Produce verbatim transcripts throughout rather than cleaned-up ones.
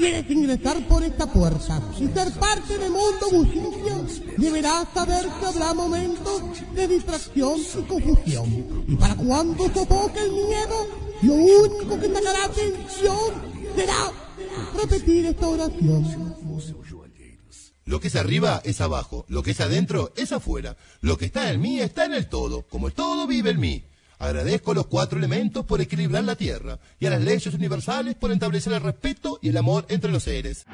¿Quieres ingresar por esta puerta y ser parte del mundo bullicio? Deberás saber que habrá momentos de distracción y confusión. Y para cuando sofoque el miedo, lo único que sacará atención será repetir esta oración. Lo que es arriba es abajo, lo que es adentro es afuera, lo que está en mí está en el todo, como el todo vive en mí. Agradezco a los cuatro elementos por equilibrar la tierra y a las leyes universales por establecer el respeto y el amor entre los seres.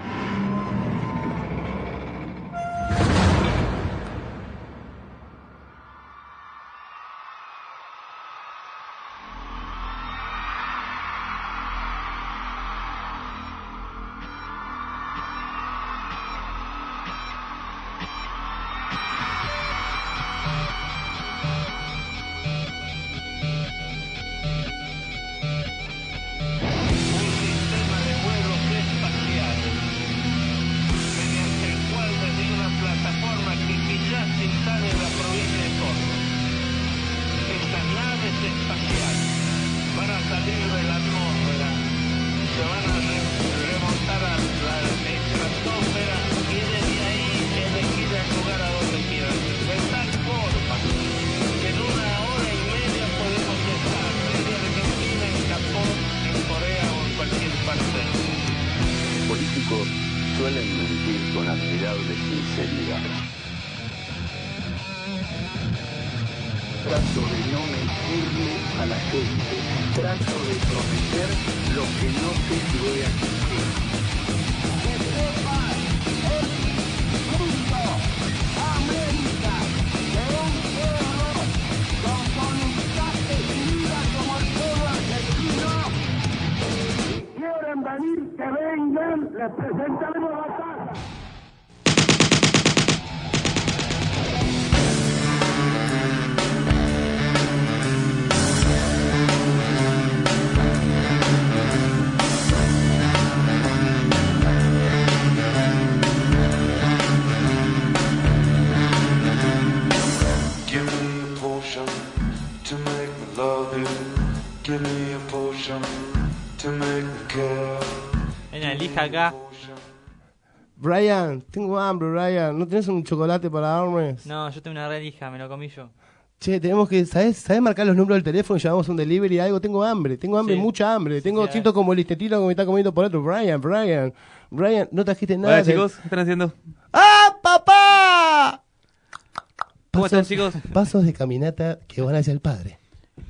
Suelen mentir con admirable sinceridad. Trato de no mentirle a la gente. Trato de prometer lo que no sé si voy a cumplir. Que sepa el mundo, América, de un pueblo con voluntad decidida como el pueblo argentino. Si quieren venir, que vengan, les presentaremos la casa. Give me a potion to make me love you. Give me a potion to make me care. Venga, elija acá. Brian, tengo hambre, Brian. ¿No tenés un chocolate para darme? No, yo tengo una relija, me lo comí yo. Che, tenemos que, ¿sabés, ¿sabés marcar los números del teléfono y llamamos un delivery? Algo, tengo hambre, tengo hambre, Sí. mucha hambre. Tengo, Sí, siento como el intestino que me está comiendo por otro. Brian, Brian, Brian, no trajiste nada. Hola de- chicos, ¿qué están haciendo? ¡Ah, papá! ¿Cómo Pasos- están chicos? Pasos de caminata que van hacia el padre.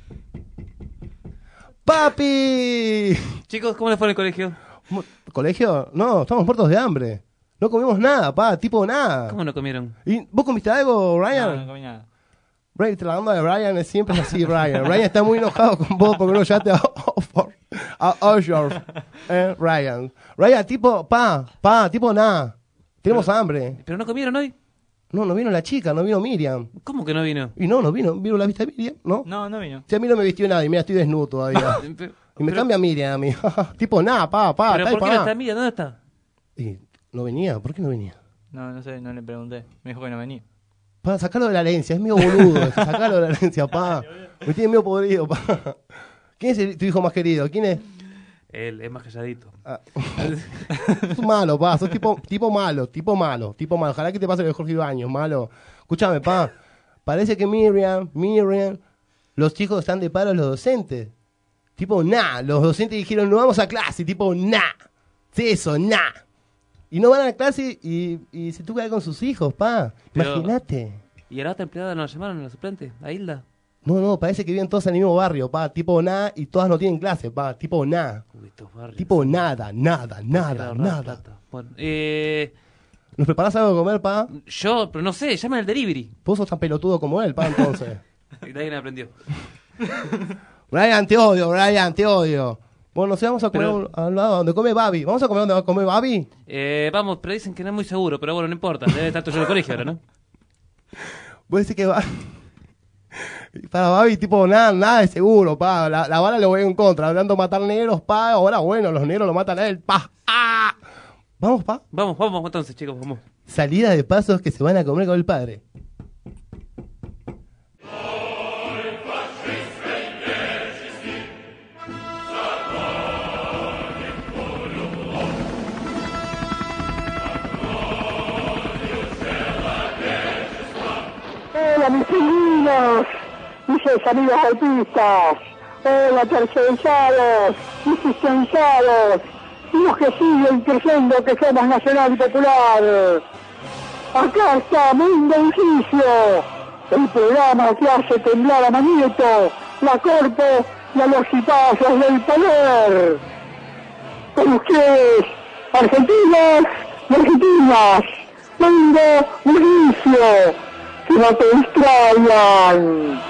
¡Papi! Chicos, ¿cómo les fue en el colegio? Mu- ¿Colegio? No, estamos muertos de hambre. No comimos nada, pa, tipo nada. ¿Cómo no comieron? ¿Y vos comiste algo, No, Ryan? no comí nada. Brian, la onda de Brian es siempre así, Brian. Brian está muy enojado con vos porque no llamaste a Oxford. A Oxford. Eh, Ryan. Ryan, tipo, pa, pa, tipo nada. Tenemos hambre. ¿Pero no comieron hoy? No, no vino la chica, no vino Miriam. ¿Cómo que no vino? Y no, no vino, vino la vista de Miriam, ¿no? No, no vino. Si a mí no me vistió nadie, mira, estoy desnudo todavía. Pero, Y me pero- cambia Miriam a mí. Tipo, nada, pa, pa, ¿pero tal, por qué pa. no está Miriam? ¿Dónde está? Y no venía, ¿por qué no venía? No, no sé, no le pregunté. Me dijo que no venía. Pa, sacalo de la herencia, es medio boludo. Sacalo de la herencia, pa. Me tiene medio podrido, pa. ¿Quién es el- tu hijo más querido? ¿Quién es? Él es más calladito. Ah. Sos malo, pa, sos tipo, tipo malo, tipo malo, tipo malo. Ojalá que te pase lo de Jorge Ibáñez, malo. Escúchame, pa. Parece que Miriam, Miriam, los chicos están de paro los docentes. Tipo, nah. Los docentes dijeron, no vamos a clase. Tipo, nah. Sí, eso, nah. Y no van a clase y, y se tuvo que ir con sus hijos, pa. Pero- Imagínate. ¿Y a la otra empleada no la llamaron, a la suplente? ¿A Hilda? No, no, parece que viven todas en el mismo barrio, pa. Tipo, nah. Y todas no tienen clase, pa. Tipo, nah. Uy, estos barrios. Tipo, nada, nada, nada, Quiero ahorrar nada. plata. Bueno, eh, ¿Nos preparás algo de comer, pa? yo, pero no sé, llamen al delivery. Vos sos tan pelotudo como él, pa, entonces. Y nadie me aprendió. Brian, te odio, Brian, te odio. Bueno, sí, vamos a comer Pero- a un lado donde come Babi. ¿Vamos a comer donde come Babi? Eh, vamos, pero dicen que no es muy seguro, pero bueno, no importa. Debe estar todo yo en el colegio ahora, ¿no? Vos decís que va... Para Babi, tipo, nada, nada de seguro, pa. La, la bala le voy en contra. Hablando de matar negros, pa. Ahora, bueno, los negros lo matan a él, pa. ¡Ah! Vamos, pa. Vamos, vamos entonces, chicos, vamos. Salida de pasos que se van a comer con el padre. días, mis amigos golpistas. Hola, tercerizados, dispensados, y los que siguen creyendo que somos nacional y popular. Acá está Mundo Bullicio, el programa que hace temblar a Manieto, la Corpo y a los cipazos del poder. Con ustedes, argentinos y argentinas, Mundo Bullicio, que no te distraigan.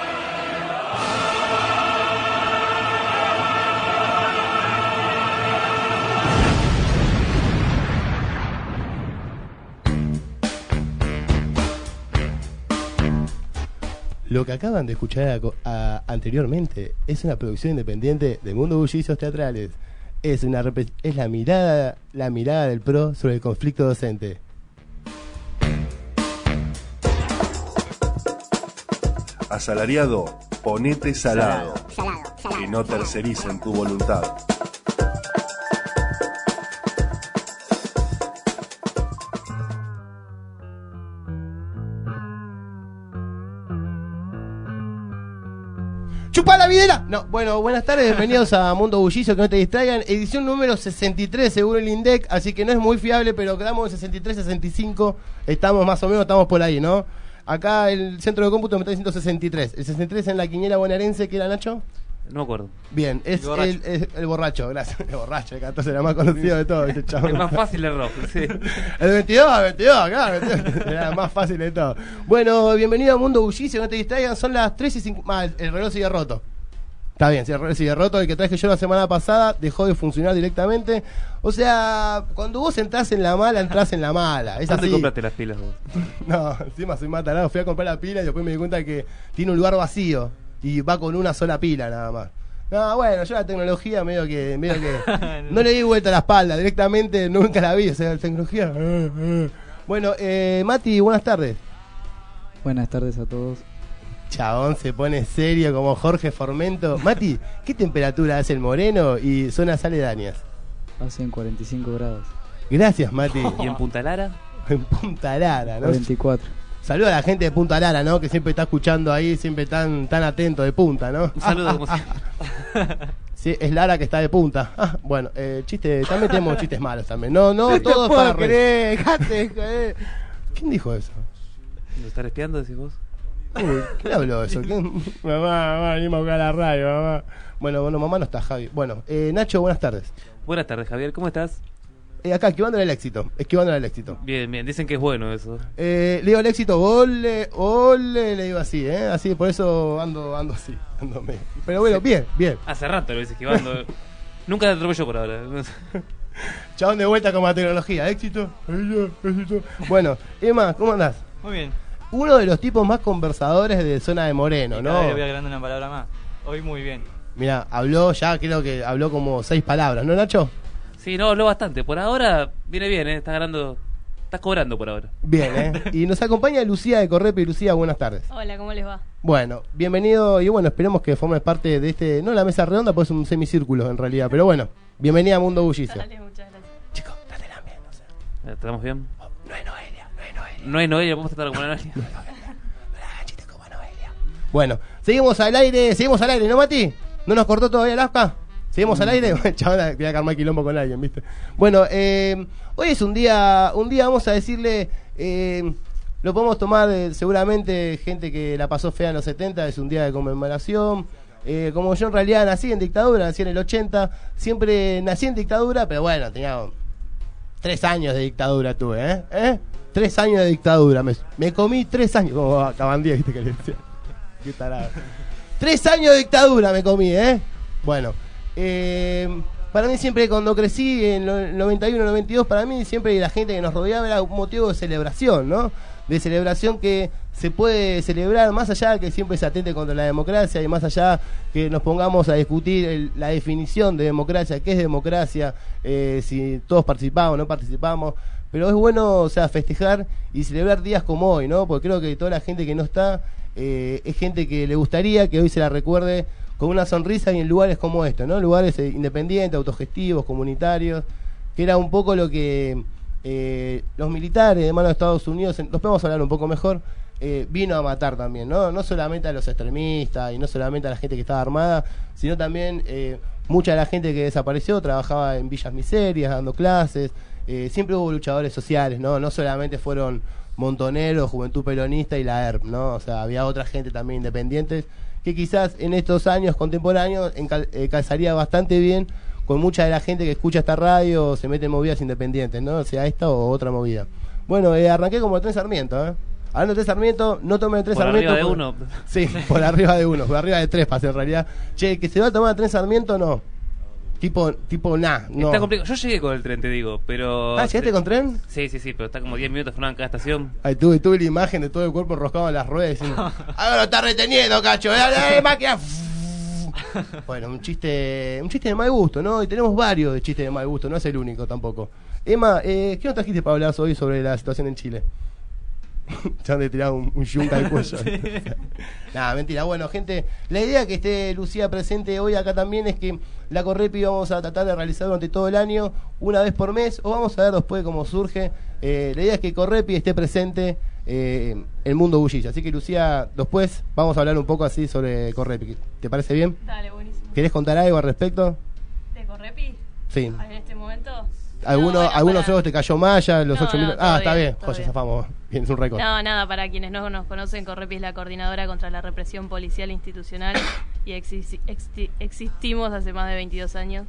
Lo que acaban de escuchar a- a- anteriormente es una producción independiente de Mundo Bullicios Teatrales. Es una repre- es la mirada la mirada del P R O sobre el conflicto docente. Asalariado, ponete salado. Y no tercericen tu voluntad. ¡Chupa la videla! No, bueno, buenas tardes, bienvenidos a Mundo Bullicio, que no te distraigan. Edición número sesenta y tres, según el INDEC, así que no es muy fiable, pero quedamos en sesenta y tres, sesenta y cinco. Estamos más o menos, estamos por ahí, ¿no? Acá el centro de cómputo me está diciendo sesenta y tres. ¿El sesenta y tres en la quiniela bonaerense que era, Nacho? No me acuerdo. Bien, es El borracho. el, es el borracho, gracias. El borracho, el catorce era más conocido de todo, este chabón. Es más fácil el rock, sí. El veintidós, el veintidós, claro, el veintidós, era más fácil de todo. Bueno, bienvenido a Mundo Bullicio, no te distraigan, son las tres y cinco. Ah, el, el reloj sigue roto. Está bien, si el reloj sigue roto, el que traje yo la semana pasada dejó de funcionar directamente. O sea, cuando vos entrás en la mala, entrás en la mala. Es ¿Dónde así. compraste las pilas vos? No, encima soy más tarado. Fui a comprar la pila y después me di cuenta que tiene un lugar vacío y va con una sola pila nada más. No, bueno, yo la tecnología medio que, medio que no le di vuelta a la espalda, directamente nunca la vi, o sea, la tecnología. eh, eh. Bueno, eh, Mati, buenas tardes. Buenas tardes a todos. Chabón se pone serio como Jorge Formento. Mati, ¿qué temperatura hace el Moreno y zonas aledañas? Hacen cuarenta y cinco grados. Gracias, Mati. ¿Y en Punta Lara? En Punta Lara, ¿no? cuarenta y cuatro. Saludos a la gente de Punta Lara, ¿no? Que siempre está escuchando ahí, siempre tan, tan atento de punta, ¿no? Un saludo como si... Sí, es Lara que está de punta. Ah, bueno, eh, chiste, también tenemos chistes malos también. No, no, No te todos puedo para creer, dejate, joder. ¿Quién dijo eso? ¿Lo estás espiando, decís vos? Uy, ¿quién habló eso? ¿Quién? Mamá, mamá, venimos a buscar la radio, mamá. Bueno, bueno, mamá no está, Javi. Bueno, eh, Nacho, buenas tardes. Buenas tardes, Javier, ¿cómo estás? Eh, acá, esquivándole el éxito, esquivándole el éxito. Bien, bien, dicen que es bueno eso. Eh, le digo el éxito, ole, ole, le digo así, ¿eh? Así, por eso ando, ando así, ando medio. Pero bueno, bien, bien. Hace rato lo ves esquivando. Nunca te atropelló por ahora. Chabón de vuelta con la tecnología, éxito, éxito. Bueno, Emma, ¿cómo andás? Muy bien. Uno de los tipos más conversadores de zona de Moreno, Y cada vez ¿no? le voy agregando una palabra más. Hoy muy bien. Mira, habló ya, creo que habló como seis palabras, ¿no, Nacho? Sí, no, habló bastante. Por ahora viene bien, ¿eh? Estás ganando... Estás cobrando por ahora. Bien, ¿eh? Y nos acompaña Lucía de Correpe. Lucía, buenas tardes. Hola, ¿cómo les va? Bueno, bienvenido y bueno, esperemos que formes parte de este, no la mesa redonda, pues es un semicírculo en realidad, pero bueno, bienvenida a Mundo Bullicio. Dale, muchas gracias. Chicos, tratenla bien, no sé. ¿Estamos bien? No hay Noelia, no hay Noelia. No hay Noelia, vamos a tratar como Noelia. Bueno, seguimos al aire, seguimos al aire, ¿no, Mati? ¿No nos cortó todavía el aspa? ¿Seguimos al aire? Chaval, voy a armar quilombo con alguien, ¿viste? Bueno, eh, hoy es un día, un día vamos a decirle, eh, lo podemos tomar eh, seguramente gente que la pasó fea en los setenta, es un día de conmemoración. Eh, como yo en realidad nací en dictadura, nací en el ochenta, siempre nací en dictadura, pero bueno, tenía tres años de dictadura tuve, ¿eh? ¿Eh? Tres años de dictadura, me, me comí tres años, como Cabandía, ¿viste que le decía? Qué tarado. Tres años de dictadura me comí, ¿eh? Bueno, eh, para mí siempre cuando crecí en el noventa y uno, noventa y dos, para mí siempre la gente que nos rodeaba era un motivo de celebración, ¿no? De celebración que se puede celebrar más allá de que siempre se atente contra la democracia y más allá que nos pongamos a discutir el, la definición de democracia, qué es democracia, eh, si todos participamos o no participamos. Pero es bueno, o sea, festejar y celebrar días como hoy, ¿no? Porque creo que toda la gente que no está eh, es gente que le gustaría que hoy se la recuerde con una sonrisa y en lugares como estos, ¿no? Lugares eh, independientes, autogestivos, comunitarios, que era un poco lo que eh, los militares de mano de Estados Unidos, los podemos hablar un poco mejor, eh, vino a matar también, ¿no? No solamente a los extremistas y no solamente a la gente que estaba armada, sino también eh, mucha de la gente que desapareció trabajaba en villas miserias, dando clases. Eh, siempre hubo luchadores sociales, ¿no? No solamente fueron Montoneros, Juventud Peronista y la E R P, ¿no? O sea, había otra gente también independientes que quizás en estos años contemporáneos encal- eh, calzaría bastante bien con mucha de la gente que escucha esta radio o se mete en movidas independientes, ¿no? O sea, esta o otra movida. Bueno, eh, arranqué como el Tren Sarmiento, ¿eh? Hablando de Tren Sarmiento, no tomen el Tren Por Sarmiento. arriba de por- uno. Sí, por arriba de uno, por arriba de tres, pasa en realidad. Che, que se va a tomar el Tren Sarmiento, no. Tipo, tipo, nah, no. Está complicado. Yo llegué con el tren, te digo, pero... Ah, ¿llegaste con tren? Sí, sí, sí, pero está como diez minutos frenado en cada estación. Ahí tuve, tuve la imagen de todo el cuerpo enroscado en las ruedas diciendo, ¡ah, lo está reteniendo, cacho! ¡Dale, dale, máquina! Bueno, un chiste un chiste de mal gusto, ¿no? Y tenemos varios de chistes de mal gusto, no es el único tampoco. Emma, eh, ¿qué nos trajiste para hablar hoy sobre la situación en Chile? Ya han de tirar un, un yunta al cuello. Sí. Nada, mentira. Bueno, gente, la idea que esté Lucía presente hoy acá también es que la Correpi vamos a tratar de realizar durante todo el año, una vez por mes, o vamos a ver después cómo surge. Eh, la idea es que Correpi esté presente eh, en el mundo bullicio. Así que, Lucía, después vamos a hablar un poco así sobre Correpi. ¿Te parece bien? Dale, buenísimo. ¿Querés contar algo al respecto? ¿De Correpi? Sí. En este momento. ¿Alguno, No, bueno, ¿Algunos para- juegos te cayó Maya? Los No, ocho mil... no, todo Ah, está bien, bien. todo Joya, bien. zafamos. Bien, es un récord. No, nada, para quienes no nos conocen, Correpi es la coordinadora contra la represión policial institucional y exi- exi- existimos hace más de veintidós años.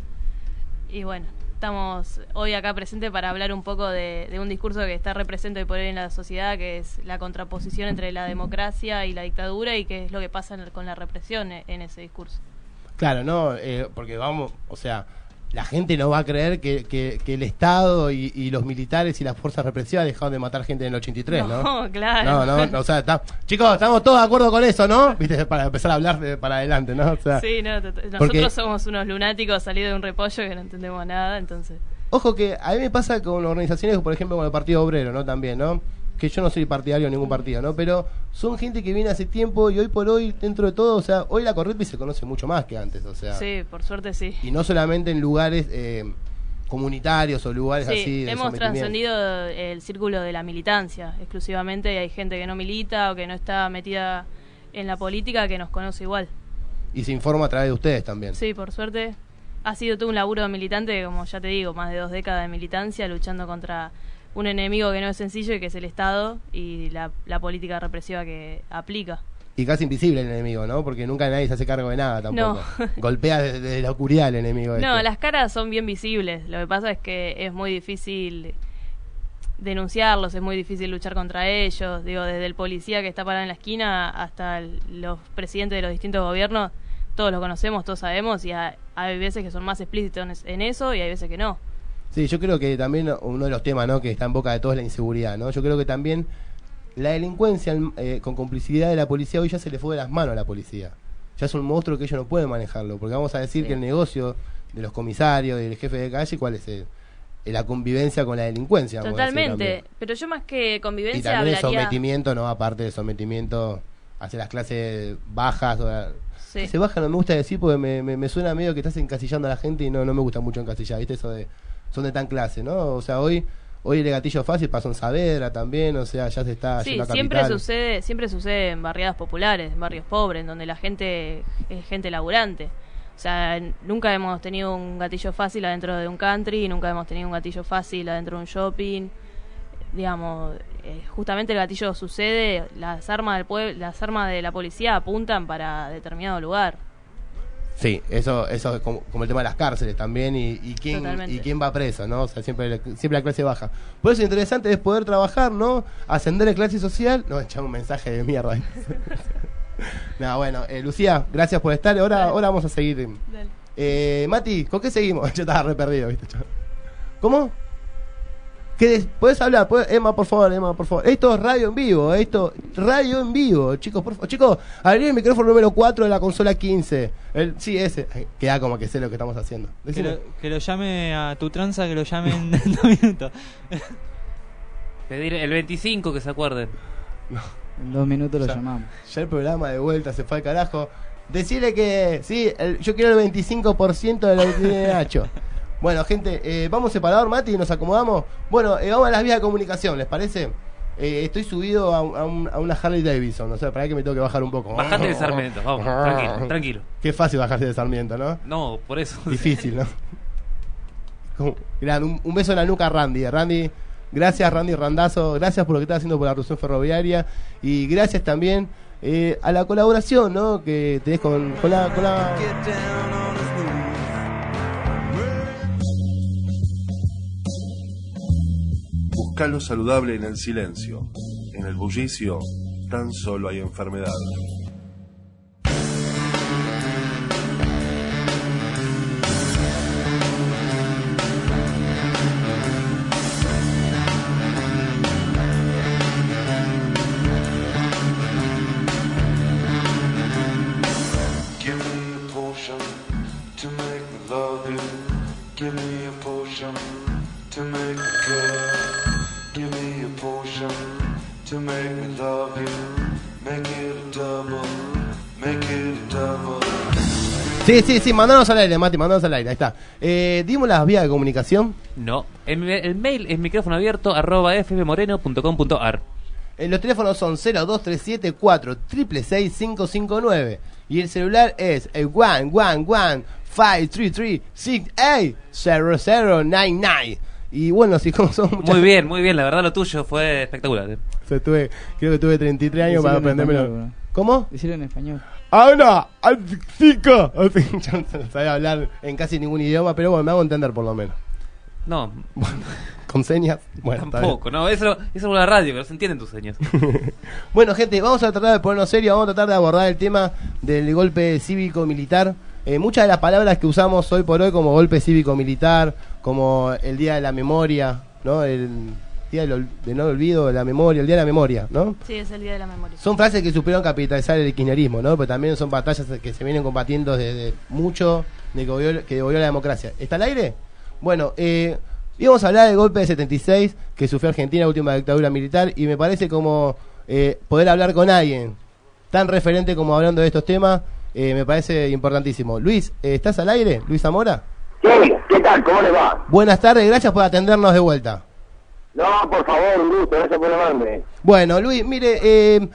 Y bueno, estamos hoy acá presentes para hablar un poco de, de un discurso que está represente hoy por hoy en la sociedad, que es la contraposición entre la democracia y la dictadura y qué es lo que pasa en- con la represión en, en ese discurso. Claro, no, eh, porque vamos, o sea, la gente no va a creer que, que, que el Estado y, y los militares y las fuerzas represivas dejaron de matar gente en el ochenta y tres, ¿no? No, claro. No, no, no, o sea, está- chicos, estamos todos de acuerdo con eso, ¿no? Viste, para empezar a hablar de- para adelante, ¿no? O sea, Sí, no, to- to- nosotros porque- somos unos lunáticos salidos de un repollo que no entendemos nada, entonces... Ojo que a mí me pasa con organizaciones, por ejemplo, con el Partido Obrero, ¿no? También, ¿no? Que yo no soy partidario de ningún partido, ¿no? Pero son gente que viene hace tiempo y hoy por hoy, dentro de todo, o sea, hoy la Correpi se conoce mucho más que antes, o sea. Sí, por suerte sí. Y no solamente en lugares eh, comunitarios o lugares Sí, así de hemos sometimiento. trascendido el círculo de la militancia exclusivamente y hay gente que no milita o que no está metida en la política que nos conoce igual. Y se informa a través de ustedes también. Sí, por suerte. Ha sido todo un laburo militante, como ya te digo, más de dos décadas de militancia luchando contra un enemigo que no es sencillo y que es el Estado y la, la política represiva que aplica. Y casi invisible el enemigo, ¿no? Porque nunca nadie se hace cargo de nada tampoco. No. Golpea desde, desde la oscuridad el enemigo. No, este. las caras son bien visibles. Lo que pasa es que es muy difícil denunciarlos, es muy difícil luchar contra ellos. Digo, desde el policía que está parado en la esquina hasta el- los presidentes de los distintos gobiernos, todos los conocemos, todos sabemos y ha- hay veces que son más explícitos en eso y hay veces que no. Sí, yo creo que también uno de los temas, ¿no? Que está en boca de todos es la inseguridad, ¿no? Yo creo que también la delincuencia eh, con complicidad de la policía hoy ya se le fue de las manos a la policía. Ya es un monstruo que ellos no pueden manejarlo, porque vamos a decir Sí. que el negocio de los comisarios, del jefe de calle, ¿cuál es? El, la convivencia con la delincuencia. vamos a decir Totalmente, también. pero yo más que Y convivencia también el hablaría... sometimiento, ¿no? Aparte del sometimiento hacia las clases bajas. O la, Sí. clase baja no me gusta decir porque me, me, me suena medio que estás encasillando a la gente y no, no me gusta mucho encasillar, ¿viste? Eso de, son de tan clase, ¿no? O sea, hoy hoy el gatillo fácil pasó en Saavedra también, o sea, ya se está Sí, yendo a siempre Capital. sucede, siempre sucede en barriadas populares, en barrios pobres, en donde la gente es gente laburante. O sea, n- nunca hemos tenido un gatillo fácil adentro de un country, nunca hemos tenido un gatillo fácil adentro de un shopping. Digamos, eh, justamente el gatillo sucede, las armas del pueblo, las armas de la policía apuntan para determinado lugar. Sí, eso eso es como, como el tema de las cárceles también y, y quién Totalmente. y quién va preso, ¿no? O sea, siempre la- siempre la clase baja. Por eso lo interesante es poder trabajar, ¿no? Ascender de clase social. No, echar un mensaje de mierda. No, bueno, eh, Lucía, gracias por estar. Ahora, ahora vamos a seguir. Eh, Mati, ¿con qué seguimos? Yo estaba re perdido, ¿viste? ¿Cómo? ¿Qué des- ¿Podés hablar? ¿Podés? Emma, por favor, Emma, por favor. Esto es radio en vivo, esto radio en vivo, chicos, por favor. Chicos, abrí el micrófono número cuatro de la consola quince. El, sí, ese. Ay, queda como que sé lo que estamos haciendo. Que Decime. lo, que lo llame a tu tranza, que lo llame en dos minutos. Pedir el veinticinco que se acuerden. En dos minutos lo Ya. llamamos. Ya el programa de vuelta se fue al carajo. Decirle que, sí, el- yo quiero el veinticinco por ciento de lo que tiene Nacho. Bueno, gente, eh, vamos separador, Mati, y nos acomodamos. Bueno, eh, vamos a las vías de comunicación, ¿les parece? Eh, estoy subido a, a, un, a una Harley Davidson, o sea, para que me tengo que bajar un poco. Bajate de Sarmiento, vamos, tranquilo, tranquilo. Qué fácil bajarse de Sarmiento, ¿no? No, por eso. Difícil, ¿no? Como, gran, un, un beso en la nuca a Randy. Randy, gracias Randy Randazo, gracias por lo que estás haciendo por la Revolución Ferroviaria y gracias también eh, a la colaboración, ¿no? Que tenés con, con la... Con la... Busca lo saludable en el silencio. En el bullicio tan solo hay enfermedad. Give me a potion to make me love you. Give me a potion to make me care. Give me a potion to make me love you. Make it a double, make it a double. Sí, sí, sí, mandanos al aire, Mati, mandanos al aire, ahí está. Eh, ¿Dimos las vías de comunicación? No, el, el mail es micrófono abierto arroba fmmoreno punto com punto ar. Eh, los teléfonos son cero dos tres siete cuatro seis seis seis cinco cinco nueve y el celular es el uno uno uno cinco tres tres seis ocho cero cero nueve nueve. Y bueno, si como son muchas... Muy bien, muy bien, la verdad lo tuyo fue espectacular. ¿eh? O sea, tuve, creo que tuve treinta y tres años para aprendérmelo. ¿Cómo? Decirlo en español. Ahora, chico. Yo no sabía hablar en casi ningún idioma, pero bueno, me hago entender por lo menos. No. ¿Con señas? Bueno, tampoco, no, eso, eso es una radio, que no se entienden tus señas. Bueno, gente, vamos a tratar de ponernos serios, vamos a tratar de abordar el tema del golpe cívico-militar. Eh, muchas de las palabras que usamos hoy por hoy, como golpe cívico-militar, como el Día de la Memoria, ¿no? El Día del ol- de no olvido, la memoria, el Día de la Memoria, ¿no? Sí, es el Día de la Memoria. Son frases que supieron capitalizar el kirchnerismo, ¿no? Pero también son batallas que se vienen combatiendo desde mucho de que devolvió, que devolvió la democracia. ¿Está al aire? Bueno, eh, íbamos a hablar del golpe de setenta y seis que sufrió Argentina, la última dictadura militar, y me parece como eh, poder hablar con alguien tan referente como hablando de estos temas, eh, me parece importantísimo. Luis, eh, ¿estás al aire? ¿Luis Zamora? Sí, ¿qué tal? ¿Cómo le va? Buenas tardes, gracias por atendernos de vuelta. No, por favor, un gusto, gracias por llamarme. Bueno, Luis, mire, eh,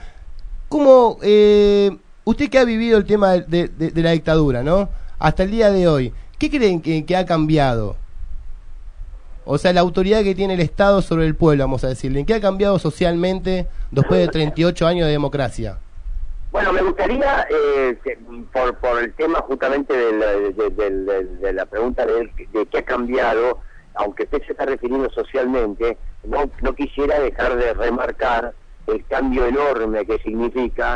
¿cómo eh, usted que ha vivido el tema de, de, de la dictadura, ¿no? Hasta el día de hoy, ¿qué creen que, que ha cambiado? O sea, la autoridad que tiene el Estado sobre el pueblo, vamos a decirle, ¿en qué ha cambiado socialmente después de treinta y ocho años de democracia? Bueno, me gustaría, eh, que, por, por el tema justamente de la, de, de, de, de la pregunta de, de qué ha cambiado, aunque usted se está refiriendo socialmente, no, no quisiera dejar de remarcar el cambio enorme que significa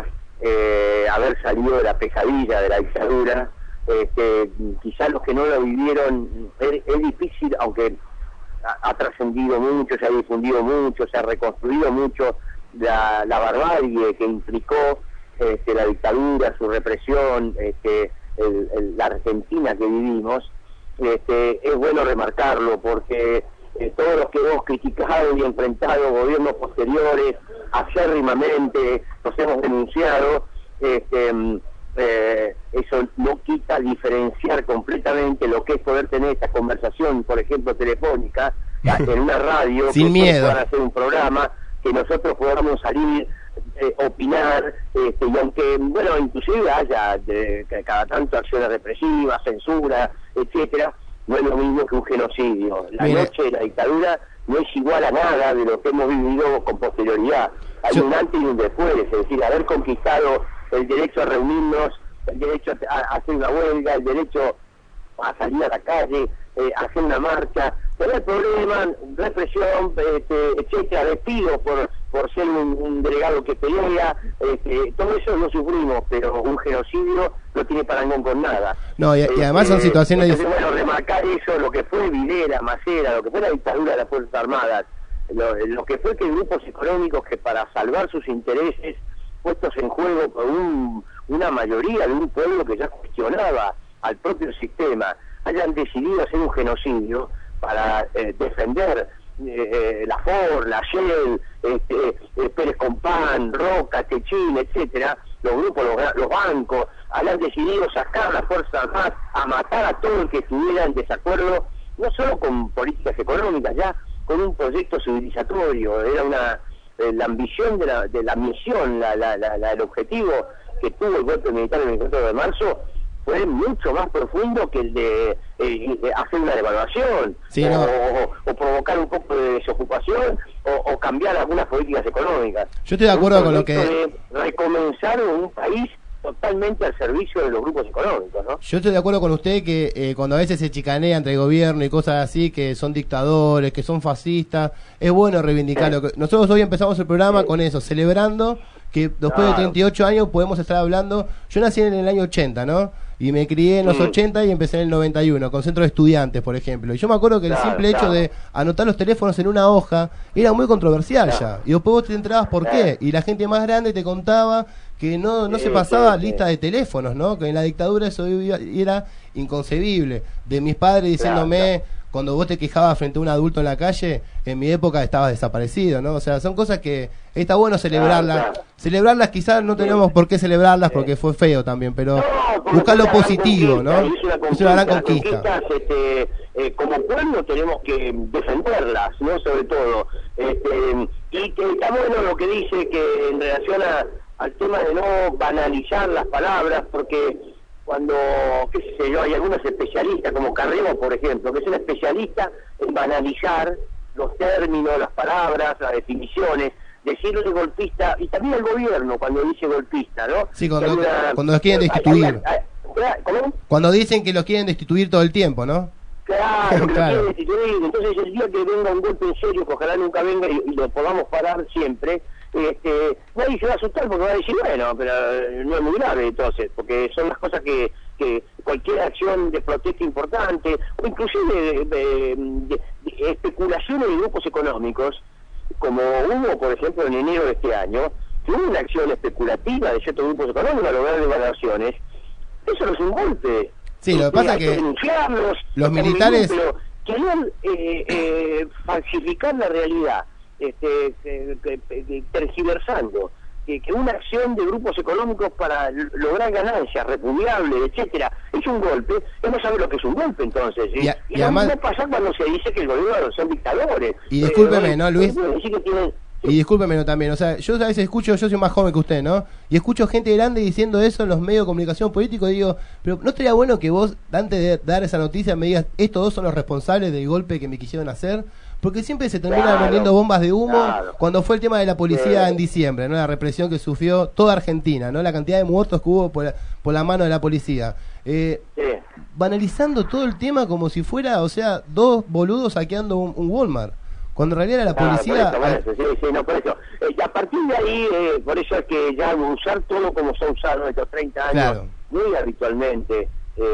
eh, haber salido de la pesadilla de la dictadura. Este, quizás los que no lo vivieron, es, es difícil, aunque ha, ha trascendido mucho, se ha difundido mucho, se ha reconstruido mucho la, la barbarie que implicó este, la dictadura, su represión, este, el, el, la Argentina que vivimos. Este, es bueno remarcarlo porque eh, todos los que hemos criticado y enfrentado gobiernos posteriores acérrimamente, los hemos denunciado, este, eh, eso no quita diferenciar completamente lo que es poder tener esta conversación, por ejemplo telefónica, en una radio, sin que miedo, puedan hacer un programa, que nosotros podamos salir, eh, opinar, este, y aunque, bueno, inclusive haya de, de cada tanto acciones represivas, censura, etcétera, no es lo mismo que un genocidio. La Mire. noche de la dictadura no es igual a nada de lo que hemos vivido con posterioridad. Hay Yo... un antes y un después, es decir, haber conquistado el derecho a reunirnos, el derecho a, a hacer una huelga, el derecho a salir a la calle, eh, a hacer una marcha, tener problemas, represión, este, etcétera, despido por por ser un, un delegado que pelea, este, todo eso lo sufrimos, pero un genocidio no tiene parangón con nada. No, y, y además son Este, situaciones... entonces, bueno, remarcar eso, lo que fue Videla, Macera, lo que fue la dictadura de las Fuerzas Armadas, lo, lo que fue que grupos económicos que para salvar sus intereses puestos en juego por un, una mayoría de un pueblo que ya cuestionaba al propio sistema, hayan decidido hacer un genocidio para eh, defender eh, la Ford, la Shell, este, eh, Pérez Compán, Roca, Techín, etcétera, los grupos, los, los bancos, hayan decidido sacar las Fuerzas Armadas a matar a todo el que estuviera en desacuerdo, no solo con políticas económicas, ya con un proyecto civilizatorio. Era una eh, la ambición de la, de la misión, la, la, la, la, el objetivo que tuvo el golpe militar el veinticuatro de marzo fue mucho más profundo que el de, eh, de hacer una devaluación, sí, o, no. o, o provocar un poco de desocupación, o, o cambiar algunas políticas económicas. Yo estoy de acuerdo con lo que... De recomenzar un país totalmente al servicio de los grupos económicos, ¿no? Yo estoy de acuerdo con usted que eh, cuando a veces se chicanea entre el gobierno y cosas así, que son dictadores, que son fascistas, es bueno reivindicarlo. Sí. Nosotros hoy empezamos el programa sí. con eso, celebrando que después claro. de treinta y ocho años podemos estar hablando. Yo nací en el año ochenta, ¿no? Y me crié en los ochenta y empecé en el noventa y uno, con centro de estudiantes, por ejemplo. Y yo me acuerdo que el claro, simple claro. hecho de anotar los teléfonos en una hoja era muy controversial claro. ya. Y después vos te enterabas por claro. qué. Y la gente más grande te contaba que no, no sí, se pasaba sí, lista sí. de teléfonos, ¿no? Que en la dictadura eso era inconcebible. De mis padres diciéndome... Claro, claro. Cuando vos te quejabas frente a un adulto en la calle, en mi época estabas desaparecido, ¿no? O sea, son cosas que está bueno celebrarlas. Claro, claro. Celebrarlas quizás no tenemos por qué celebrarlas porque fue feo también, pero no, buscar lo positivo, ¿no? Es una, es una gran conquista. Este, eh, como pueblo tenemos que defenderlas, ¿no? Sobre todo. Este, y que está bueno lo que dice que en relación a, al tema de no banalizar las palabras, porque... cuando, qué sé yo, hay algunos especialistas, como Carremo, por ejemplo, que es un especialista en banalizar los términos, las palabras, las definiciones, decirle golpista, y también el gobierno cuando dice golpista, ¿no? Sí, cuando, una, cuando los quieren destituir. ¿Cómo? Cuando dicen que los quieren destituir todo el tiempo, ¿no? Claro, que claro. lo quieren destituir, entonces el día que venga un golpe en serio, que ojalá nunca venga y, y lo podamos parar siempre, este, nadie se va a asustar porque va a decir, bueno, pero no es muy grave entonces, porque son las cosas que, que cualquier acción de protesta importante, o inclusive de, de, de, de especulaciones de grupos económicos, como hubo, por ejemplo, en enero de este año, que hubo una acción especulativa de ciertos grupos económicos a lograr devaluaciones, eso no es un golpe. Sí, lo que pasa es que, que los militares... Pero querían eh, eh, falsificar la realidad. Este, que, que, que, tergiversando que, que una acción de grupos económicos para lograr ganancias repudiables, etcétera, es un golpe. Él no sabe lo que es un golpe entonces, ¿sí? y, a, y, y además no pasa cuando se dice que el gobierno son dictadores. Y discúlpeme, eh, ¿no, Luis? Que tienen, sí. Y discúlpeme también, o sea, yo a veces escucho, yo soy más joven que usted, ¿no? Y escucho gente grande diciendo eso en los medios de comunicación políticos y digo, pero ¿no estaría bueno que vos, antes de dar esa noticia, me digas, estos dos son los responsables del golpe que me quisieron hacer? Porque siempre se terminan claro, vendiendo bombas de humo claro. cuando fue el tema de la policía sí. en diciembre, ¿no? La represión que sufrió toda Argentina, ¿no? La cantidad de muertos que hubo por la, por la mano de la policía. Eh, sí. Banalizando todo el tema como si fuera, o sea, dos boludos saqueando un, un Walmart. Cuando en realidad era la claro, policía... Por eso, por eso, sí, sí, no, por eso. Eh, y a partir de ahí, eh, por eso es que ya usar todo como se ha usado en estos treinta años, claro. muy habitualmente,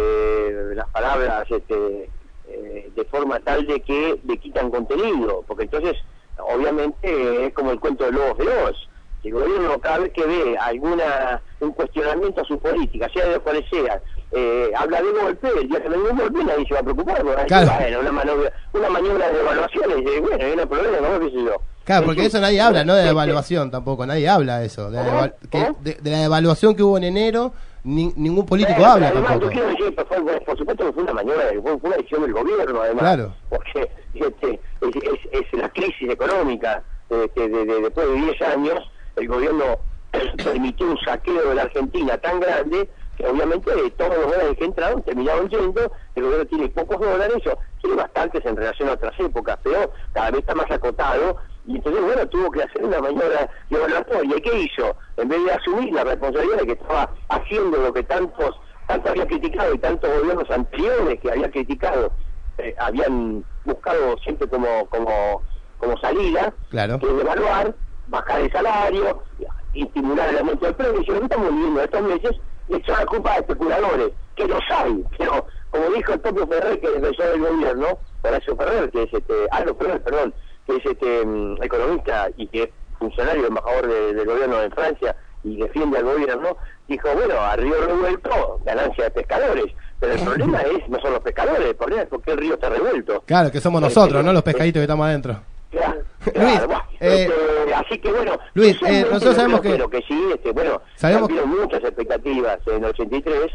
eh, las palabras... este Eh, de forma tal de que le quitan contenido, porque entonces obviamente eh, es como el cuento de Lobos de Oz. El gobierno cada vez que ve alguna un cuestionamiento a su política, sea de cual sea, eh, habla de golpe, el día que venga un golpe nadie se va a preocupar, porque claro. bueno, una maniobra, una maniobra de evaluaciones, eh, bueno, hay un problema, ¿no? ¿Qué sé yo? Claro, porque eso nadie habla, ¿no? De la evaluación tampoco, nadie habla de eso, de la, eva que, de, de la evaluación que hubo en enero. Ni, ningún político eh, habla además, tampoco. Quiero decir, por, por supuesto que fue una maniobra, fue una decisión del gobierno, además. Claro. Porque este, es, es, es la crisis económica este, de, de, después de diez años, el gobierno permitió un saqueo de la Argentina tan grande que obviamente todos los dólares que entraron terminaron yendo. El gobierno tiene pocos dólares, o tiene bastantes en relación a otras épocas, pero cada vez está más acotado. Y entonces, bueno, tuvo que hacer una maniobra de evaluatoria. ¿Y qué hizo? En vez de asumir la responsabilidad de que estaba haciendo lo que tantos tanto había criticado y tantos gobiernos anteriores que había criticado, eh, habían buscado siempre como como como salida, claro. que es evaluar, bajar el salario, estimular el aumento del precio. Lo que estamos viviendo estos meses es una culpa de especuladores, que lo saben, pero como dijo el propio Ferrer, que es defensor del gobierno, Horacio Ferrer, que es este, Aldo Ferrer, perdón, que es este um, economista y que es funcionario, embajador de, del gobierno de Francia y defiende al gobierno, dijo, bueno, a río revuelto, ganancia de pescadores, pero el problema es, no son los pescadores, el problema es porque el río está revuelto. Claro, que somos nosotros, eh, ¿no? Los pescaditos eh, que estamos adentro. Claro, Luis, claro, bueno, eh, este, así que bueno, Luis, eh, nosotros sabemos que... Pero que sí, este, bueno, sabemos han habido muchas expectativas en ochenta y tres.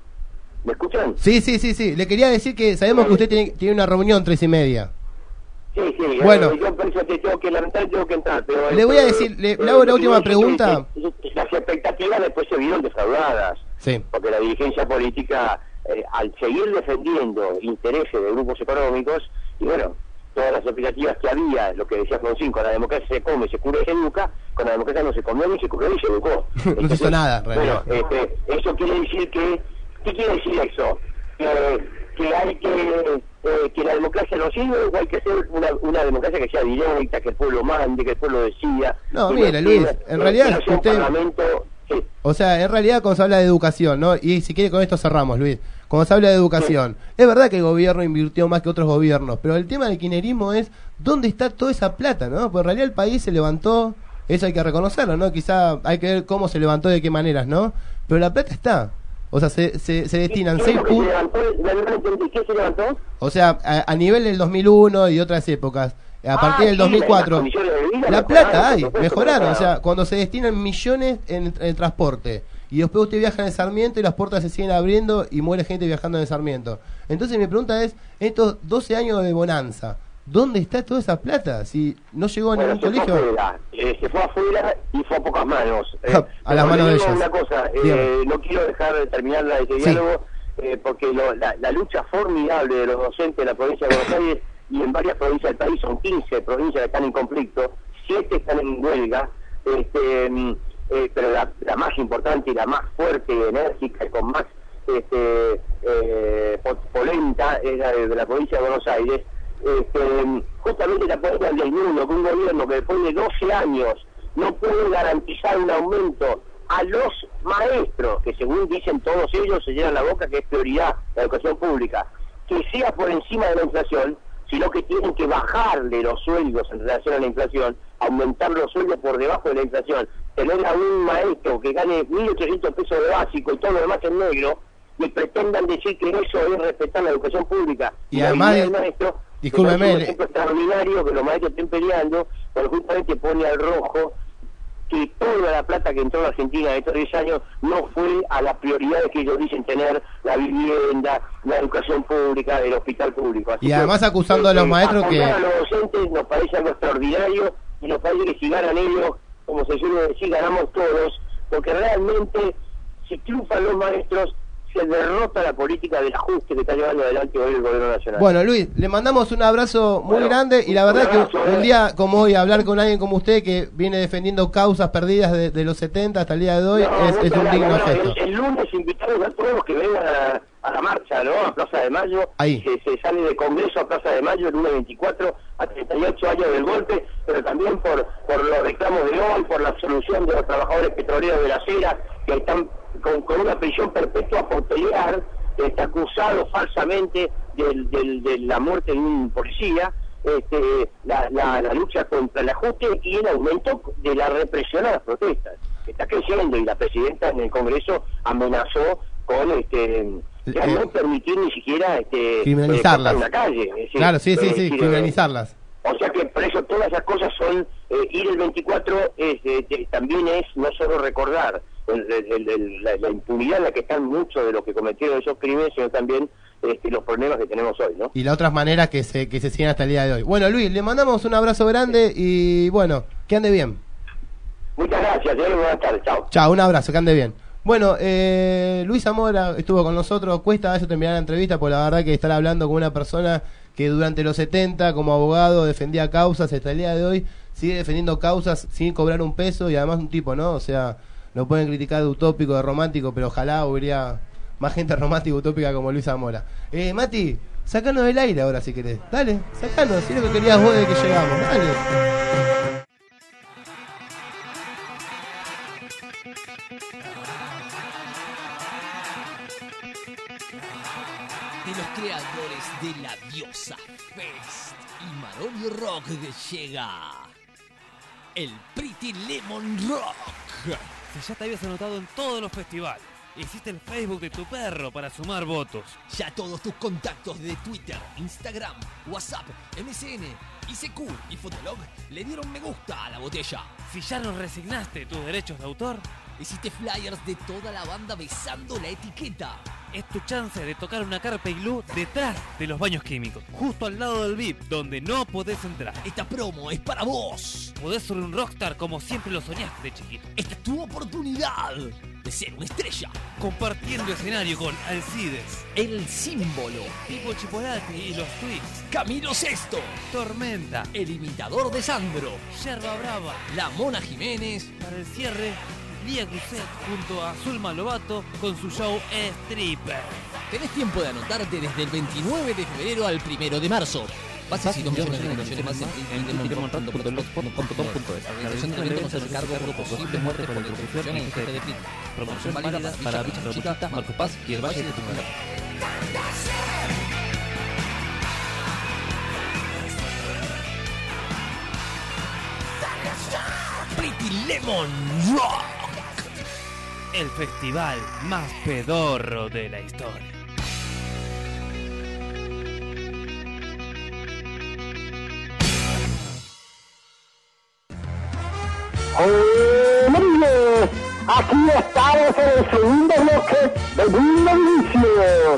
¿Me escuchan? Sí, sí, sí, sí. Le quería decir que sabemos que usted tiene, tiene una reunión tres y media. Sí, sí, Bueno. eh, yo por eso te tengo que lamentar, tengo que entrar. Pero, Le voy a eh, decir, le, eh, le hago la lo última que quiero decir pregunta. es que, eh, Las expectativas después se vieron defraudadas. Sí. Porque la dirigencia política, eh, al seguir defendiendo intereses de grupos económicos, y bueno, todas las expectativas que había, lo que decía Fonsin, con la democracia se come, se cura y se educa, con la democracia no se comió ni se curó ni se educó. No se hizo nada, en Bueno, realidad. este, eso quiere decir que, ¿qué quiere decir eso? Que, que hay que, eh, que la democracia no sirve, o hay que hacer una, una democracia que sea directa, que el pueblo mande, que el pueblo decida. No, que mire, no Luis, sea- en que realidad no sea un usted- parlamento, sí. O sea, en realidad cuando se habla de educación, ¿no? Y si quiere con esto cerramos, Luis. Cuando se habla de educación, es verdad que el gobierno invirtió más que otros gobiernos, pero el tema del kirchnerismo es dónde está toda esa plata, ¿no? Porque en realidad el país se levantó, eso hay que reconocerlo, ¿no? Quizá hay que ver cómo se levantó, de qué maneras, ¿no? Pero la plata está. O sea, se, se, se destinan ¿Qué es seis lo que se puntos. levantó? La verdad no entendí. ¿Qué se levantó? O sea, a, a nivel del dos mil uno y otras épocas, a partir Ah, del sí, dos mil cuatro, las condiciones de vida la mejoraron, plata hay, por supuesto, mejoraron. O mejoraron. sea, cuando se destinan millones en, en el transporte y después usted viaja en el Sarmiento y las puertas se siguen abriendo y muere gente viajando en el Sarmiento. Entonces mi pregunta es, estos doce años de bonanza, ¿dónde está toda esa plata? Si no llegó a Bueno, ningún se fue colegio. afuera, eh, se fue afuera y fue a pocas manos. Eh, A las pero manos le de digo ellos. Una cosa, eh, Dígame. no quiero dejar de terminar la de este Sí. diálogo, eh, porque lo- la, la lucha formidable de los docentes de la provincia de Buenos Aires y en varias provincias del país, son quince provincias que están en conflicto, siete están en huelga, este, mm, eh, pero la, la más importante y la más fuerte y enérgica y con más este, eh, po- polenta es la de, de la provincia de Buenos Aires. Este, justamente la política del mundo, que un gobierno que después de doce años no puede garantizar un aumento a los maestros, que según dicen todos ellos, se llenan la boca que es prioridad la educación pública, que sea por encima de la inflación, sino que tienen que bajarle los sueldos en relación a la inflación, aumentar los sueldos por debajo de la inflación, tener a un maestro que gane mil ochocientos pesos de básico y todo lo demás en negro, y pretendan decir que eso es respetar la educación pública. Y la además dignidad de- del maestro, discúlpeme, que es un le- ejemplo extraordinario que los maestros estén peleando, pero justamente pone al rojo que toda la plata que entró a Argentina de estos diez años no fue a las prioridades que ellos dicen tener, la vivienda, la educación pública, el hospital público. Así Y que, además acusando a los eh, maestros que... apoyar a los docentes nos parece algo extraordinario y nos parece que si ganan ellos, como se suele decir, ganamos todos, porque realmente si triunfan los maestros se derrota la política del ajuste que está llevando adelante hoy el gobierno nacional. Bueno, Luis, le mandamos un abrazo muy Bueno, grande y la un verdad abrazo, que eh. un día como hoy hablar con alguien como usted que viene defendiendo causas perdidas de, de los setenta hasta el día de hoy No, es, es muchas un gracias. digno Bueno, gesto. el, el lunes invitamos a todos los que vengan a, a la marcha, ¿no? A Plaza de Mayo. Ahí. Se, se sale de Congreso a Plaza de Mayo el lunes veinticuatro a treinta y ocho años del golpe, pero también por, por los reclamos de hoy, por la absolución de los trabajadores petroleros de la acera que están con, con una prisión perpetua por pelear, está acusado falsamente del, del, de la muerte de un policía. Este, la, la, la lucha contra el ajuste y el aumento de la represión a las protestas. Está creciendo y la presidenta en el Congreso amenazó con este ya Eh, no permitir ni siquiera este, criminalizarlas. eh, cortar una calle. Es decir, Claro, sí, sí, es sí, decir, criminalizarlas. o sea que por eso todas esas cosas son, eh, ir el veinticuatro es, eh, te- también es no solo recordar el- el- el- la, la impunidad en la que están muchos de los que cometieron esos crímenes, sino también este, los problemas que tenemos hoy, ¿no? Y las otras maneras que se, que se siguen hasta el día de hoy. Bueno, Luis, le mandamos un abrazo grande y bueno, que ande bien. Muchas gracias, señor. Buenas tardes, chao. Chao, un abrazo, que ande bien. Bueno, eh, Luis Zamora estuvo con nosotros, cuesta a veces terminar la entrevista, porque la verdad que estar hablando con una persona que durante los setenta como abogado defendía causas, hasta el día de hoy sigue defendiendo causas sin cobrar un peso y además un tipo, ¿no? O sea, lo pueden criticar de utópico, de romántico, pero ojalá hubiera más gente romántica y utópica como Luis Zamora. Eh, Mati, sacanos del aire ahora si querés. Dale, sacanos, si es lo que querías vos de que llegamos. Dale. De los creadores de la Diosa Fest y Marolio Rock que llega el Pretty Lemon Rock. Si ya te habías anotado en todos los festivales, hiciste el Facebook de tu perro para sumar votos. Ya todos tus contactos de Twitter, Instagram, WhatsApp, M S N, I C Q y Fotolog le dieron me gusta a la botella. Si ya no resignaste tus derechos de autor, hiciste flyers de toda la banda besando la etiqueta. es tu chance de tocar una carpa iglú detrás de los baños químicos, justo al lado del V I P, donde no podés entrar. Esta promo es para vos. Podés ser un rockstar como siempre lo soñaste de chiquito. Esta es tu oportunidad de ser una estrella. Compartiendo escenario con Alcides, El Símbolo, Pipo Chipolati y los Twix, Camilo Sesto, Tormenta, El Imitador de Sandro, Yerba Brava, La Mona Jiménez. Para el cierre, Lía Cruzet junto a Zulma Lobato con su show Stripper. Tenés tiempo de anotarte desde el veintinueve de febrero al primero de marzo. Bases y donaciones de condiciones más en timonrando punto blogspot punto com punto es. La organización del evento no se hace cargo por posibles muertes por electrocución en el jefe de P I T. Promoción válida para Villa Chica, Marcos Paz y el Valle de Tucumán. Pretty Lemon Rock, el festival más pedorro de la historia. ¡Hombre! Aquí estamos en el segundo bloque de Mundo Inicio.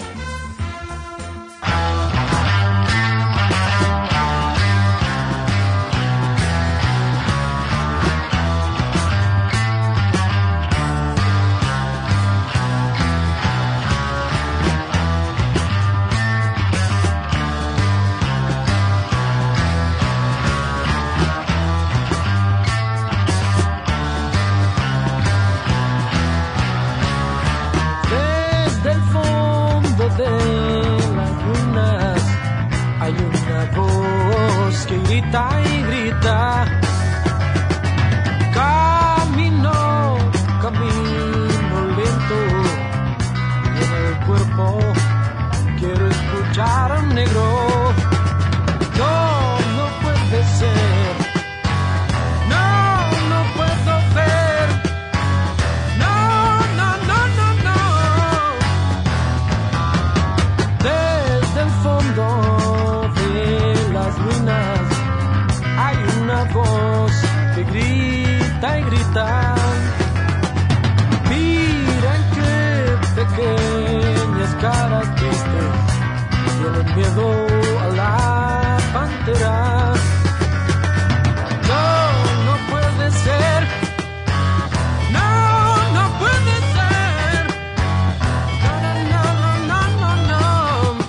Que grita y grita, camino, camino lento, y en el cuerpo quiero escuchar a un negro. No, no puede ser, no, no puedo ver, no, no, no, no, no, desde el fondo de las ruinas hay una voz que grita y grita. Miren qué pequeñas caras tristes tienen miedo a la pantera. No, no puede ser. No, no puede ser. No, no, no, no, no, no.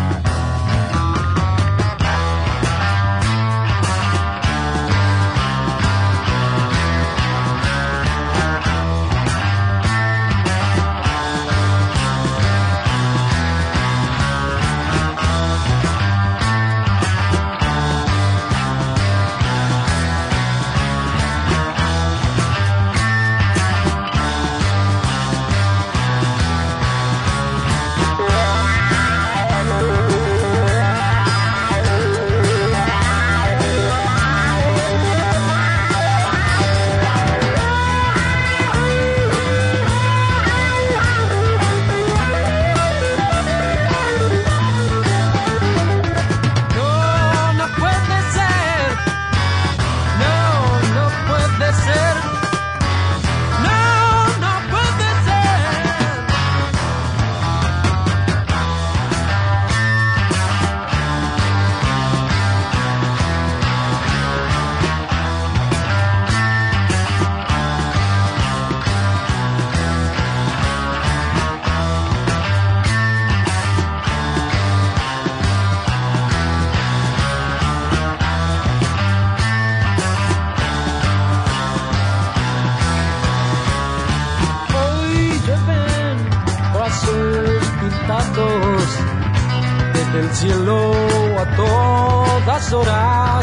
Desde el cielo a todas horas,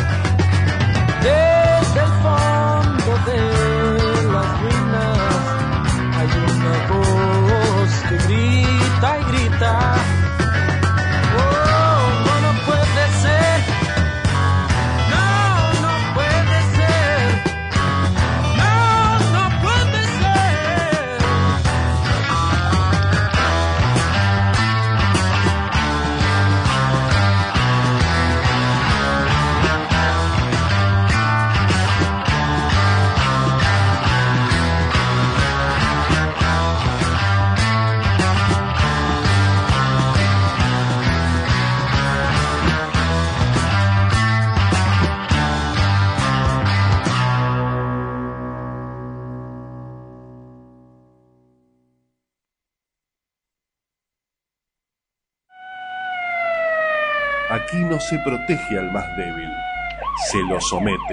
desde el fondo de las ruinas hay una voz que grita y grita. Oh, no, no puede ser. No, no puede ser. No, no puede ser. Aquí no se protege al más débil, se lo somete.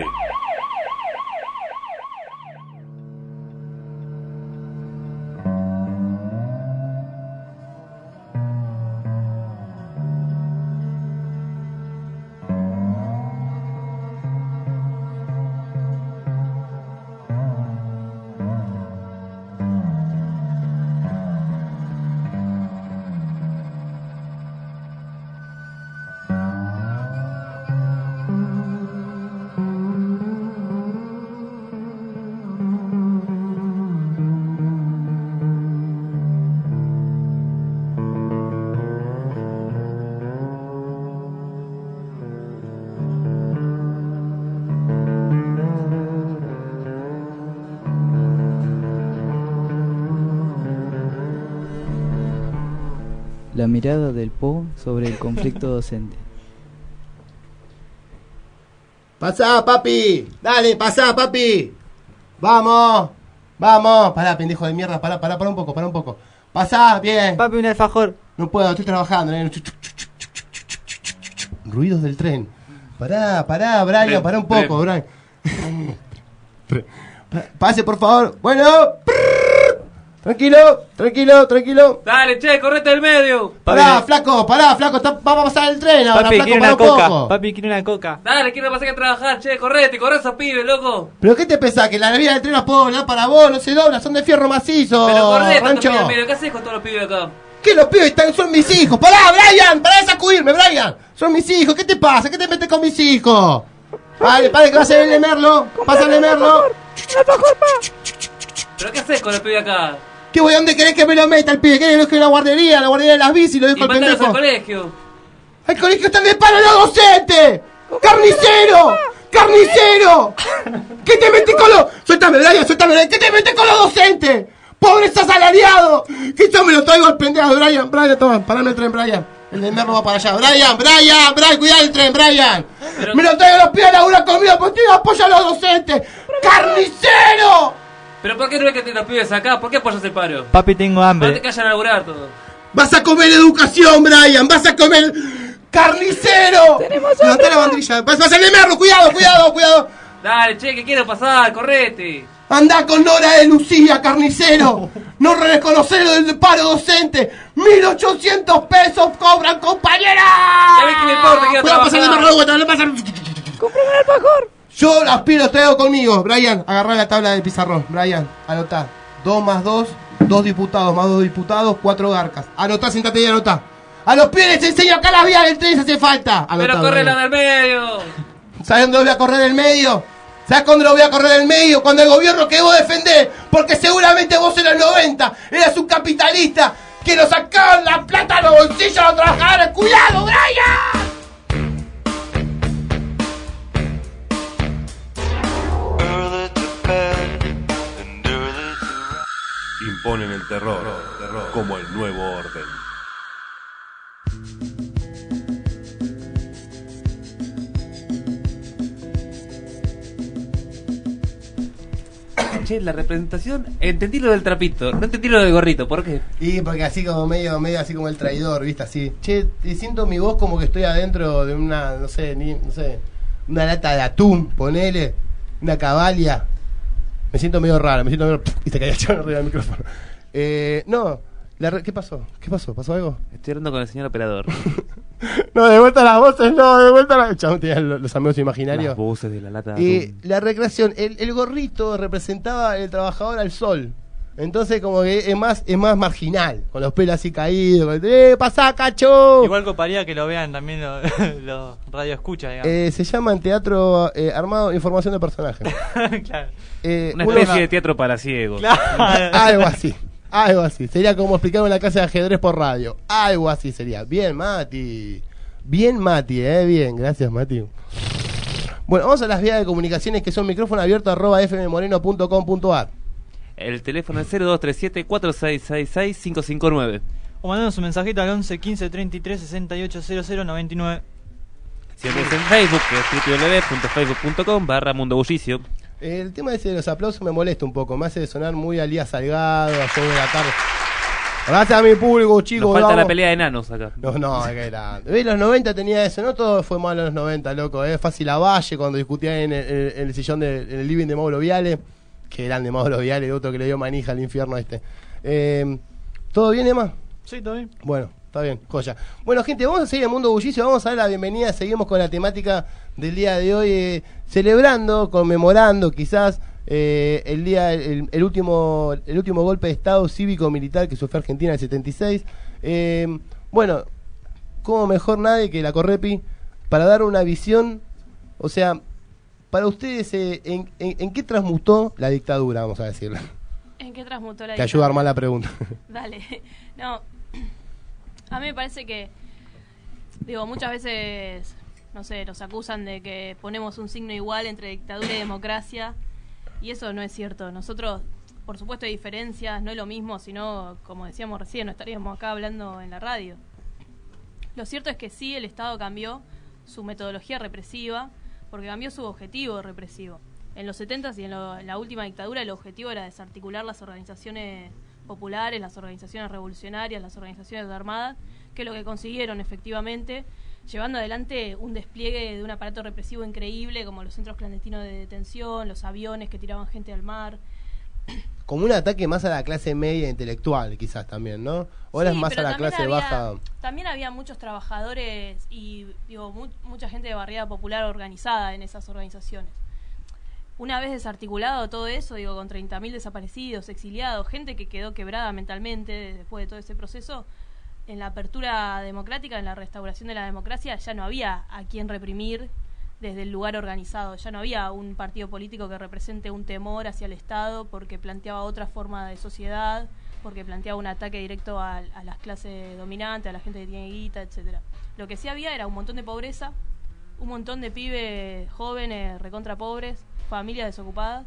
La mirada del Po sobre el conflicto docente. Pasá, papi. Dale, pasá, papi. Vamos. Vamos. Pará, pendejo de mierda. Pará, pará, pará un poco, pará un poco. Pasá, bien. Papi, un alfajor. No puedo, estoy trabajando. ¿eh? Ruidos del tren. Pará, pará, Brian, pará un poco, Brian. Pase, por favor. Bueno. Tranquilo, tranquilo, tranquilo. Dale, che, correte del medio. Pará, flaco, pará, flaco, está, vamos a pasar el tren ahora, Papi, flaco, quiero pará una un coca. poco. Papi, quiero una coca. Dale, quiero pasar que trabajar, che, correte, corre esos pibes, loco. ¿Pero qué te pensás? ¿Que la vía del tren la puedo doblar para vos? No se dobla, son de fierro macizo, Pero correte, Rancho. estos pibes, ¿qué haces con todos los pibes acá? ¿Qué los pibes están? Son mis hijos. Pará, Brian, pará de sacudirme, Brian. Son mis hijos, ¿qué te pasa? ¿Qué te metes con mis hijos? Vale, vale, que va a ser el de Merlo. Pasa el de Merlo. ¿Pero qué haces con los pibes acá? ¿Qué voy? ¿Dónde querés que me lo meta el pibe? ¿Querés que la guardería? La guardería de las bicis, lo dijo Y el mándalos pendejo. al colegio. ¡Al colegio están de paro los docentes! ¡Carnicero! ¡Carnicero! ¿Qué te metes con los...? Suéltame, Brian, suéltame, Brian. ¿Qué te metes con los docentes? ¡Pobres asalariados! Que yo me lo traigo al pendejo, Brian. Brian, toma, parame el tren, Brian. El de Merlo va para allá. Brian, Brian, Brian, cuidado el tren, Brian. Pero... Me lo traigo los pies a laburar conmigo porque no apoya a los docentes. ¡Carnicero! ¿Pero por qué no ves que te los pibes acá? ¿Por qué apoyas el paro? Papi, tengo No te hambre. callan a laburar todo. ¡Vas a comer educación, Brian! ¡Vas a comer... ¡Carnicero! ¡Levantá la bandrilla! ¡Vas a salir Merlo! ¡Cuidado, cuidado, cuidado! Dale, che, que quiero pasar, correte. ¡Anda con Nora de Lucía, carnicero! ¡No reconocer el paro docente! ¡mil ochocientos pesos cobran, compañera! Ya ves que me importa, quiero Cuidado, pasa el de trabajar. Merlo, le pasa... ¡Cómprame el alfajor! Yo las pilas traigo conmigo. Brian, agarrá la tabla del pizarrón. Brian, anotá. Dos más dos, dos diputados más dos diputados, cuatro garcas. Anotá, sentate y anotá. A los pies les enseño acá las vías del tren si hace falta. Anotá, Pero corre la Brian. del medio. ¿Sabes dónde lo voy a correr del medio? ¿Sabes cuándo lo voy a correr del medio? Cuando el gobierno que vos defendés. Porque seguramente vos en los noventa eras un capitalista que nos sacaban la plata a los bolsillos a los trabajadores. ¡Cuidado, Brian! Imponen el terror, terror como el nuevo orden. Che, la representación, entendí lo del trapito, no entendí lo del gorrito, ¿por qué? Y porque así como medio, medio así como el traidor, ¿viste? Así. Che, te siento mi voz como que estoy adentro de una, no sé, ni, no sé, una lata de atún, ponele, una cabalia. Me siento medio raro, me siento medio... Y se caía el chaval arriba del micrófono. Eh, no, la re- ¿qué pasó? ¿Qué pasó? ¿Pasó algo? Estoy hablando con el señor operador. No, de vuelta las voces, no, de vuelta las... Chabón, tenía los, los amigos imaginarios. Las voces de la lata de Y atún. la recreación, el, el gorrito representaba el trabajador al sol. Entonces como que es más, es más marginal, con los pelos así caídos, con el, ¡eh, pasá, cacho! Igual coparía que lo vean también los, los radioescuchas, digamos. Eh, se llama en teatro eh, armado información de personaje. Claro. Eh, Una uno- especie de teatro para ciegos. algo así, algo así. Sería como explicar una clase de ajedrez por radio. Algo así sería. Bien, Mati. Bien, Mati, eh, bien. Gracias, Mati. Bueno, vamos a las vías de comunicaciones que son micrófono abierto arroba fmmoreno punto com punto ar. El teléfono es cero dos tres siete, cuatro seis seis seis, cinco cinco nueve. O mandanos un mensajito al once quince treinta y tres sesenta y ocho cero cero noventa y nueve. Si andas en Facebook, que es w w w punto facebook punto com barra Mundo Bullicio. El tema ese de los aplausos me molesta un poco. Me hace sonar muy a Lía Salgado, a Show de la tarde. Gracias a mi público, chicos. Nos falta vamos. la pelea de enanos acá. No, no, es que era. ¿Ves? Los noventa tenía eso, no todo fue malo en los noventa, loco. Es fácil a Valle cuando discutía en el, en el sillón de, en el living de Mauro Viale. Que grande Mauro Viale, otro que le dio manija al infierno este. Eh, ¿Todo bien, Emma? Sí, todo bien. Bueno, está bien, joya. Bueno, gente, vamos a seguir el Mundo Bullicio, vamos a dar la bienvenida, seguimos con la temática del día de hoy, eh, celebrando, conmemorando quizás eh, el día, el, el último el último golpe de Estado cívico-militar que sufrió Argentina en el setenta y seis. Eh, bueno, como mejor nadie que la Correpi para dar una visión, o sea, para ustedes, eh, en, en, ¿en qué transmutó la dictadura, vamos a decirlo? ¿En qué transmutó la Te ayuda a armar la pregunta. Dale. No, a mí me parece que, digo, muchas veces, no sé, nos acusan de que ponemos un signo igual entre dictadura y democracia, y eso no es cierto. Nosotros, por supuesto, hay diferencias, no es lo mismo, sino, como decíamos recién, no estaríamos acá hablando en la radio. Lo cierto es que sí, el Estado cambió su metodología represiva, porque cambió su objetivo represivo. En los setentas y en, lo, en la última dictadura el objetivo era desarticular las organizaciones populares, las organizaciones revolucionarias, las organizaciones armadas, que es lo que consiguieron efectivamente, llevando adelante un despliegue de un aparato represivo increíble, como los centros clandestinos de detención, los aviones que tiraban gente al mar. Como un ataque más a la clase media intelectual, quizás también, ¿no? Ahora Sí, es más a pero la también clase había- baja. También había muchos trabajadores y digo mu- mucha gente de barriada popular organizada en esas organizaciones. Una vez desarticulado todo eso, digo, con treinta mil desaparecidos, exiliados, gente que quedó quebrada mentalmente después de todo ese proceso, en la apertura democrática, en la restauración de la democracia, ya no había a quién reprimir desde el lugar organizado. Ya no había un partido político que represente un temor hacia el Estado porque planteaba otra forma de sociedad, porque planteaba un ataque directo a, a las clases dominantes, a la gente que tiene guita, etcétera. Lo que sí había era un montón de pobreza, un montón de pibes jóvenes, recontra pobres, familias desocupadas,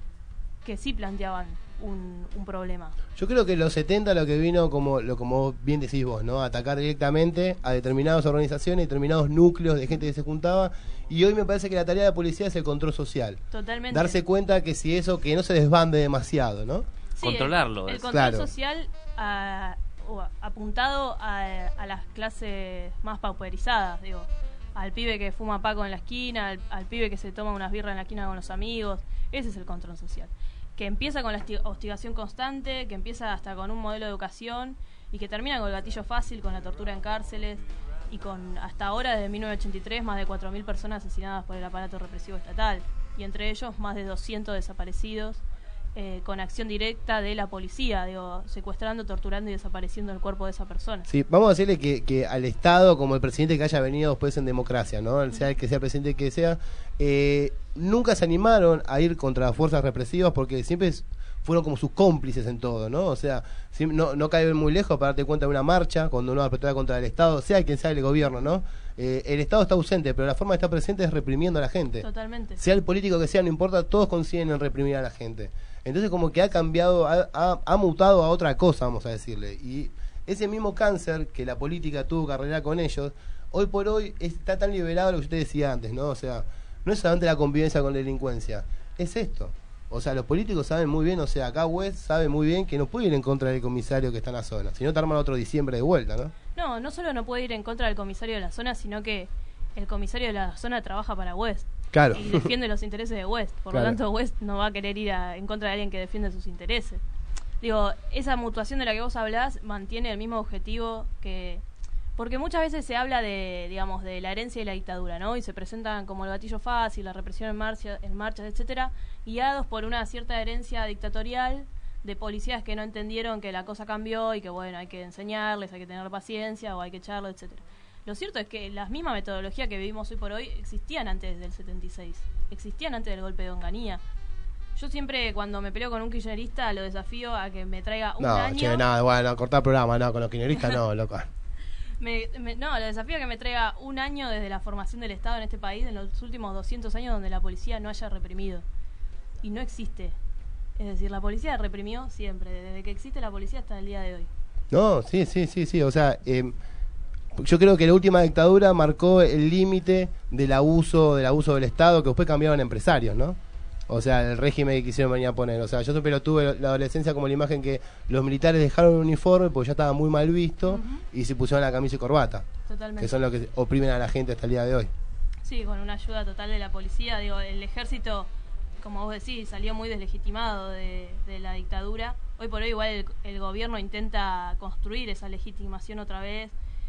que sí planteaban un, un problema. Yo creo que en los setenta lo que vino, como lo como bien decís vos, ¿no? Atacar directamente a determinadas organizaciones, determinados núcleos de gente que se juntaba. Y hoy me parece que la tarea de la policía es el control social. Totalmente. Darse cuenta que si eso, que no se desbande demasiado, ¿no? Sí, Controlarlo. El, el es. control Claro. social a- o a- apuntado a, a las clases más pauperizadas, digo, al pibe que fuma paco en la esquina, al, al pibe que se toma unas birras en la esquina con los amigos. Ese es el control social. Que empieza con la hosti- hostigación constante, que empieza hasta con un modelo de educación y que termina con el gatillo fácil, con la tortura en cárceles y con hasta ahora, desde mil novecientos ochenta y tres, más de cuatro mil personas asesinadas por el aparato represivo estatal y entre ellos más de doscientos desaparecidos. Eh, con acción directa de la policía, digo, secuestrando, torturando y desapareciendo el cuerpo de esa persona. Sí, vamos a decirle que, que al Estado, como el presidente que haya venido después en democracia, ¿no? Sea el que sea el presidente que sea, eh, nunca se animaron a ir contra las fuerzas represivas porque siempre es- fueron como sus cómplices en todo, ¿no? O sea, si- no, no cae muy lejos para darte cuenta de una marcha, cuando uno va a protestar contra el Estado, sea quien sea el gobierno, ¿no? Eh, el Estado está ausente, pero la forma de estar presente es reprimiendo a la gente. Totalmente. Sea el político que sea, no importa, todos consiguen en reprimir a la gente. Entonces como que ha cambiado, ha, ha- ha mutado a otra cosa, vamos a decirle. Y ese mismo cáncer que la política tuvo que arreglar con ellos, hoy por hoy está tan liberado lo que usted decía antes, ¿no? O sea, no es solamente la convivencia con la delincuencia, es esto. O sea, los políticos saben muy bien, o sea, acá West sabe muy bien que no puede ir en contra del comisario que está en la zona, si no te arman otro diciembre de vuelta, ¿no? No, no solo no puede ir en contra del comisario de la zona, sino que el comisario de la zona trabaja para West. Claro. Y defiende los intereses de West. Por Claro. lo tanto, West no va a querer ir a- en contra de alguien que defiende sus intereses. Digo, esa mutuación de la que vos hablás mantiene el mismo objetivo que... Porque muchas veces se habla de, digamos, de la herencia y la dictadura, ¿no? Y se presentan como el gatillo fácil, la represión en, marcha, en marchas, etcétera, guiados por una cierta herencia dictatorial de policías que no entendieron que la cosa cambió y que, bueno, hay que enseñarles, hay que tener paciencia o hay que echarlo, etcétera. Lo cierto es que las mismas metodologías que vivimos hoy por hoy existían antes del setenta y seis, existían antes del golpe de Onganía. Yo siempre, cuando me peleo con un kirchnerista, lo desafío a que me traiga un No, año... che, nada, bueno, cortar programa, no, con los kirchneristas no, loco. Me, me- no, lo desafío a que me traiga un año desde la formación del Estado en este país, en los últimos doscientos años, donde la policía no haya reprimido. Y no existe. Es decir, la policía reprimió siempre. Desde que existe la policía hasta el día de hoy. No, sí, sí, sí, sí, o sea... Eh, yo creo que la última dictadura marcó el límite del abuso del abuso del Estado que después cambiaban a empresarios, ¿no? O sea, el régimen que quisieron venir a poner. O sea, yo siempre lo tuve la adolescencia como la imagen que los militares dejaron el uniforme porque ya estaba muy mal visto uh-huh. y se pusieron la camisa y corbata. Totalmente. Que son los que oprimen a la gente hasta el día de hoy. Sí, con una ayuda total de la policía. Digo, el ejército, como vos decís, salió muy deslegitimado de, de la dictadura. Hoy por hoy igual el, el gobierno intenta construir esa legitimación otra vez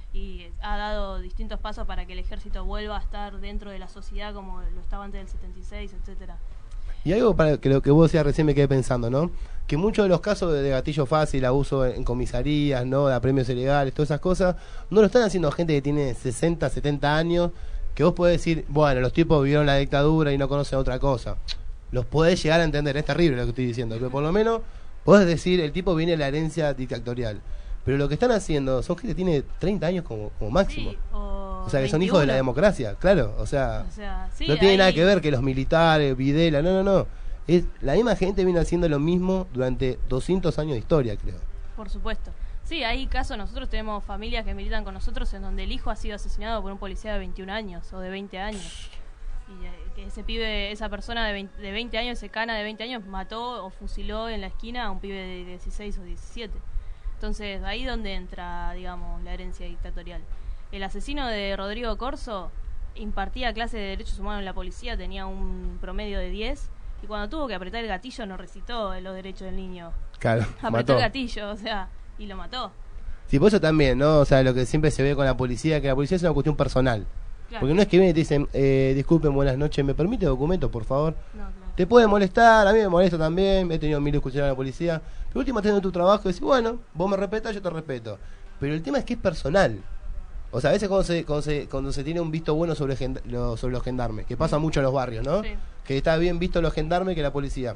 y ha dado distintos pasos para que el ejército vuelva a estar dentro de la sociedad como lo estaba antes del setenta y seis, etcétera. Y algo para que lo que vos decías recién me quedé pensando, ¿no? Que muchos de los casos de gatillo fácil, abuso en comisarías, ¿no? De apremios ilegales, todas esas cosas, no lo están haciendo gente que tiene sesenta, setenta años, que vos podés decir, bueno, los tipos vivieron la dictadura y no conocen otra cosa. Los podés llegar a entender, es terrible lo que estoy diciendo, pero por lo menos podés decir, el tipo viene de la herencia dictatorial. Pero lo que están haciendo son gente que tiene treinta años como, como máximo. Sí, o, o sea, que son veintiuno. hijos de la democracia, claro. O sea, o sea sí, no tiene hay... nada que ver que los militares, Videla, no, no, no. Es, la misma gente viene haciendo lo mismo durante doscientos años de historia, creo. Por supuesto. Sí, hay casos, nosotros tenemos familias que militan con nosotros en donde el hijo ha sido asesinado por un policía de veintiún años o de veinte años. Y eh, que ese pibe, esa persona de veinte, de veinte años, ese cana de veinte años, mató o fusiló en la esquina a un pibe de dieciséis o diecisiete. Entonces, ahí donde entra, digamos, la herencia dictatorial. El asesino de Rodrigo Corso impartía clases de derechos humanos en la policía, tenía un promedio de diez, y cuando tuvo que apretar el gatillo no recitó los derechos del niño. Claro, apretó mató. el gatillo, o sea, y lo mató. Sí, por eso también, ¿no? O sea, lo que siempre se ve con la policía, que la policía es una cuestión personal. Claro. Porque no es que vienen y te dicen, eh, disculpen, buenas noches, ¿me permite documento, por favor? No, claro. Te puede molestar, a mí me molesta también, he tenido mil discusiones con la policía. Pero último, teniendo tu trabajo, decís, bueno, vos me respetas, yo te respeto. Pero el tema es que es personal. O sea, a veces cuando se, cuando se, cuando se tiene un visto bueno sobre, gend- lo, sobre los gendarmes, que pasa mucho en los barrios, ¿no? Sí. Que está bien visto los gendarmes que la policía.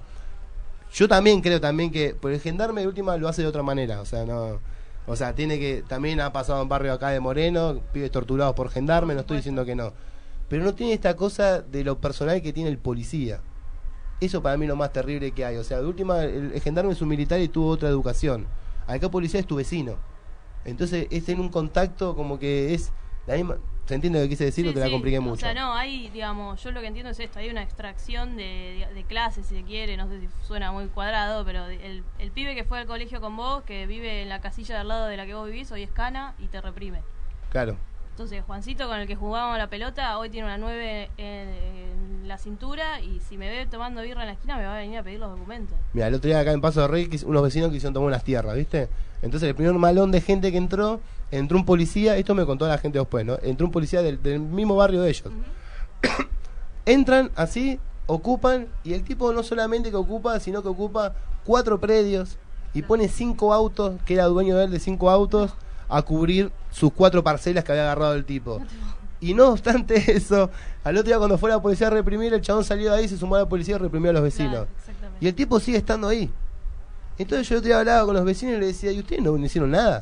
Yo también creo también que, por el gendarme de última lo hace de otra manera, o sea, no... O sea, tiene que, también ha pasado en barrio acá de Moreno, pibes torturados por gendarme, no estoy diciendo que no. Pero no tiene esta cosa de lo personal que tiene el policía. Eso para mí es lo más terrible que hay. O sea, de última, el, el gendarme es un militar y tuvo otra educación. Acá policía es tu vecino. Entonces es en un contacto como que es la misma... ¿Se entiende lo que quise decir sí, o te la sí. compliqué o mucho? O sea, no, hay, digamos, yo lo que entiendo es esto, hay una extracción de, de, de clases, si se quiere, no sé si suena muy cuadrado, pero el, el pibe que fue al colegio con vos, que vive en la casilla de al lado de la que vos vivís, hoy es cana y te reprime. Claro. Entonces, Juancito, con el que jugábamos la pelota, hoy tiene una nueve en, en la cintura y si me ve tomando birra en la esquina me va a venir a pedir los documentos. Mira, el otro día acá en Paso de Rey, unos vecinos quisieron tomar unas tierras, ¿viste? Entonces el primer malón de gente que entró, entró un policía, esto me contó la gente después, ¿no? Entró un policía del, del mismo barrio de ellos. Uh-huh. Entran así, ocupan, y el tipo no solamente que ocupa, sino que ocupa cuatro predios y pone cinco autos, que era dueño de él de cinco autos, a cubrir sus cuatro parcelas que había agarrado el tipo. Y no obstante eso, al otro día cuando fue la policía a reprimir, el chabón salió de ahí, se sumó a la policía y reprimió a los vecinos. Claro, y el tipo sigue estando ahí. Entonces yo el otro día hablaba con los vecinos y le decía, ¿y ustedes no hicieron nada?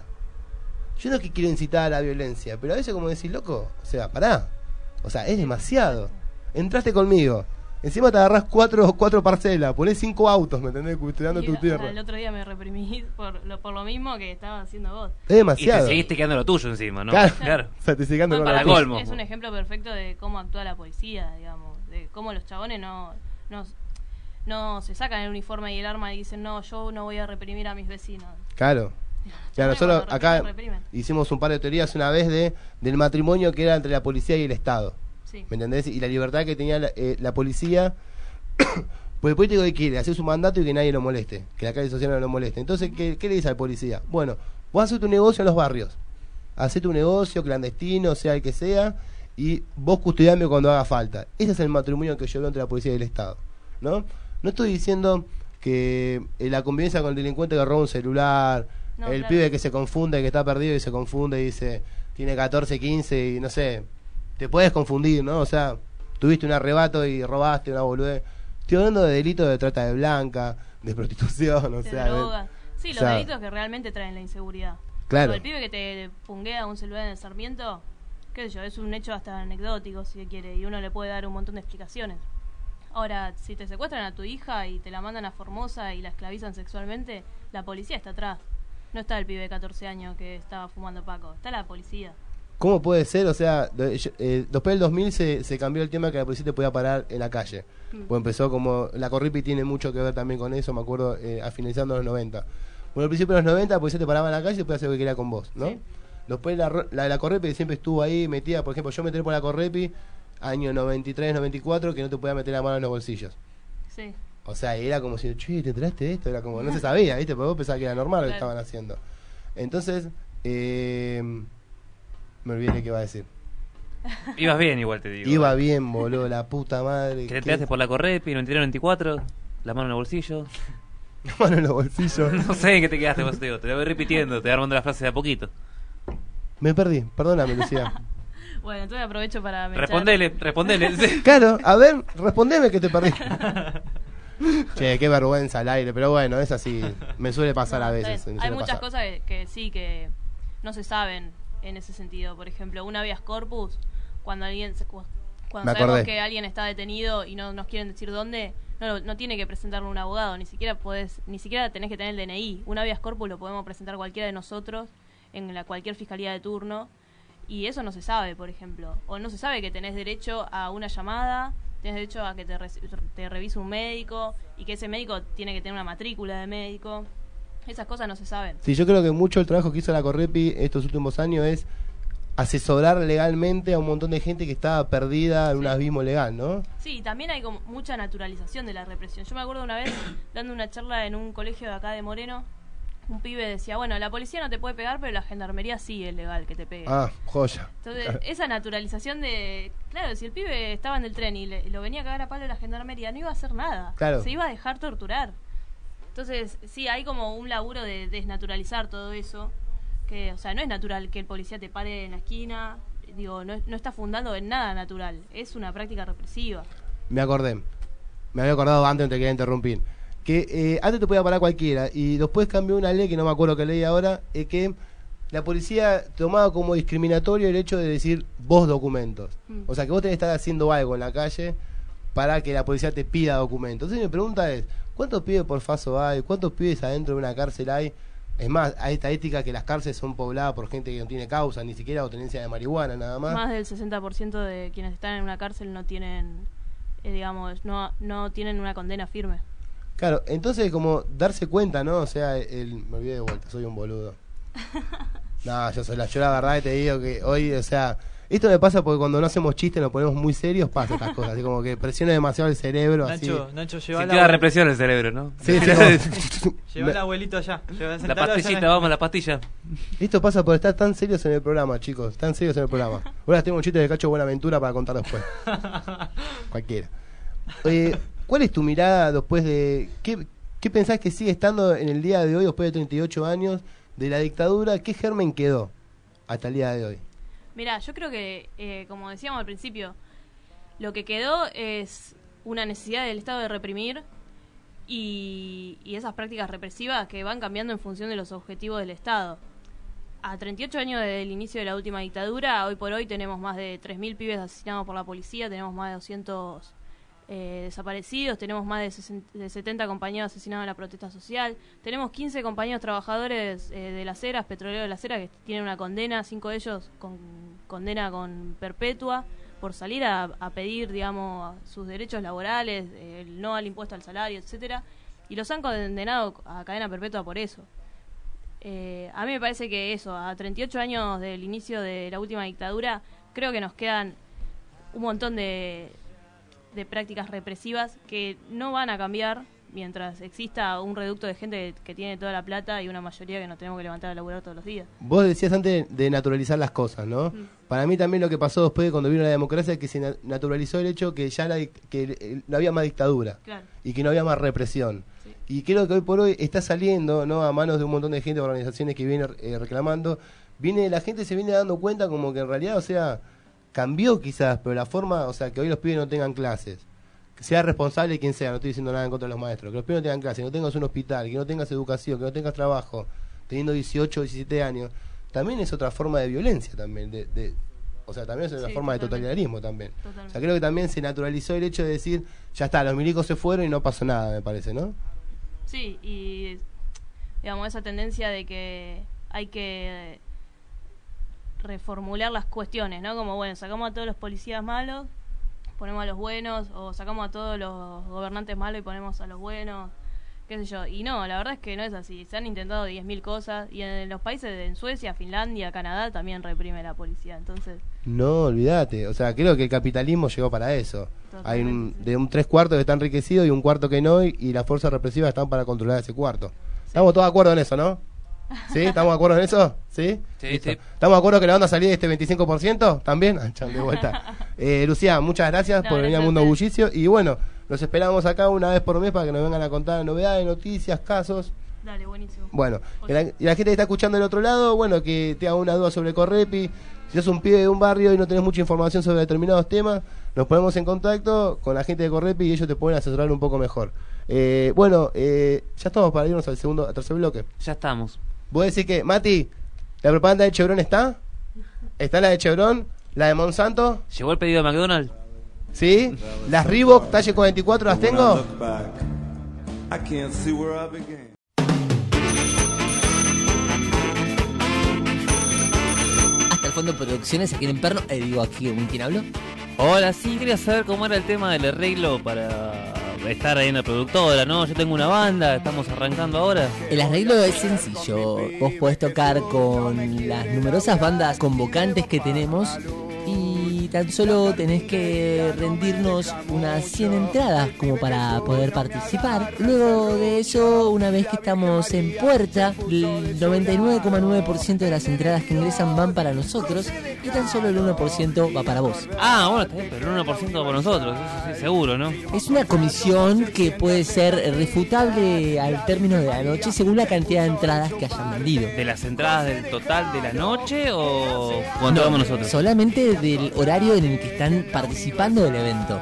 Yo no es que quiero incitar a la violencia, pero a veces como decís, loco, o sea, pará. O sea, es demasiado. Entraste conmigo. Encima te agarrás cuatro, cuatro parcelas, ponés cinco autos, ¿me entendés? Cuidando tu tierra. El otro día me reprimí por lo, por lo mismo que estaba haciendo vos. Es demasiado. Y te seguiste quedando lo tuyo encima, ¿no? Claro. claro. O sea, te seguís quedando no, con para lo mí tuyo. Es un ejemplo perfecto de cómo actúa la policía, digamos. De cómo los chabones no, no, no se sacan el uniforme y el arma y dicen, no, yo no voy a reprimir a mis vecinos. Claro. Ya nosotros acá reprimen. Hicimos un par de teorías una vez de del matrimonio que era entre la policía y el Estado. Sí. ¿Me entendés? Y la libertad que tenía la, eh, la policía... Pues el político que quiere hacer su mandato y que nadie lo moleste, que la calle social no lo moleste. Entonces, ¿qué, qué le dice al policía? Bueno, vos haces tu negocio en los barrios, hacés tu negocio clandestino, sea el que sea, y vos custodiame cuando haga falta. Ese es el matrimonio que yo veo entre la policía y el Estado, ¿no? No estoy diciendo que eh, la convivencia con el delincuente que roba un celular, no, el claro. pibe que se confunde, que está perdido y se confunde y dice, tiene catorce, quince y no sé, te puedes confundir, ¿no? O sea, tuviste un arrebato y robaste una boludez. Estoy hablando de delitos de trata de blanca, de prostitución, o de sea... droga. Sí, los o sea, delitos que realmente traen la inseguridad. Claro. Pero el pibe que te punguea un celular en el Sarmiento, qué sé yo, es un hecho hasta anecdótico, si se quiere, y uno le puede dar un montón de explicaciones. Ahora, si te secuestran a tu hija y te la mandan a Formosa y la esclavizan sexualmente, la policía está atrás. No está el pibe de catorce años que estaba fumando paco, está la policía. ¿Cómo puede ser? O sea, de- yo- eh, después del dos mil se, se cambió el tema que la policía te podía parar en la calle. Mm. Pues empezó como... La Corripi tiene mucho que ver también con eso, me acuerdo, eh, a finalizando los noventa. Bueno, al principio de los noventa la policía te paraba en la calle y te podía hacer lo que quería con vos, ¿no? Sí. Después la, ro- la de la Correpi que siempre estuvo ahí metida, por ejemplo, yo me enteré por la Correpi, año noventa y tres, noventa y cuatro, que no te podía meter la mano en los bolsillos. Sí. O sea, era como si, che, ¿te enteraste de esto? Era como, no se sabía, ¿viste? Porque vos pensabas que era normal lo que Claro. estaban haciendo. Entonces, eh, me olvidé qué iba a decir. Ibas bien igual, te digo. Iba bien, boludo, la puta madre. Que te qué- enteraste por la Correpi, noventa y tres, noventa y cuatro, la mano en el bolsillo. La mano en los bolsillos. No sé en qué te quedaste vos, te digo. Te lo voy repitiendo, te voy armando la frase de a poquito. Me perdí, perdóname, Lucía. Bueno, entonces aprovecho para mencionar- Respondele, respondele. Sí. Claro, a ver, respondeme que te perdí. Che, qué vergüenza al aire, pero bueno, es así. Me suele pasar No, a está veces. bien. me Hay suele muchas pasar. cosas que, que sí que no se saben en ese sentido. Por ejemplo, un habeas corpus, cuando alguien se- cu- cuando Me sabemos acordé. que alguien está detenido y no nos quieren decir dónde, no, no tiene que presentarlo un abogado, ni siquiera podés, ni siquiera tenés que tener el D N I. Un habeas corpus lo podemos presentar cualquiera de nosotros en la cualquier fiscalía de turno y eso no se sabe, por ejemplo. O no se sabe que tenés derecho a una llamada, tenés derecho a que te, re- te revise un médico y que ese médico tiene que tener una matrícula de médico. Esas cosas no se saben. Sí, yo creo que mucho el trabajo que hizo la Correpi estos últimos años es asesorar legalmente a un montón de gente que estaba perdida en un abismo legal, ¿no? Sí, también hay como mucha naturalización de la represión. Yo me acuerdo una vez dando una charla en un colegio de acá de Moreno, un pibe decía, bueno, la policía no te puede pegar, pero la gendarmería sí es legal que te pegue. Ah, joya. Entonces, esa naturalización de... Claro, si el pibe estaba en el tren y le- lo venía a cagar a palo la gendarmería, no iba a hacer nada. Claro. Se iba a dejar torturar. Entonces, sí, hay como un laburo de desnaturalizar todo eso. Que, o sea, no es natural que el policía te pare en la esquina. Digo, no, no está fundando en nada natural. Es una práctica represiva. Me acordé. Me había acordado antes, no te quería interrumpir. Que eh, antes te podía parar cualquiera y después cambió una ley que no me acuerdo qué ley ahora, es que la policía tomaba como discriminatorio el hecho de decir vos documentos. Mm. O sea, que vos tenés que estar haciendo algo en la calle para que la policía te pida documentos. Entonces mi pregunta es, ¿cuántos pibes por faso hay? ¿Cuántos pibes adentro de una cárcel hay? Es más, hay estadística que las cárceles son pobladas por gente que no tiene causa, ni siquiera o tenencia de marihuana, nada más. Más del sesenta por ciento de quienes están en una cárcel no tienen, eh, digamos, no, no tienen una condena firme. Claro, entonces como darse cuenta, ¿no? O sea, el, me olvidé de vuelta, soy un boludo. No, yo soy la, yo la verdad te digo que hoy, o sea, esto me pasa porque cuando no hacemos chistes, nos ponemos muy serios, pasa estas cosas, así como que presiona demasiado el cerebro, Nacho, así. Nacho, lleva Se la queda abue- represión el cerebro, ¿no? Sí, sí, como- Lleva al abuelito allá. Lleva- La sentalo allá en pastillita, vamos, la pastilla. Esto pasa por estar tan serios en el programa, chicos, tan serios en el programa. Ahora tengo un chiste de Cacho Buenaventura para contar después. Cualquiera. Eh, ¿Cuál es tu mirada después de... ¿qué, ¿Qué pensás que sigue estando en el día de hoy, después de treinta y ocho años de la dictadura? ¿Qué germen quedó hasta el día de hoy? Mira, yo creo que, eh, como decíamos al principio, lo que quedó es una necesidad del Estado de reprimir y, y esas prácticas represivas que van cambiando en función de los objetivos del Estado. A treinta y ocho años del inicio de la última dictadura, hoy por hoy tenemos más de tres mil pibes asesinados por la policía, tenemos más de doscientos eh, desaparecidos, tenemos más de, sesenta, de setenta compañeros asesinados en la protesta social, tenemos quince compañeros trabajadores eh, de las Heras, petroleros de las Heras, que tienen una condena, cinco de ellos con condena con perpetua, por salir a, a pedir, digamos, sus derechos laborales, eh, el no al impuesto al salario, etcétera, y los han condenado a cadena perpetua por eso. Eh, a mí me parece que eso, a treinta y ocho años del inicio de la última dictadura, creo que nos quedan un montón de, de prácticas represivas que no van a cambiar mientras exista un reducto de gente que, que tiene toda la plata y una mayoría que nos tenemos que levantar a laburar todos los días. Vos decías antes de naturalizar las cosas, ¿no? Mm. Para mí también lo que pasó después de cuando vino la democracia es que se na- naturalizó el hecho que ya la dic- que eh, no había más dictadura Claro. y que no había más represión. Y creo que hoy por hoy está saliendo, ¿no? A manos de un montón de gente, organizaciones que vienen eh, reclamando, viene la gente se viene dando cuenta como que en realidad, o sea, cambió quizás, pero la forma, o sea, que hoy los pibes no tengan clases, que sea responsable quien sea, no estoy diciendo nada en contra de los maestros, que los pibes no tengan clases, que no tengas un hospital, que no tengas educación, que no tengas trabajo, teniendo dieciocho, diecisiete años, también es otra forma de violencia también, de, de o sea, también es una Sí, forma de totalmente. totalitarismo también. Totalmente. O sea, creo que también se naturalizó el hecho de decir, ya está, los milicos se fueron y no pasó nada, me parece, ¿no? Sí, y digamos esa tendencia de que hay que reformular las cuestiones, ¿no? Como, bueno, sacamos a todos los policías malos, ponemos a los buenos, o sacamos a todos los gobernantes malos y ponemos a los buenos, qué sé yo. Y no, la verdad es que no es así. Se han intentado diez mil cosas, y en los países de en Suecia, Finlandia, Canadá también reprime la policía, entonces... No, olvídate. O sea, creo que el capitalismo llegó para eso. Hay un, de un tres cuartos que está enriquecido y un cuarto que no, y, y las fuerzas represivas están para controlar ese cuarto. Sí. Estamos todos de acuerdo en eso, ¿no? ¿Sí? ¿Estamos de acuerdo en eso? ¿Sí? Sí, sí. ¿Estamos de acuerdo que la onda salía de este veinticinco por ciento? ¿También? Ah, de vuelta. Eh, Lucía, muchas gracias No, por venir gracias al Mundo a ustedes. Bullicio. Y bueno, los esperamos acá una vez por mes para que nos vengan a contar novedades, noticias, casos. Dale, buenísimo. Bueno, y la, y la gente que está escuchando del otro lado, bueno, que te haga una duda sobre Correpi. Si sos un pibe de un barrio y no tenés mucha información sobre determinados temas, nos ponemos en contacto con la gente de Correpi y ellos te pueden asesorar un poco mejor. Eh, bueno, eh, ya estamos para irnos al segundo, al tercer bloque. Ya estamos. Vos decís que, Mati, ¿la propaganda de Chevron está? ¿Está la de Chevron? ¿La de Monsanto? ¿Llegó el pedido de McDonald's? ¿Sí? ¿Las Reebok talle cuarenta y cuatro las tengo? I can't see where I began. Hasta el Fondo Producciones aquí en Perno. Eh, digo, aquí, ¿quién habló? Hola, sí, quería saber cómo era el tema del arreglo para estar ahí en la productora, ¿no? Yo tengo una banda, estamos arrancando ahora. El arreglo es sencillo. Vos podés tocar con las numerosas bandas convocantes que tenemos y tan solo tenés que rendirnos unas cien entradas como para poder participar. Luego de eso, una vez que estamos en puerta, el noventa y nueve coma nueve por ciento de las entradas que ingresan van para nosotros y tan solo el uno por ciento va para vos. Ah, bueno, está bien, pero el uno por ciento va para nosotros, eso sí, seguro, ¿no? Es una comisión que puede ser refutable al término de la noche según la cantidad de entradas que hayan vendido. ¿De las entradas del total de la noche o cuánto No, vamos nosotros? solamente del horario en el que están participando del evento.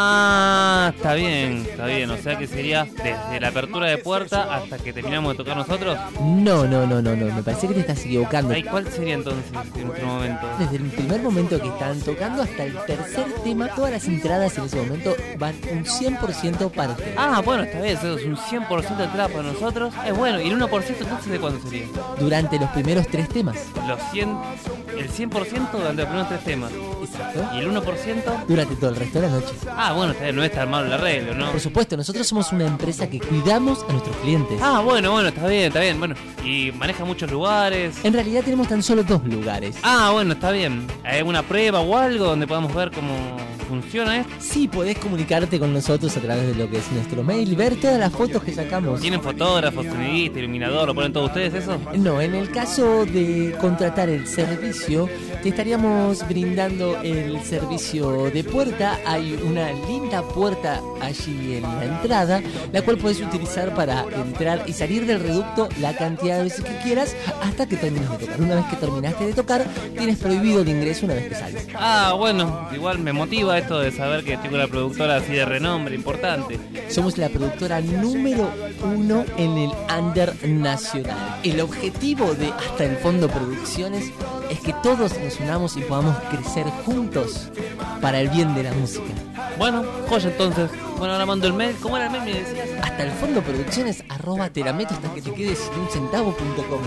Ah, está bien, está bien. O sea que sería desde la apertura de puerta hasta que terminamos de tocar nosotros. No, no, no, no, no, me parece que te estás equivocando. Ay, ¿cuál sería entonces en nuestro momento? Desde el primer momento que están tocando hasta el tercer tema, todas las entradas en ese momento van un cien por ciento para ustedes. Ah, bueno, está bien, eso es un cien por ciento de entrada para nosotros. Es bueno, ¿y el uno por ciento entonces de cuándo sería? Durante los primeros tres temas. Los cien, el cien por ciento durante los primeros tres temas. Exacto. ¿Y el uno por ciento? Durante todo el resto de la noche. Ah, bueno, está bien, no es tan malo el arreglo, ¿no? Por supuesto, nosotros somos una empresa que cuidamos a nuestros clientes. Ah, bueno, bueno, está bien, está bien. Bueno, y maneja muchos lugares. En realidad tenemos tan solo dos lugares. Ah, bueno, está bien. ¿Hay una prueba o algo donde podamos ver cómo funciona esto? Sí, podés comunicarte con nosotros a través de lo que es nuestro mail, ver todas las fotos que sacamos. ¿Tienen fotógrafos, sonidista, iluminador? ¿Lo ponen todos ustedes eso? No, en el caso de contratar el servicio, te estaríamos brindando el servicio de puerta. Hay una linda puerta allí en la entrada, la cual puedes utilizar para entrar y salir del reducto la cantidad de veces que quieras hasta que termines de tocar. Una vez que terminaste de tocar, tienes prohibido el ingreso una vez que sales. Ah, bueno, igual me motiva esto de saber que tengo una productora así de renombre, importante. Somos la productora número uno en el under nacional. El objetivo de Hasta el Fondo Producciones es que todos nos unamos y podamos crecer juntos para el bien de la música. Bueno, joya entonces. Bueno, ahora mando el mail. ¿Cómo era el mail? Me decías. Hasta el Fondo Producciones arroba te la meto hasta que te quedes sin un centavo punto com.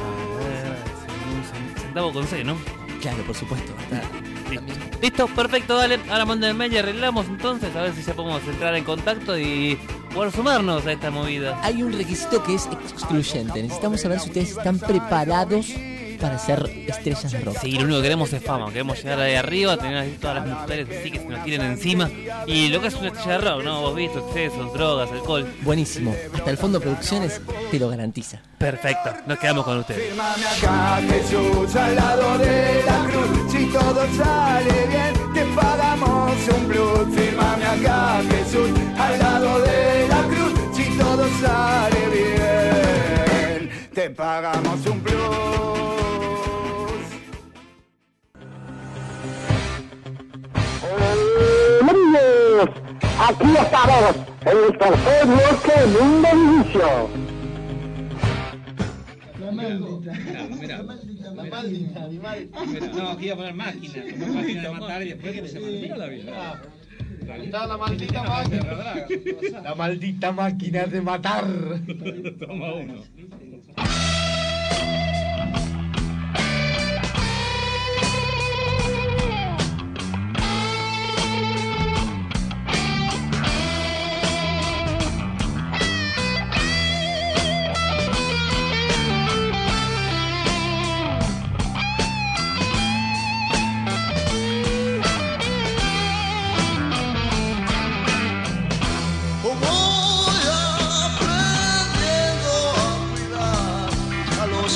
Un centavo con C, ¿no? Claro, por supuesto. Listo. Listo, perfecto, dale. Ahora mando el mail y arreglamos entonces. A ver si ya podemos entrar en contacto y poder sumarnos a esta movida. Hay un requisito que es excluyente. Necesitamos saber si ustedes están preparados para ser estrellas de rock. Sí, lo único que queremos es fama. Queremos llegar ahí arriba, tener ahí todas las mujeres así que se nos tiren encima. Y lo que es una estrella de rock, ¿no? Vos viste, excesos, drogas, alcohol. Buenísimo. Hasta el Fondo Producciones te lo garantiza. Perfecto, nos quedamos con ustedes. Fírmame acá, Jesús, al lado de la cruz. Si todo sale bien, te pagamos un plus. Fírmame acá, Jesús, al lado de la cruz. Si todo sale bien, te pagamos un plus. Amigos, aquí estamos en el tercer bloque de Mundo Bullicio. La maldita. La maldita, la maldita animal. No, aquí iba a poner máquina. Como máquina de matar y después que se maldita la vida. Está la maldita máquina. La maldita máquina de matar. Toma uno.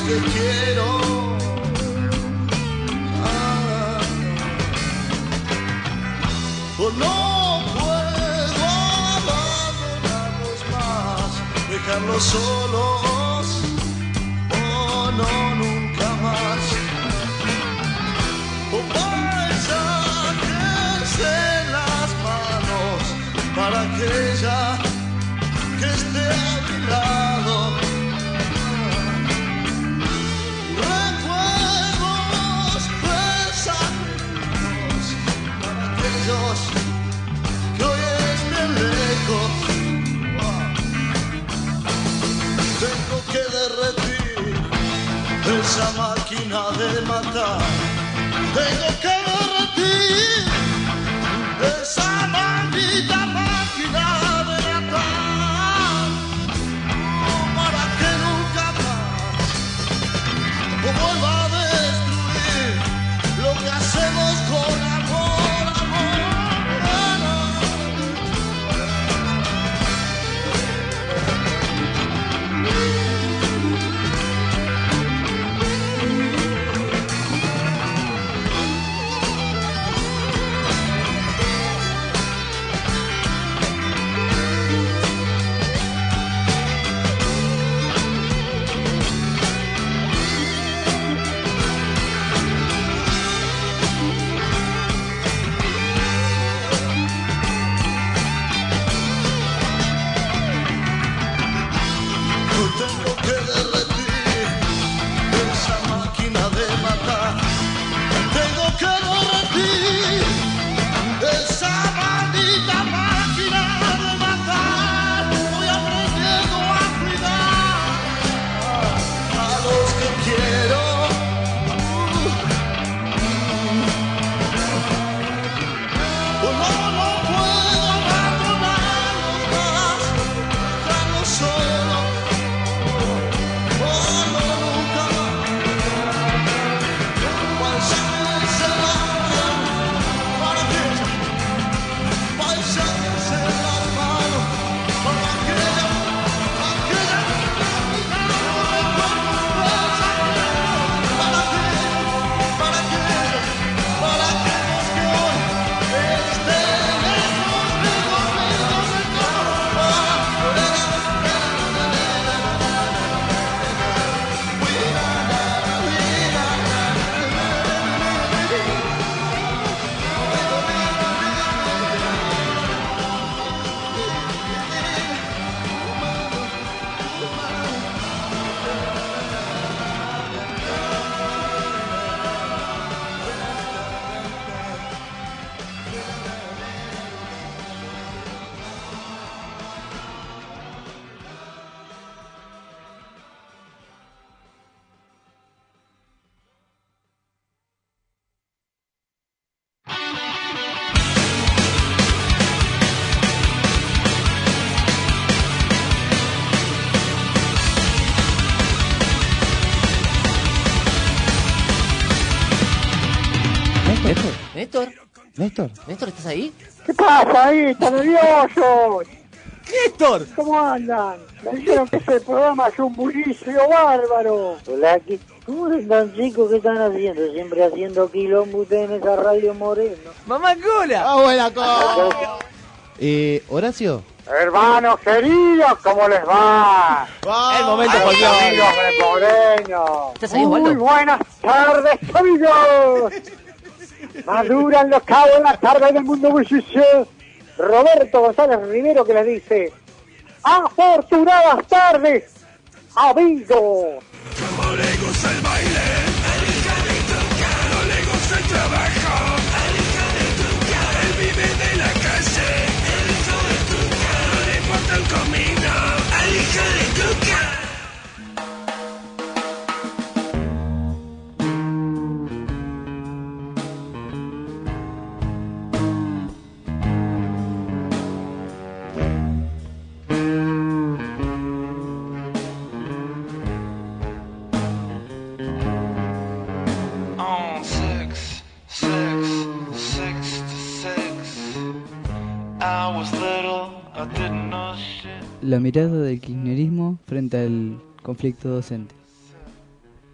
que quiero. Ah, oh, no puedo abandonarlos más, dejarlos solos. Oh, no, nunca más. Oh, paisajes en las manos para aquella que esté a mi lado. Recuerdos, pensamientos para aquellos que hoy estén lejos. Tengo que derretir esa máquina de matar. Tengo que derretir esa maldita máquina de matar, para que nunca más vuelva a destruir lo que hacemos con amor, amor. Tengo que derretir esa máquina de matar. Tengo que derretir esa maldita máquina de matar. Voy aprendiendo a cuidar a los que quiero. Oh, no, no puedo abandonarlos más, dejarlos solos. Néstor, Néstor, Néstor, ¿estás ahí? ¿Qué pasa ahí? ¿Están nerviosos? Néstor. ¿Cómo andan? Me dijeron que ese programa es un bullicio bárbaro. Hola, ¿qué, ¿cómo están, chicos? ¿Qué están haciendo? Siempre haciendo quilombo ustedes en esa radio Moreno. ¡Mamá Cola! ¡Ah, buena cosa! Eh, Horacio. Hermanos queridos, ¿cómo les va? El momento Ay, folclórico. amigos gremoreños. ¿Estás ahí, Muy Osvaldo? buenas tardes, amigos. Maduran los cabos en la tarde del mundo bullicio. Roberto González Rivero que les dice: afortunadas tardes, amigos. No le gusta el baile, no le gusta el trabajo, él vive de la calle, no le importa el comino, al hijo de Tuca. La mirada del kirchnerismo frente al conflicto docente.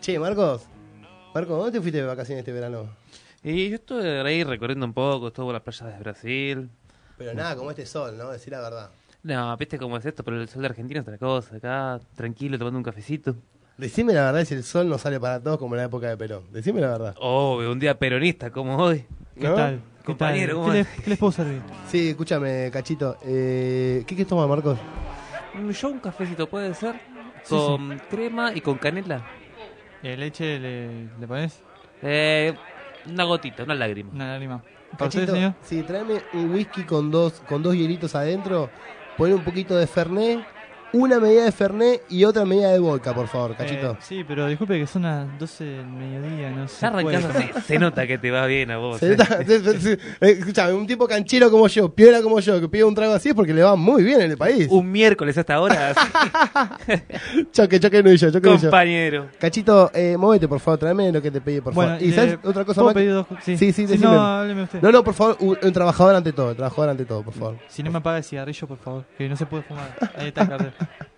Che, Marcos. Marcos, ¿dónde te fuiste de vacaciones este verano? Y yo estuve ahí recorriendo un poco, estuve en las playas de Brasil. Pero nada, como este sol, ¿no? Decir la verdad. No, viste cómo es esto, pero el sol de Argentina es otra cosa. Acá, tranquilo, tomando un cafecito. Decime la verdad si el sol no sale para todos como en la época de Perón. Decime la verdad. Oh, un día peronista como hoy. ¿Qué ¿No? tal? ¿Qué Compañero, tal? ¿cómo ¿Qué, es? les, ¿Qué les puedo servir? Sí, escúchame, Cachito. Eh, ¿Qué quieres tomar, Marcos? Mm, Yo un cafecito, ¿puede ser? Sí, Con crema y con canela. ¿Eh, ¿Leche le, le pones? Eh, una gotita, una lágrima. Una lágrima. ¿Para usted, Cachito, señor? sí, tráeme un whisky con dos, con dos hielitos adentro. Poné un poquito de Fernet, una medida de Fernet y otra medida de vodka, por favor, Cachito. Eh, sí, pero disculpe que son las doce del mediodía, no sé. Ya arrancás así, se nota que te va bien a vos. Se eh. nota- se- se- se- eh, escuchame, un tipo canchero como yo, piola como yo, que pide un trago así es porque le va muy bien en el país. Un miércoles hasta ahora. Choque, choque nudillo, choque nudillo. Compañero. Cachito, eh, móvete, por favor, tráeme lo que te pedí, por Bueno, favor. y ¿Y le- sabes otra cosa ¿puedo más? pedir dos co- sí. sí, sí, Sí, decime. no, hábleme usted. No, no, por favor, un, un trabajador ante todo, un trabajador ante todo, por favor. Si no me apaga el cigarrillo, por favor, que no se puede fumar. Ahí está el cartel.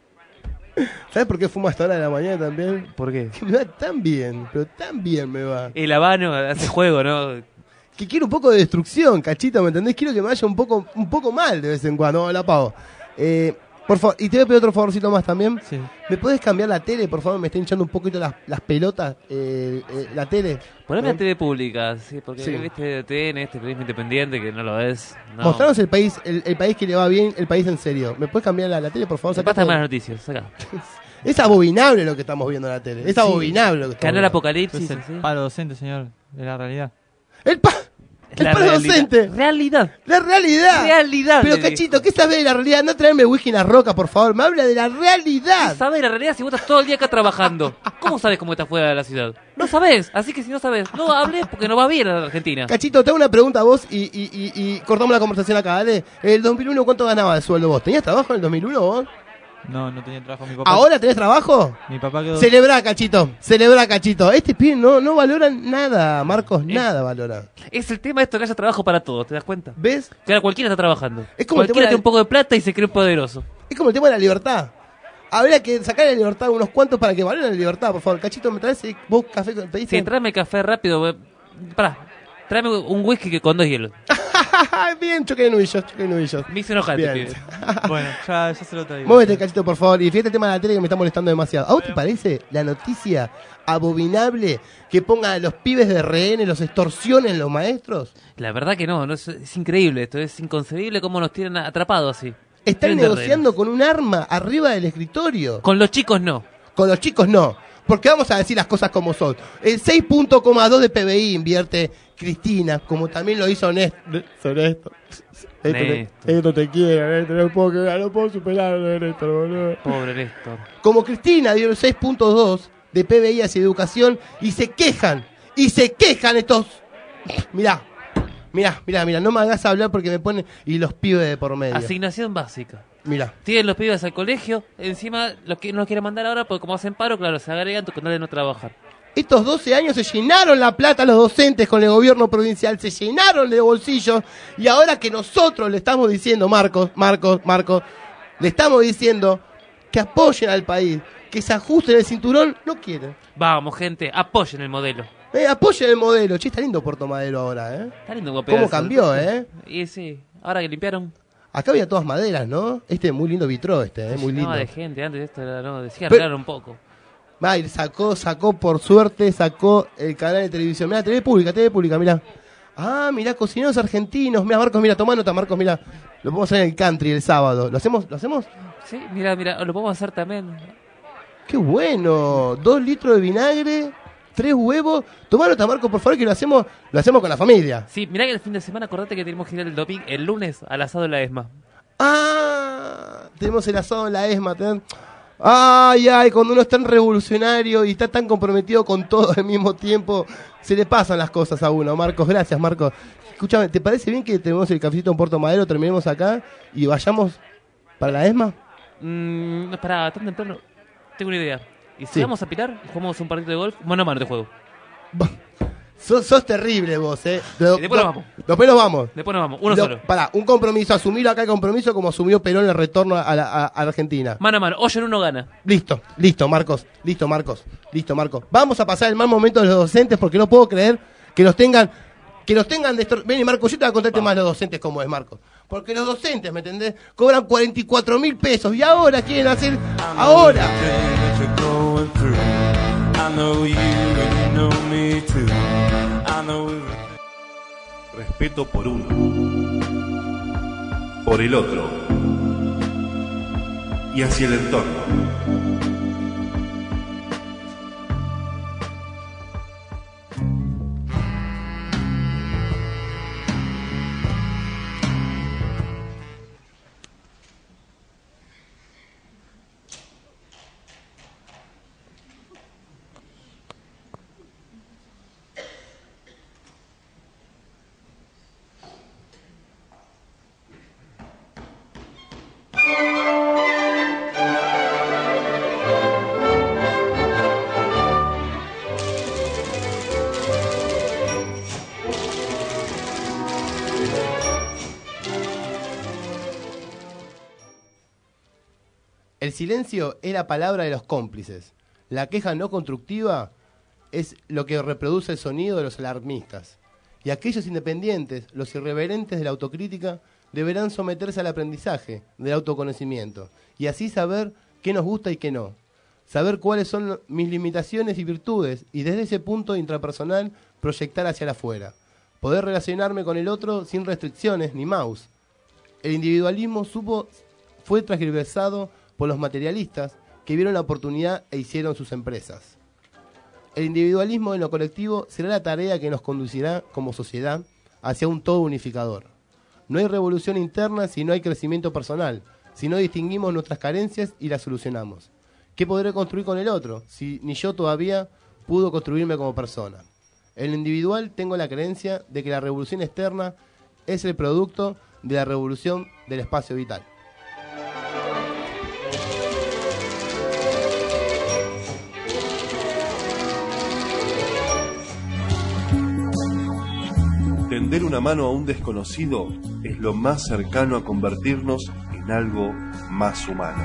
¿Sabes por qué fumo hasta ahora de la mañana también? ¿Por qué? Que me va tan bien, pero tan bien me va. El habano hace juego, ¿no? Que quiero un poco de destrucción, Cachito, ¿me entendés? Quiero que me vaya un poco, un poco mal de vez en cuando. No, la pago. Eh, por favor, y te voy a pedir otro favorcito más también. Sí. ¿Me puedes cambiar la tele, por favor? Me está hinchando un poquito las, las pelotas, eh, eh, la tele. Poneme ¿Me- la T V pública, sí, porque Sí. viste T N, este periodismo independiente que no lo es. No. Mostranos el país, el, el país que le va bien, el país en serio. ¿Me puedes cambiar la, la tele, por favor? Se Sacá pasan todo. malas noticias, acá. Es abominable lo que estamos viendo en la tele. Es Sí. abominable lo que estamos Canal viendo. Apocalipsis. Es el sí. paro docente, señor, de la realidad. El pa... El La paro realidad. docente. Realidad. La realidad. Realidad. Pero le Cachito, ¿qué sabes de la realidad? No traerme whisky en la roca, por favor. Me habla de la digo. realidad. ¿Qué sabes la realidad si vos estás todo el día acá trabajando? ¿Cómo sabes cómo está fuera de la ciudad? No sabes. Así que si no sabes, no hables porque no va bien a la Argentina. Cachito, te hago una pregunta a vos y, y, y, y cortamos la conversación acá, dale. El dos mil uno, ¿cuánto ganabas de sueldo vos? ¿Tenías trabajo en el dos mil uno vos? No, no tenía trabajo mi papá. ¿Ahora tenés trabajo? Mi papá quedó... Celebrá, Cachito. Celebrá, Cachito. Este pibe no, no valora nada, Marcos. Nada valora. Es el tema de esto que haya trabajo para todos, ¿te das cuenta? ¿Ves? Que ahora cualquiera está trabajando. Es como el tema cualquiera de tiene la- un poco de plata y se cree poderoso. Es como el tema de la libertad. Habría que sacarle la libertad a unos cuantos para que valoren la libertad, por favor. Cachito, ¿me traes eh, vos café? con- ¿Pediste? Sí, tráeme café rápido. eh. Pará, tráeme un whisky que con dos hielos. Bien, choque de nudillos, choque de nudillos. Me hice enojar, este Bien. pibe. Bueno, ya, ya se lo traigo. Móvete, Cachito, por favor. Y fíjate el tema de la tele que me está molestando demasiado. ¿A vos te parece la noticia abominable que pongan a los pibes de rehenes, los extorsionen los maestros? La verdad que no, no es, es increíble esto, es inconcebible cómo nos tienen atrapados así. Están Tienen de negociando con un arma arriba del escritorio. rehenes. Con los chicos no. Con los chicos no. Porque vamos a decir las cosas como son. El seis punto dos de P B I invierte Cristina, como también lo hizo Néstor. Néstor. Néstor, te- Néstor. Néstor te quiere, Néstor, no puedo, creer, no puedo superar lo de Néstor, boludo. Pobre Néstor. Como Cristina dio el seis punto dos de P B I hacia educación y se quejan, y se quejan estos... Mirá, mirá, mirá, mirá, no me hagas hablar porque me ponen... Y los pibes de por medio. Asignación básica. Mirá. Tienen los pibes al colegio, encima los que no los quieren mandar ahora porque como hacen paro, claro, se agregan con tal de no trabajar. Estos doce años se llenaron la plata los docentes con el gobierno provincial, se llenaron de bolsillos y ahora que nosotros le estamos diciendo, Marcos, Marcos, Marcos, le estamos diciendo que apoyen al país, que se ajusten el cinturón, no quieren. Vamos, gente, apoyen el modelo. Eh, apoyen el modelo. Che, está lindo Puerto Madero ahora, ¿eh? Está lindo como ¿Cómo pedazo. cambió, eh? Y sí, ahora que limpiaron. Acá había todas maderas, ¿no? Este muy lindo vitró, este, ¿eh? Muy lindo. No, de gente, antes esto era, no, decía Pero- arreglar un poco. Va, y sacó, sacó, por suerte, sacó el canal de televisión. Mirá, T V Pública, T V Pública, mirá. Ah, mirá, cocineros argentinos. Mirá, Marcos, mira, toma nota, Marcos, mira. Lo podemos hacer en el country el sábado. ¿Lo hacemos? ¿Lo hacemos? Sí, mira, mira, lo podemos hacer también. ¡Qué bueno! Dos litros de vinagre, tres huevos. Toma nota, Marcos, por favor, que lo hacemos, lo hacemos con la familia. Sí, mirá que el fin de semana, acordate que tenemos que ir el domingo, el lunes al asado de la ESMA. Ah, tenemos el asado en la ESMA. ten- Ay, ay, cuando uno es tan revolucionario y está tan comprometido con todo al mismo tiempo, se le pasan las cosas a uno. Marcos, gracias, Marcos. Escúchame, ¿te parece bien que tenemos el cafecito en Puerto Madero, terminemos acá y vayamos para la ESMA? Mmm, no, pará, tan temprano. Tengo una idea. ¿Y si Sí. vamos a pilar y jugamos un partido de golf? Mano a mano de juego. Sos, sos terrible vos, eh. Lo- Y después lo- nos vamos. Después nos vamos. Después nos vamos, uno Lo- solo. Pará, un compromiso, asumirlo acá el compromiso como asumió Perón el retorno a la, a- a la Argentina. Mano a mano, Oyen uno gana. Listo, listo, Marcos. Listo, Marcos. Listo, Marcos. Vamos a pasar el mal momento de los docentes porque no puedo creer que los tengan. Que los tengan destor... Ven, Marcos, yo te voy a contarte más los docentes como es, Marcos. Porque los docentes, ¿me entendés? Cobran cuarenta y cuatro mil pesos y ahora quieren hacer. Ahora. Respeto por uno, por el otro y hacia el entorno. El silencio es la palabra de los cómplices. La queja no constructiva es lo que reproduce el sonido de los alarmistas. Y aquellos independientes, los irreverentes de la autocrítica, deberán someterse al aprendizaje del autoconocimiento y así saber qué nos gusta y qué no. Saber cuáles son mis limitaciones y virtudes y desde ese punto intrapersonal proyectar hacia el afuera. Poder relacionarme con el otro sin restricciones ni mouse. El individualismo supo, fue transversado por los materialistas que vieron la oportunidad e hicieron sus empresas. El individualismo en lo colectivo será la tarea que nos conducirá como sociedad hacia un todo unificador. No hay revolución interna si no hay crecimiento personal, si no distinguimos nuestras carencias y las solucionamos. ¿Qué podré construir con el otro si ni yo todavía pudo construirme como persona? En lo individual tengo la creencia de que la revolución externa es el producto de la revolución del espacio vital. Tender una mano a un desconocido es lo más cercano a convertirnos en algo más humano.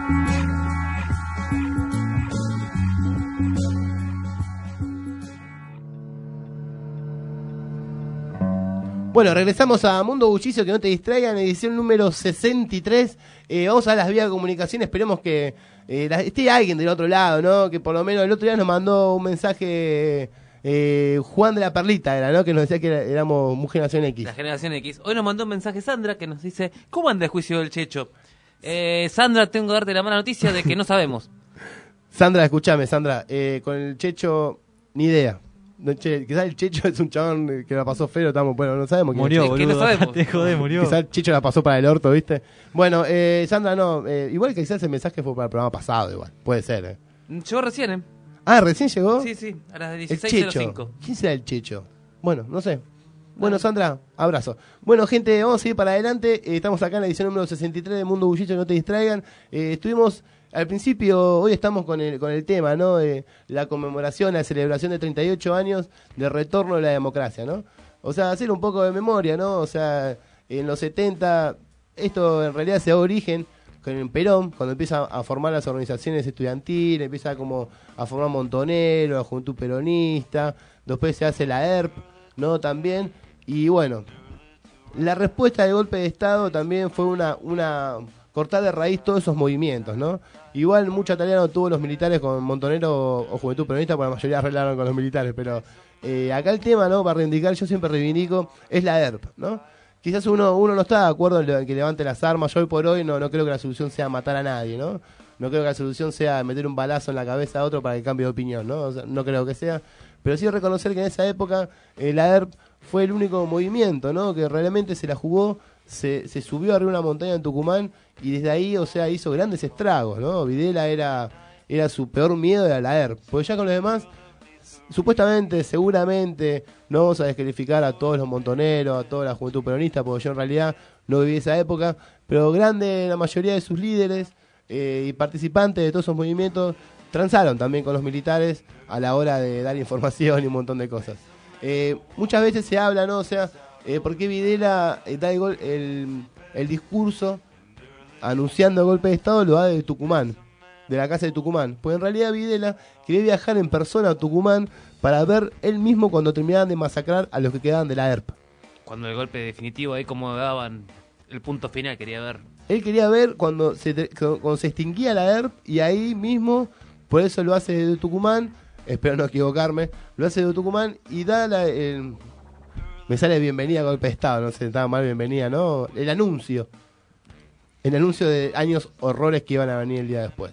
Bueno, regresamos a Mundo Bullicio, que no te distraigan, edición número sesenta y tres. Eh, vamos a las vías de comunicación, esperemos que eh, la- esté alguien del otro lado, ¿no? Que por lo menos el otro día nos mandó un mensaje eh, Juan de la Perlita, era, ¿no? Que nos decía que era- éramos muy Generación X. La generación X. Hoy nos mandó un mensaje Sandra que nos dice, ¿cómo anda el juicio del Checho? Eh, Sandra, tengo que darte la mala noticia de que no sabemos. Sandra, escúchame, Sandra, eh, con el Checho, ni idea. No, che, quizás el Checho es un chabón que la pasó feo, estamos, bueno, no sabemos quién Murió, es. boludo. que no sabemos. Te jodé, murió. Quizás el Checho la pasó para el orto, ¿viste? Bueno, eh, Sandra, no, eh, igual que quizás ese mensaje fue para el programa pasado, igual, puede ser, ¿eh? Llegó recién, ¿eh? Ah, ¿recién llegó? Sí, sí, a las El dieciséis cero Checho. cinco. ¿Quién será el Checho? Bueno, no sé. Bueno, Sandra, abrazo. Bueno, gente, vamos a seguir para adelante. Eh, estamos acá en la edición número sesenta y tres de Mundo Bullicio, no te distraigan. Eh, estuvimos al principio, hoy estamos con el, con el tema, ¿no? De la conmemoración, la celebración de treinta y ocho años del retorno de la democracia, ¿no? O sea, hacer un poco de memoria, ¿no? O sea, en los setenta, esto en realidad se da origen con Perón, cuando empieza a formar las organizaciones estudiantiles, empieza como a formar Montonero, la Juventud Peronista, después se hace la E R P, ¿no? También, y bueno, la respuesta del golpe de Estado también fue una, una cortar de raíz todos esos movimientos, ¿no? Igual mucha tarea no tuvo los militares con Montonero o, o Juventud Peronista, porque la mayoría arreglaron con los militares, pero eh, acá el tema, ¿no? Para reivindicar, yo siempre reivindico, es la E R P, ¿no? Quizás uno, uno no está de acuerdo en que levante las armas. Yo hoy por hoy no, no creo que la solución sea matar a nadie, ¿no? No creo que la solución sea meter un balazo en la cabeza a otro para que cambie de opinión, ¿no? O sea, no creo que sea. Pero sí reconocer que en esa época eh, la E R P fue el único movimiento, ¿no? Que realmente se la jugó, se, se subió arriba de una montaña en Tucumán y desde ahí, o sea, hizo grandes estragos, ¿no? Videla era, era su peor miedo, era la E R P. Porque ya con los demás, supuestamente, seguramente, no vamos a descalificar a todos los montoneros, a toda la juventud peronista, porque yo en realidad no viví esa época, pero grande la mayoría de sus líderes eh, y participantes de todos esos movimientos transaron también con los militares a la hora de dar información y un montón de cosas. Eh, muchas veces se habla, ¿no? O sea, eh, ¿por qué Videla eh, da el, gol, el, el discurso anunciando el golpe de Estado lo da de Tucumán, de la casa de Tucumán? Pues en realidad Videla quería viajar en persona a Tucumán para ver él mismo cuando terminaban de masacrar a los que quedaban de la E R P. Cuando el golpe definitivo, ahí como daban el punto final, quería ver. Él quería ver cuando se, cuando se extinguía la E R P y ahí mismo, por eso lo hace de Tucumán, espero no equivocarme, lo hace de Tucumán y da la... El, me sale bienvenida a golpe de Estado, no sé, estaba mal bienvenida, ¿no? El anuncio. El anuncio de años horrores que iban a venir el día después.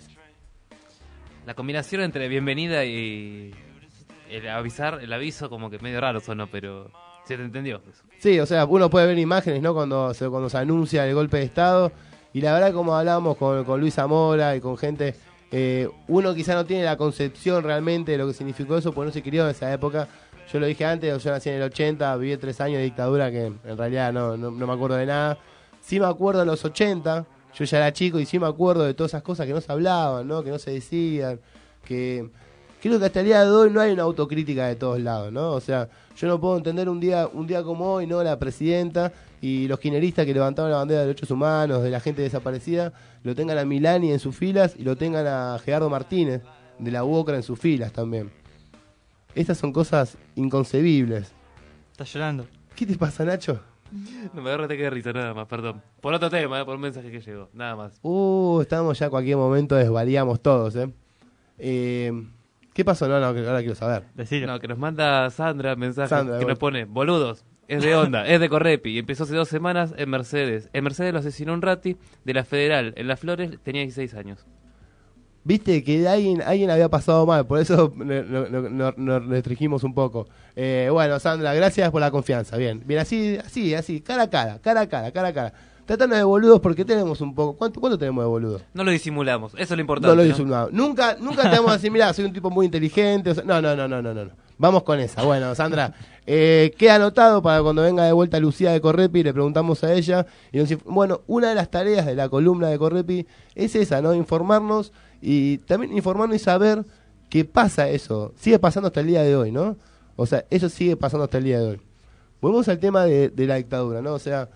La combinación entre bienvenida y el avisar, el aviso, como que medio raro sonó, pero se te entendió eso. Sí, o sea, uno puede ver imágenes, ¿no? Cuando se, cuando se anuncia el golpe de Estado. Y la verdad, como hablábamos con, con Luis Zamora y con gente, eh, uno quizá no tiene la concepción realmente de lo que significó eso, porque no se crió en esa época. Yo lo dije antes, yo nací en el ochenta, viví tres años de dictadura que en realidad no, no, no me acuerdo de nada. Sí me acuerdo de los ochenta, yo ya era chico y sí me acuerdo de todas esas cosas que no se hablaban, ¿no? Que no se decían, que... Creo que hasta el día de hoy no hay una autocrítica de todos lados, ¿no? O sea, yo no puedo entender un día un día como hoy, ¿no? La presidenta y los kirchneristas que levantaban la bandera de derechos humanos, de la gente desaparecida, lo tengan a Milani en sus filas y lo tengan a Gerardo Martínez, de la U O C R A, en sus filas también. Estas son cosas inconcebibles. Estás llorando. ¿Qué te pasa, Nacho? No me agarraste que de risa, nada más, perdón. Por otro tema, eh, por un mensaje que llegó, nada más. Uh, estamos ya a cualquier momento, desvariamos todos, ¿eh? Eh... ¿Qué pasó? No, no, que ahora quiero saber. Decilo. No, que nos manda Sandra mensaje Sandra, que bueno. nos pone, boludos, es de onda, es de Correpi, y empezó hace dos semanas en Mercedes. En Mercedes lo asesinó un rati de la Federal, en Las Flores tenía dieciséis años. Viste que alguien alguien había pasado mal, por eso nos no, no, no, no restringimos un poco. Eh, bueno, Sandra, gracias por la confianza. Bien, bien, así, así, así, cara a cara, cara a cara, cara a cara. Tratando de boludos porque tenemos un poco. ¿Cuánto, cuánto tenemos de boludos? No lo disimulamos, eso es lo importante. No lo ¿no? disimulamos. Nunca, nunca te vamos a decir, mirá, soy un tipo muy inteligente. O sea, no, no, no, no, no, no. Vamos con esa. Bueno, Sandra, eh, queda anotado para cuando venga de vuelta Lucía de Correpi, le preguntamos a ella. Y nos, bueno, una de las tareas de la columna de Correpi es esa, ¿no? Informarnos y también informarnos y saber qué pasa eso. Sigue pasando hasta el día de hoy, ¿no? O sea, eso sigue pasando hasta el día de hoy. Volvemos al tema de, de la dictadura, ¿no? O sea...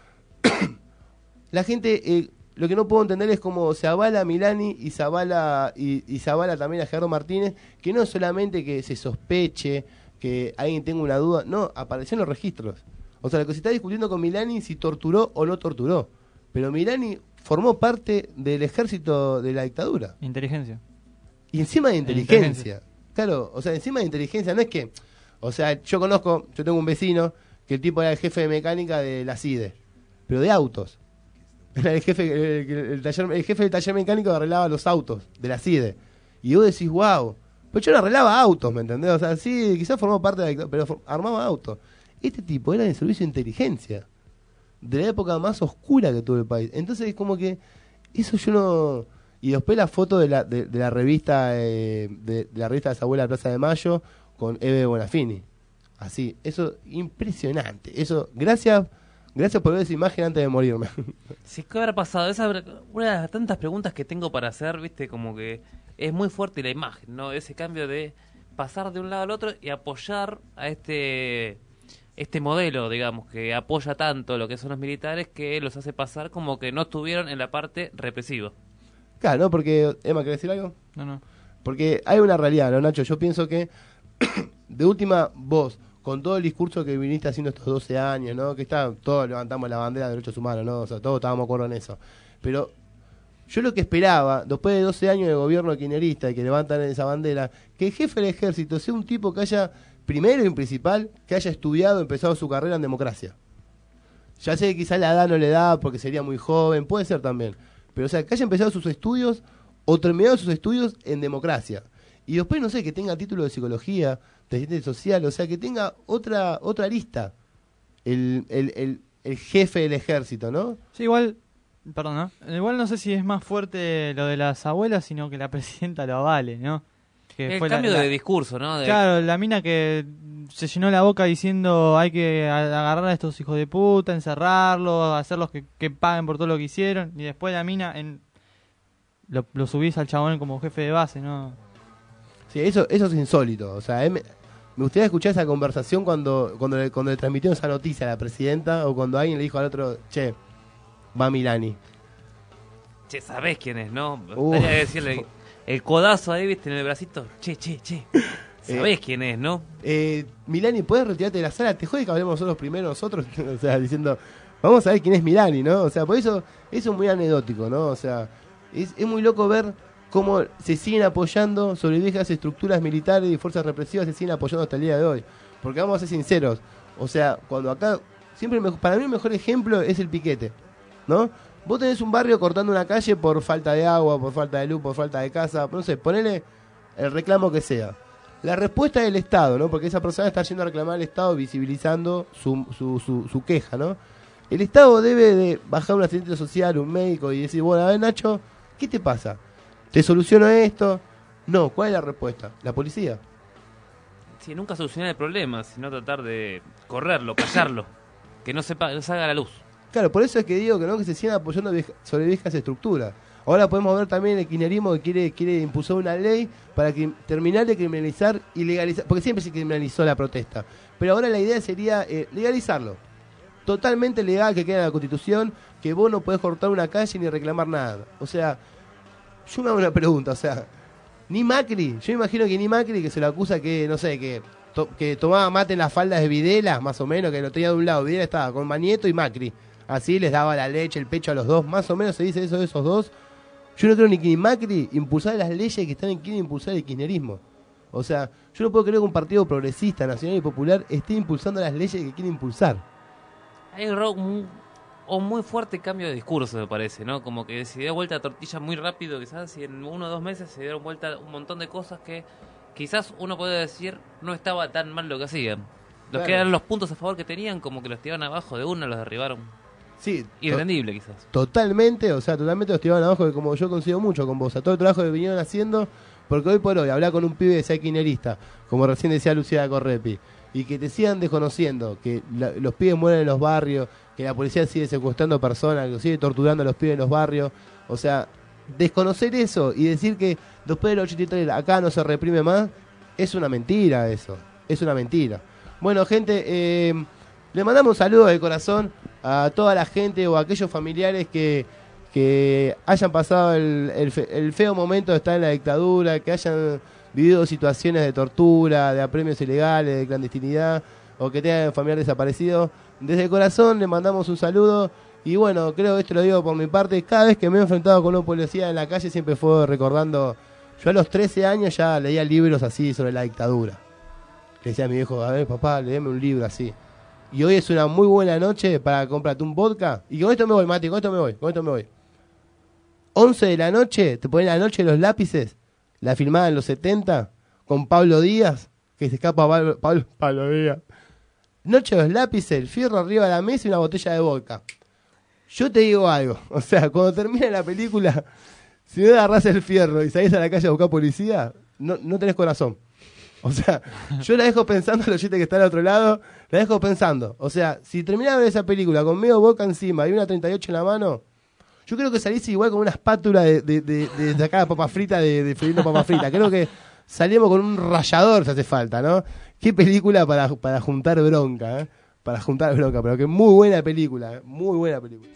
La gente, eh, lo que no puedo entender es cómo se avala a Milani y se avala, y, y se avala también a Gerardo Martínez, que no solamente que se sospeche, que alguien tenga una duda, no, apareció en los registros. O sea, lo que se está discutiendo con Milani si torturó o no torturó. Pero Milani formó parte del ejército de la dictadura. Inteligencia. Y encima de inteligencia. inteligencia. Claro, o sea, encima de inteligencia, no es que... O sea, yo conozco, yo tengo un vecino que el tipo era el jefe de mecánica de la C I D E, pero de autos. Era el jefe, el, el, taller, el jefe del taller mecánico que arreglaba los autos de la C I D E. Y vos decís, wow. Pero yo no arreglaba autos, ¿me entendés? O sea, sí, quizás formó parte de la... Pero for, armaba autos. Este tipo era del servicio de inteligencia. De la época más oscura que tuvo el país. Entonces es como que... Eso yo no... Y después la foto de la, de, de la revista eh, de, de la revista de esa abuela de Plaza de Mayo con Eve Bonafini. Así. Eso, impresionante. Eso, gracias... Gracias por ver esa imagen antes de morirme. Sí, ¿qué habrá pasado? Esa una de las tantas preguntas que tengo para hacer, viste, como que es muy fuerte la imagen, ¿no? Ese cambio de pasar de un lado al otro y apoyar a este este modelo, digamos, que apoya tanto lo que son los militares, que los hace pasar como que no estuvieron en la parte represiva. Claro, ¿no? Porque... Emma, ¿querés decir algo? No, no. Porque hay una realidad, ¿no, Nacho? Yo pienso que, de última, vos... con todo el discurso que viniste haciendo estos doce años, ¿no? Que está, todos levantamos la bandera de derechos humanos, ¿no? O sea, todos estábamos de acuerdo en eso. Pero yo lo que esperaba, después de doce años de gobierno kirchnerista y que levantan esa bandera, que el jefe del ejército sea un tipo que haya, primero y principal, que haya estudiado, empezado su carrera en democracia. Ya sé que quizás la edad no le da porque sería muy joven, puede ser también. Pero, o sea, que haya empezado sus estudios o terminado sus estudios en democracia. Y después, no sé, que tenga título de psicología, de ciencia social, o sea, que tenga otra otra lista el, el, el, el jefe del ejército, ¿no? Sí, igual, perdón, ¿no? Igual no sé si es más fuerte lo de las abuelas, sino que la presidenta lo avale, ¿no? Que el fue cambio la, la, de discurso, ¿no? De... Claro, la mina que se llenó la boca diciendo hay que agarrar a estos hijos de puta, encerrarlos, hacerlos que, que paguen por todo lo que hicieron, y después la mina en lo, lo subís al chabón como jefe de base, ¿no? Sí, eso eso es insólito, o sea, me, Me gustaría escuchar esa conversación cuando, cuando, le, cuando le transmitieron esa noticia a la presidenta o cuando alguien le dijo al otro, che, va Milani. Che, ¿sabés quién es, no? Me Uh. gustaría decirle el codazo ahí, viste, en el bracito. Che, che, che. ¿Sabés Eh, quién es, no? Eh, Milani, ¿puedes retirarte de la sala? Te jode que hablemos nosotros primero, nosotros, o sea, diciendo, vamos a ver quién es Milani, ¿no? O sea, por eso, eso es muy anecdótico, ¿no? O sea, es, es muy loco ver cómo se siguen apoyando sobre viejas estructuras militares y fuerzas represivas, se siguen apoyando hasta el día de hoy. Porque vamos a ser sinceros, o sea, cuando acá, siempre me- para mí el mejor ejemplo es el piquete, ¿no? Vos tenés un barrio cortando una calle por falta de agua, por falta de luz, por falta de casa, no sé, ponele el reclamo que sea. La respuesta del Estado, ¿no? Porque esa persona está yendo a reclamar al Estado visibilizando su, su, su, su queja, ¿no? El Estado debe de bajar un asistente social, un médico y decir, bueno, a ver, Nacho, ¿qué te pasa? ¿Te soluciono esto? No, ¿cuál es la respuesta? La policía. Sí, nunca solucionar el problema, sino tratar de correrlo, callarlo. Que no, sepa, no salga a la luz. Claro, por eso es que digo que no que se sigan apoyando vieja- sobre viejas estructuras. Ahora podemos ver también el kirchnerismo que quiere, quiere impulsar una ley para que, terminar de criminalizar y legalizar, porque siempre se criminalizó la protesta, pero ahora la idea sería eh, legalizarlo. Totalmente legal, que quede en la Constitución, que vos no podés cortar una calle ni reclamar nada. O sea, yo me hago una pregunta, o sea, ni Macri, yo imagino que ni Macri, que se lo acusa que, no sé, que, to- que tomaba mate en las faldas de Videla, más o menos, que lo tenía de un lado, Videla estaba con Manieto y Macri. Así les daba la leche, el pecho a los dos, más o menos se dice eso de esos dos. Yo no creo ni que ni Macri impulsar las leyes que están quieren impulsar el kirchnerismo. O sea, yo no puedo creer que un partido progresista, nacional y popular esté impulsando las leyes que quiere impulsar. Hay un, ro- un- un muy fuerte cambio de discurso, me parece, ¿no? Como que se dio vuelta la tortilla muy rápido, quizás, y en uno o dos meses se dieron vuelta un montón de cosas que quizás uno puede decir no estaba tan mal lo que hacían. Los Claro. que eran los puntos a favor que tenían, como que los tiraron abajo de una, los derribaron. Sí. Irrendible, quizás. Totalmente, o sea, totalmente los tiraban abajo, que como yo consigo mucho con vos, a todo el trabajo que vinieron haciendo, porque hoy por hoy hablar con un pibe de ser kirchnerista, como recién decía Lucía Correpi, y que te sigan desconociendo, que la- los pibes mueren en los barrios, que la policía sigue secuestrando personas, que sigue torturando a los pibes en los barrios, o sea, desconocer eso y decir que después del ochenta y tres acá no se reprime más, es una mentira eso, es una mentira. Bueno, gente, eh, le mandamos un saludo de corazón a toda la gente o a aquellos familiares que, que hayan pasado el, el fe- el feo momento de estar en la dictadura, que hayan vivido situaciones de tortura, de apremios ilegales, de clandestinidad, o que tengan familiares desaparecidos. Desde el corazón le mandamos un saludo y bueno, creo que esto lo digo por mi parte, cada vez que me he enfrentado con un policía en la calle siempre fue recordando, yo a los trece años ya leía libros así sobre la dictadura. Le decía a mi viejo, a ver papá, léeme un libro así. Y hoy es una muy buena noche para comprarte un vodka. Y con esto me voy, Mati, con esto me voy, con esto me voy. once de la noche, te ponen la noche los lápices, la filmada en los setenta, con Pablo Díaz, que se escapa Pablo, Pablo, Pablo Díaz. Noche de los lápices, el fierro arriba de la mesa y una botella de vodka. Yo te digo algo, o sea, cuando termine la película, si no agarrás el fierro y salís a la calle a buscar policía, no, no tenés corazón. O sea, yo la dejo pensando, el oyente que está al otro lado, la dejo pensando. O sea, si terminaba de ver esa película con medio boca encima y una treinta y ocho en la mano, yo creo que salís igual con una espátula de, de, de, de sacar papa frita, de, de freír papa frita. Creo que salimos con un rallador si hace falta, ¿no? Qué película para, para juntar bronca, ¿eh? Para juntar bronca, pero que muy buena película, ¿eh? Muy buena película.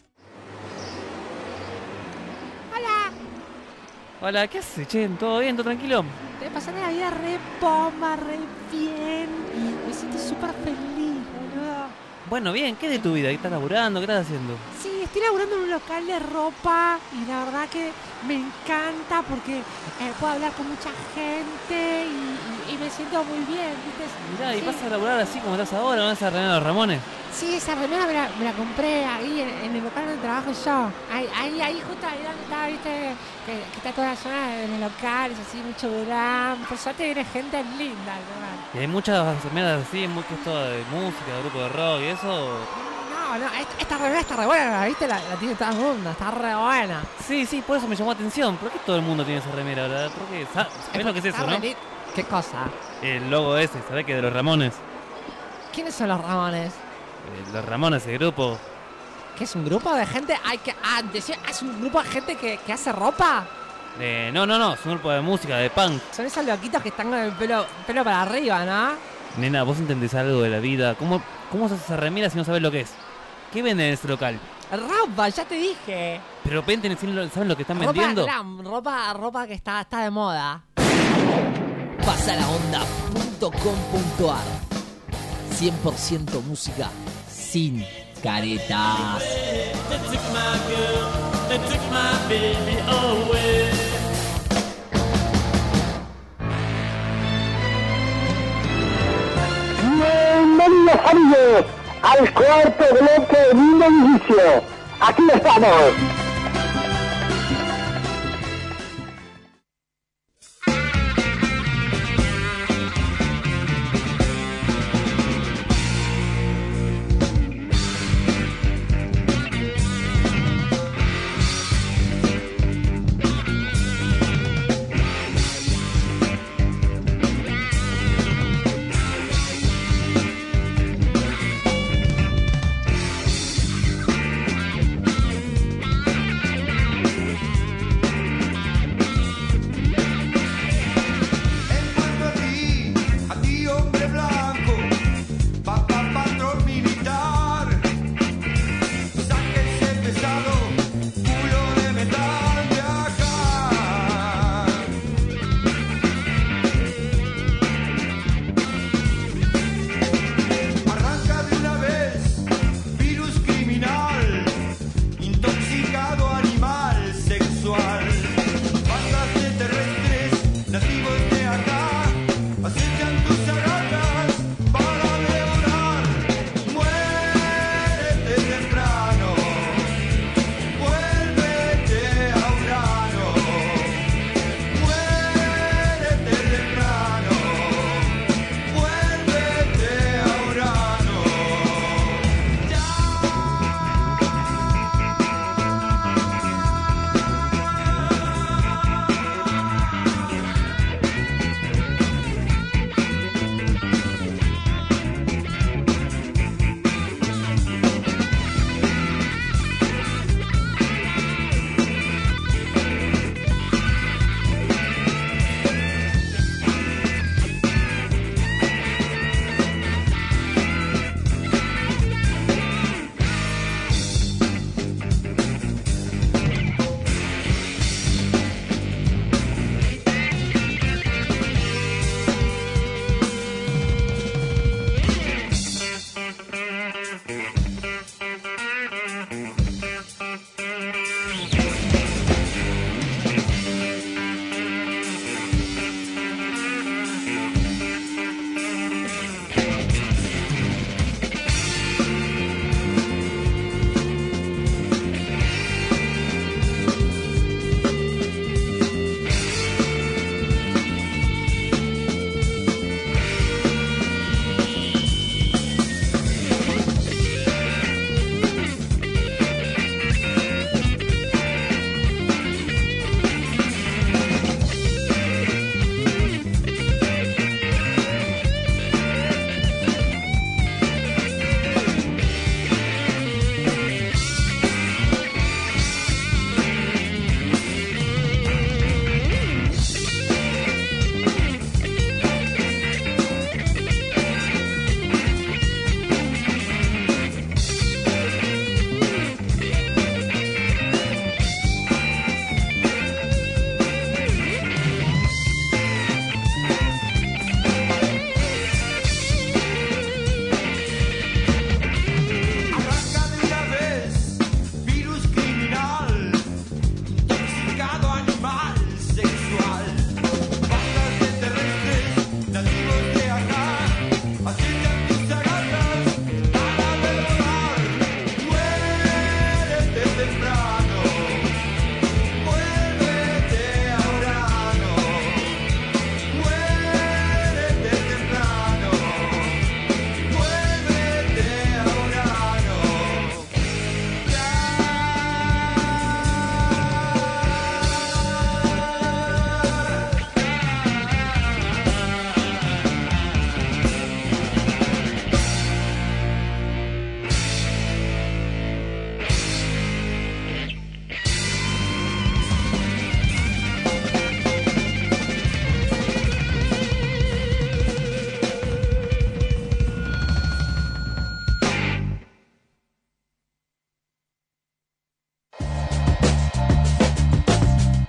Hola, ¿qué haces, che? ¿Todo bien? ¿Todo tranquilo? Te pasaré la vida re bomba, re bien. Me siento súper feliz, boludo. Bueno, bien, ¿qué de tu vida? ¿Qué estás laburando? ¿Qué estás haciendo? Sí, estoy laburando en un local de ropa y la verdad que me encanta porque eh, puedo hablar con mucha gente y, y- y me siento muy bien, ¿viste? Mirá, ¿y Sí. vas a laburar así como estás ahora? ¿No vas a regalar a los Ramones? Sí, esa remera me la, me la compré ahí en, en el local donde trabajo yo. Ahí, ahí, ahí justo ahí donde estaba, viste, que, que está toda la zona de los locales, así, mucho verán. Por suerte viene gente linda, ¿verdad? ¿Y hay muchas remeras así, muy que es toda de música, de grupo de rock y eso? No, no, esta, esta remera está re buena, ¿la viste? La, la tiene todo el mundo, está re buena. Sí, sí, por eso me llamó la atención. ¿Por qué todo el mundo tiene esa remera, verdad? ¿Por qué? ¿Sabes lo que es eso, Está no? re li- ¿Qué cosa? El logo ese, ¿sabés que de los Ramones? ¿Quiénes son los Ramones? Eh, los Ramones, el grupo. ¿Qué es un grupo de gente? Ay, que, ah, decía, ¿es un grupo de gente que, que hace ropa? Eh, no, no, no, es un grupo de música, de punk. Son esos loquitos que están con el pelo, pelo para arriba, ¿no? Nena, ¿vos entendés algo de la vida? ¿Cómo, cómo se hace esa remera si no sabes lo que es? ¿Qué venden en ese local? Ropa, ya te dije. Pero venden, ¿saben lo que están Ropa vendiendo? glam, ropa, ropa que está, está de moda. Pasalaonda punto com punto ar. cien por ciento música sin caretas. Bienvenidos amigos al cuarto bloque de Mundo Inicio. Aquí estamos.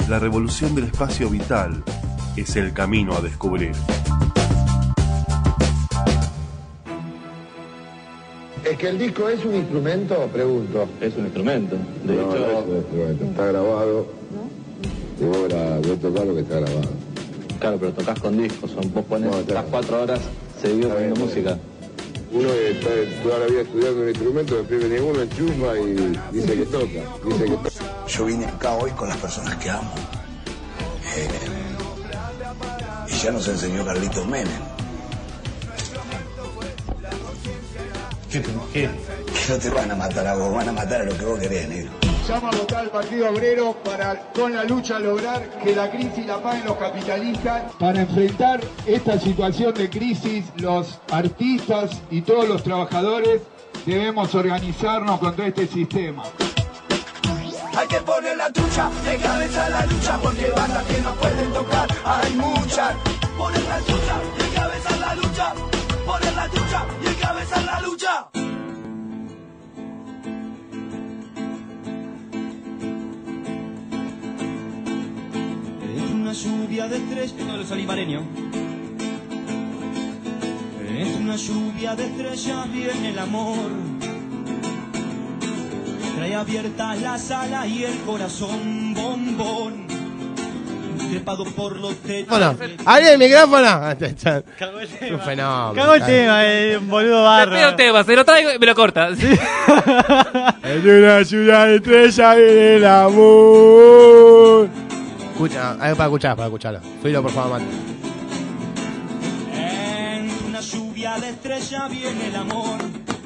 La revolución del espacio vital es el camino a descubrir. Es que el disco es un instrumento, pregunto. Es un instrumento. De No, hecho, no es un instrumento, está grabado. Y vos la- vos tocás lo que está grabado. claro, pero tocas con discos. Son, vos pones No, está- las cuatro horas seguido Está bien, poniendo está música. Uno que está toda la vida estudiando un instrumento, después viene uno, enchufa y dice que toca. Dice que toca. Yo vine acá hoy con las personas que amo. Eh, y ya nos enseñó Carlitos Menem. ¿Qué? ¿Qué? Que no te van a matar a vos, van a matar a lo que vos querés, negro. Llama a votar al Partido Obrero para con la lucha lograr que la crisis la paguen los capitalistas. Para enfrentar esta situación de crisis, los artistas y todos los trabajadores debemos organizarnos contra este sistema. Hay que poner la trucha de cabeza a la lucha, porque bandas que no pueden tocar hay muchas. Poner la trucha de cabeza a la lucha, poner la trucha y de cabeza a la lucha. Es una lluvia de estrellas, uno de los olivareños. Es una lluvia de estrellas, viene el amor. Trae abiertas las alas y el corazón bombón. Trepado por los techos. Bueno, abre el micrófono. Es un fenómeno. Cago el tema, eh, un boludo barro. Me pido un tema, se lo traigo y me lo corta. Es una ciudad de estrellas viene el amor. Escucha, a ver, para escuchar, para escucharlo. Subilo, por favor, Mati. En una lluvia de estrellas viene el amor.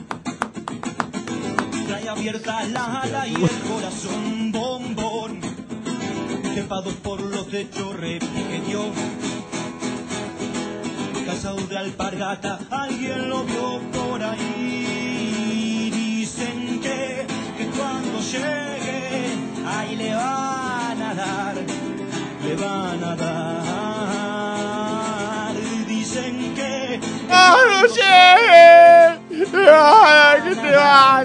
Trae abiertas las alas y el corazón bombón. Trepados por los techos repiqueteó. Casado de alpargata, alguien lo vio por ahí. Dicen que, que cuando llegue, ahí le van a dar, le van a dar. Dicen que... ¡Ah, no llegue! ¡Ah, ¿qué te vas?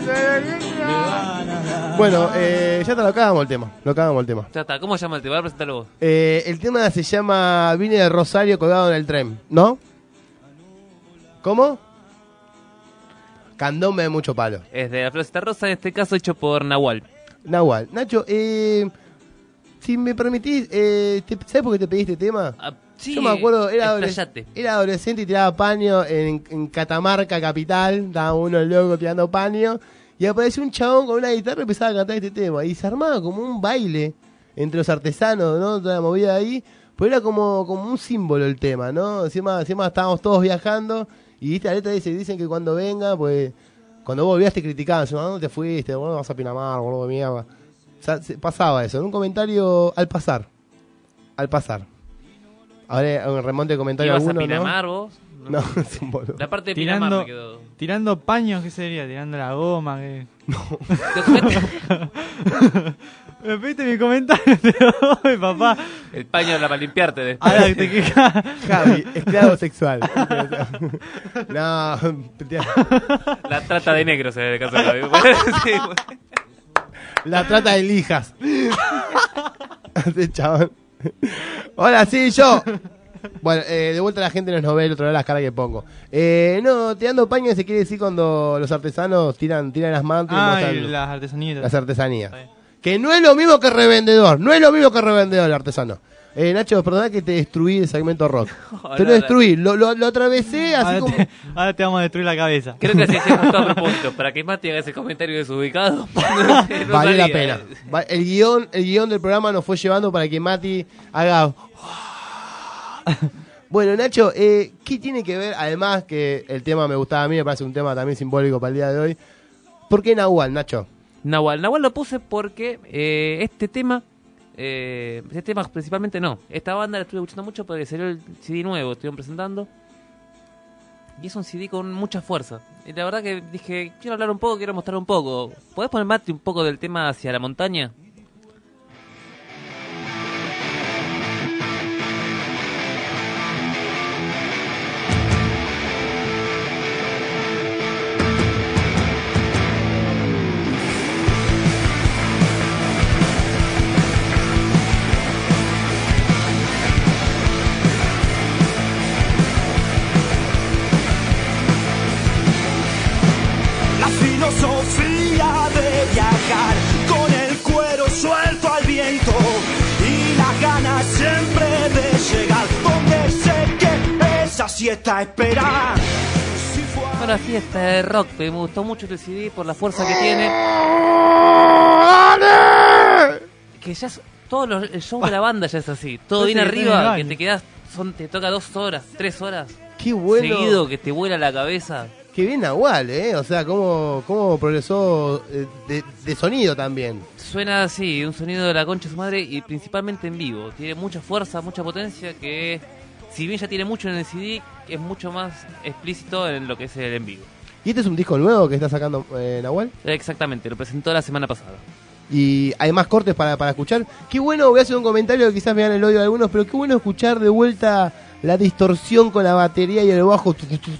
Bueno, eh, ya te lo acabamos el tema. Lo acabamos el tema. Ya está, ¿cómo se llama el tema? Preséntalo vos. Eh, el tema se llama Vine de Rosario colgado en el tren, ¿no? ¿Cómo? Candombe de mucho palo. Es de la Floresta Rosa, en este caso hecho por Nahual. Nahual. Nacho, eh, si me permitís, eh, te- ¿sabes por qué te pedí este tema? Ah, sí, Yo me acuerdo, era, adole- explayate. era adolescente y tiraba paño en, en Catamarca, capital. Estaba uno loco tirando paño. Y apareció un chabón con una guitarra y empezaba a cantar este tema. Y se armaba como un baile entre los artesanos, ¿no? Toda la movida ahí. Pero era como, como un símbolo el tema, ¿no? Encima, encima estábamos todos viajando. Y viste, la letra dice, dicen que cuando venga, pues... Cuando vos volvías te criticaban. ¿No? ¿Dónde te fuiste? Boludo, vas a Pinamar, boludo, de mierda. O sea, se- pasaba eso. En un comentario al pasar. Al pasar. Ahora un remonte de comentario ¿Ibas a alguno, Pinamar ¿no? vos? No, es un boludo. La parte de Pinamar Tirando, me quedó. tirando paños, ¿qué sería? Tirando la goma. ¿qué? Me pediste mi comentario, te lo doy, papá. El paño para limpiarte después. Ahora te quejas. Javi, esclavo sexual. No, La trata de negros en el caso de Javi. Sí, bueno. la trata de lijas. Este chabón. Hola, sí, yo. Bueno, eh, de vuelta la gente no nos ve el otro lado las caras que pongo. Eh, no, tirando paño se quiere decir cuando los artesanos tiran, tiran las mantas y Ah, muestran y las artesanías. las artesanías. Que no es lo mismo que revendedor, no es lo mismo que revendedor el artesano. Eh, Nacho, perdona que te destruí el segmento rock. Te lo destruí, lo, lo, lo atravesé así Ahora como... te, ahora te vamos a destruir la cabeza. Creo que así hacemos todo a propósito, para que Mati haga ese comentario desubicado. No Vale la salía. pena. Va- El guión, el guión del programa nos fue llevando para que Mati haga... Bueno, Nacho, eh, ¿qué tiene que ver? Además que el tema me gustaba a mí, me parece un tema también simbólico para el día de hoy. ¿Por qué Nahual, Nacho? Nahual. Nahual lo puse porque eh, este tema, eh, este tema principalmente no. Esta banda la estuve escuchando mucho porque salió el C D nuevo, estuvieron presentando. Y es un C D con mucha fuerza. Y la verdad que dije, quiero hablar un poco, quiero mostrar un poco. ¿Podés poner, Mati, un poco del tema Hacia la Montaña? siempre de llegar donde sé que esa siesta espera. Una fiesta de rock, me gustó mucho este C D por la fuerza que tiene. Que ya es, todo los, el show de la banda ya es así, todo bien arriba, que te quedas, son, te toca dos horas, tres horas. Qué bueno. Seguido, que te vuela la cabeza. Qué bien Nahual, ¿eh? O sea, cómo, cómo progresó eh, de, de sonido también. Suena así, un sonido de la concha de su madre y principalmente en vivo. Tiene mucha fuerza, mucha potencia que, si bien ya tiene mucho en el C D, es mucho más explícito en lo que es el en vivo. ¿Y este es un disco nuevo que está sacando eh, Nahual? Exactamente, lo presentó la semana pasada. Y hay más cortes para, para escuchar. Qué bueno, voy a hacer un comentario que quizás me dan el odio de algunos, pero qué bueno escuchar de vuelta la distorsión con la batería y el bajo.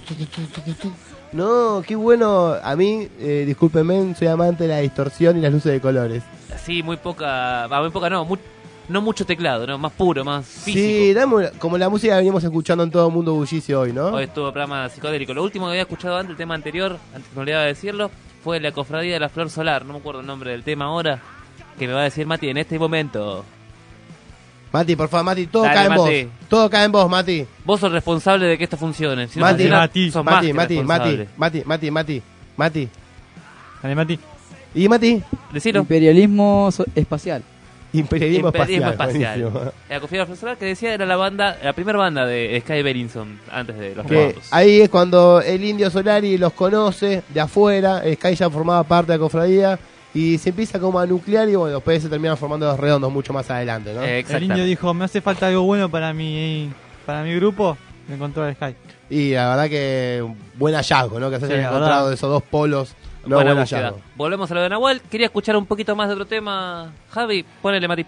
No, qué bueno. A mí, eh, discúlpenme, soy amante de la distorsión y las luces de colores. Sí, muy poca, ah, muy poca no, muy, no mucho teclado, no, más puro, más físico. Sí, dame, como la música que venimos escuchando en todo el mundo bullicio hoy, ¿no? Hoy estuvo programa psicodélico. Lo último que había escuchado antes, el tema anterior, antes que me olvidaba de decirlo, fue La Cofradía de la Flor Solar. No me acuerdo el nombre del tema ahora, que me va a decir Mati en este momento. Mati, por favor, Mati, todo Dale, cae en Mati. vos. Todo cae en vos, Mati. Vos sos responsable de que esto funcione. Si no Mati, funciona, Mati, sos más Mati, que Mati, Mati, responsable. Mati, Mati, Mati, Mati. Dale, Mati. ¿Y Mati? Decilo. Imperialismo so- espacial. Imperialismo, Imperialismo espacial. espacial. buenísimo. La Cofradía de la Flor Solar, que decía era la banda, la primera banda de Sky Berinson, antes de los Que muertos. ahí es cuando el Indio Solari los conoce de afuera, Sky ya formaba parte de la cofradía y se empieza como a nuclear y bueno, después se terminan formando los redondos mucho más adelante, ¿no? El indio dijo, me hace falta algo bueno para mi, para mi grupo, me encontró el Sky. Y la verdad que un buen hallazgo, ¿no? Que se Sí, hayan la encontrado verdad. esos dos polos, no Buena buen búsqueda. hallazgo. Volvemos a lo de Nahual. Quería escuchar un poquito más de otro tema. Javi, ponele, Mati.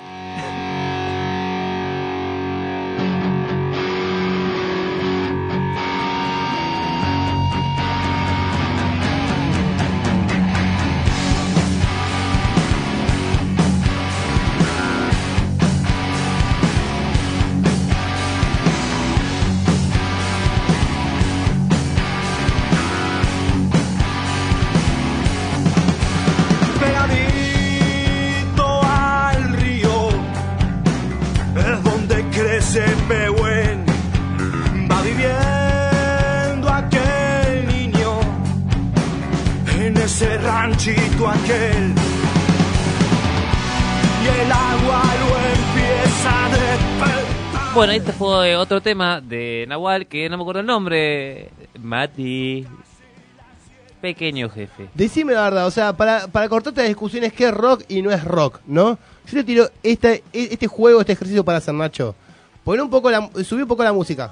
Pegadito al río es donde crece Pehuen. Va viviendo aquel niño en ese ranchito aquel. Y el agua lo empieza a despertar. Bueno, este fue otro tema de Nahual que no me acuerdo el nombre. Mati. Pequeño jefe. Decime la verdad, o sea, para, para cortarte las discusiones, ¿qué es rock y no es rock, no? Yo te tiro este, este juego, este ejercicio para hacer, Nacho. Poné un poco la, subí un poco la música.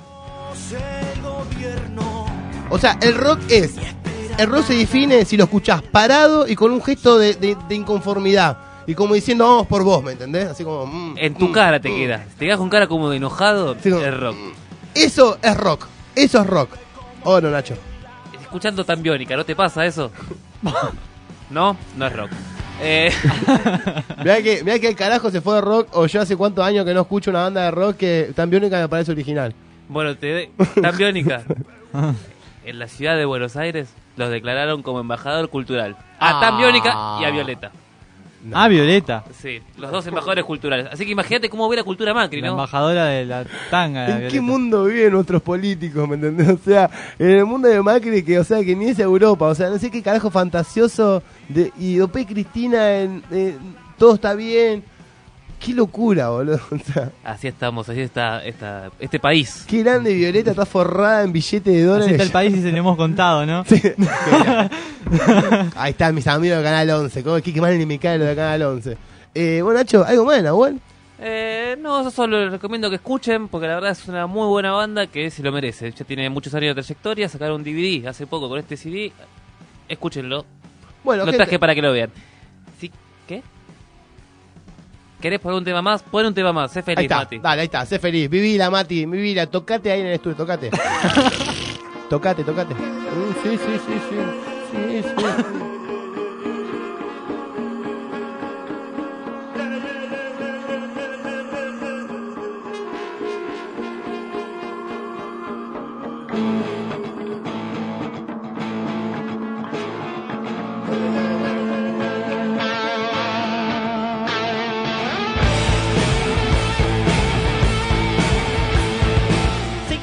O sea, el rock es, el rock se define si lo escuchás parado y con un gesto de, de, de inconformidad. Y como diciendo, vamos por vos, ¿me entendés? Así como... mm, En tu mm, cara te mm. quedas. Te quedas con cara como de enojado. Sí, como- es rock. Eso es rock, eso es rock. ¿O no, Nacho? Escuchando tan biónica, ¿no te pasa eso? No, no es rock. Eh, Mirá que, mirá que el carajo se fue de rock, o yo hace cuántos años que no escucho una banda de rock que tan biónica me parece original. bueno, te tan biónica. En la ciudad de Buenos Aires los declararon como embajador cultural. A tan biónica y a Violeta. Ah, Violeta. Sí, los dos embajadores culturales. Así que imagínate cómo ve la cultura Macri, La ¿no? embajadora de la tanga. de ¿En Violeta. qué mundo viven nuestros políticos, me entendés? O sea, en el mundo de Macri, que o sea, que ni es Europa, o sea, no sé qué carajo fantasioso, de, y Dope y Cristina, en, en- todo está bien. Qué locura, boludo. O sea, Así estamos, así está esta, este país. qué grande Violeta, está forrada en billetes de dólares. Así está el país y se lo hemos contado, ¿no? Ahí están mis amigos de Canal once, como que mal ni me cae lo de Canal once. Eh, bueno, Nacho, ¿algo más, Nahuel? Eh, no, eso solo les recomiendo que escuchen, porque la verdad es una muy buena banda que se lo merece. Ya tiene muchos años de trayectoria, sacaron un D V D hace poco con este C D. Escúchenlo. Bueno, lo gente- traje para que lo vean. ¿Sí? ¿Qué? ¿Querés poner un tema más? Pon un tema más, sé feliz, Ahí está, Mati. dale, ahí está, sé feliz, vivila, Mati, vivila, tocate ahí en el estudio, tocate. tocate, tocate. Mm, sí, sí, sí, sí, sí, sí.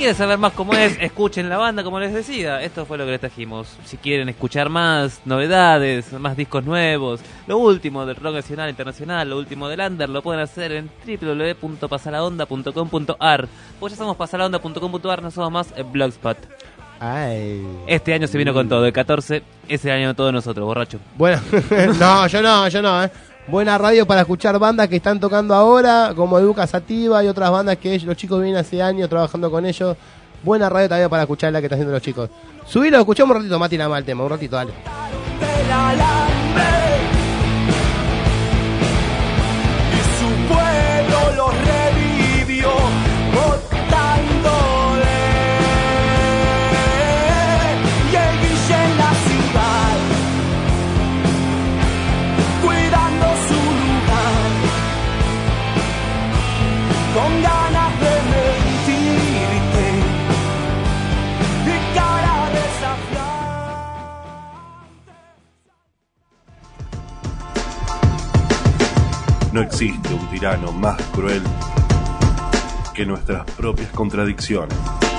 quieren saber más cómo es, escuchen la banda, como les decía. Esto fue lo que les trajimos. Si quieren escuchar más novedades, más discos nuevos, lo último del rock nacional e internacional, lo último del under, lo pueden hacer en w w w punto pasalaonda punto com punto a r. Pues ya somos pasalaonda punto com punto a r, no somos más en Blogspot. Ay. Este año se vino con todo, el catorce es el año de todos nosotros, borracho. Bueno, no, yo no, yo no, eh. Buena radio para escuchar bandas que están tocando ahora, como Educa Sativa y otras bandas que los chicos vienen hace años trabajando con ellos. Buena radio también para escuchar la que están haciendo los chicos. Subilo, escuchamos un ratito, Mati, nada más el tema, un ratito, dale. Y su pueblo lo revivió votándole. Y el Guille en la ciudad, cuidando su lugar, con ganas de mentirte y cara desafiante. No existe un tirano más cruel que nuestras propias contradicciones.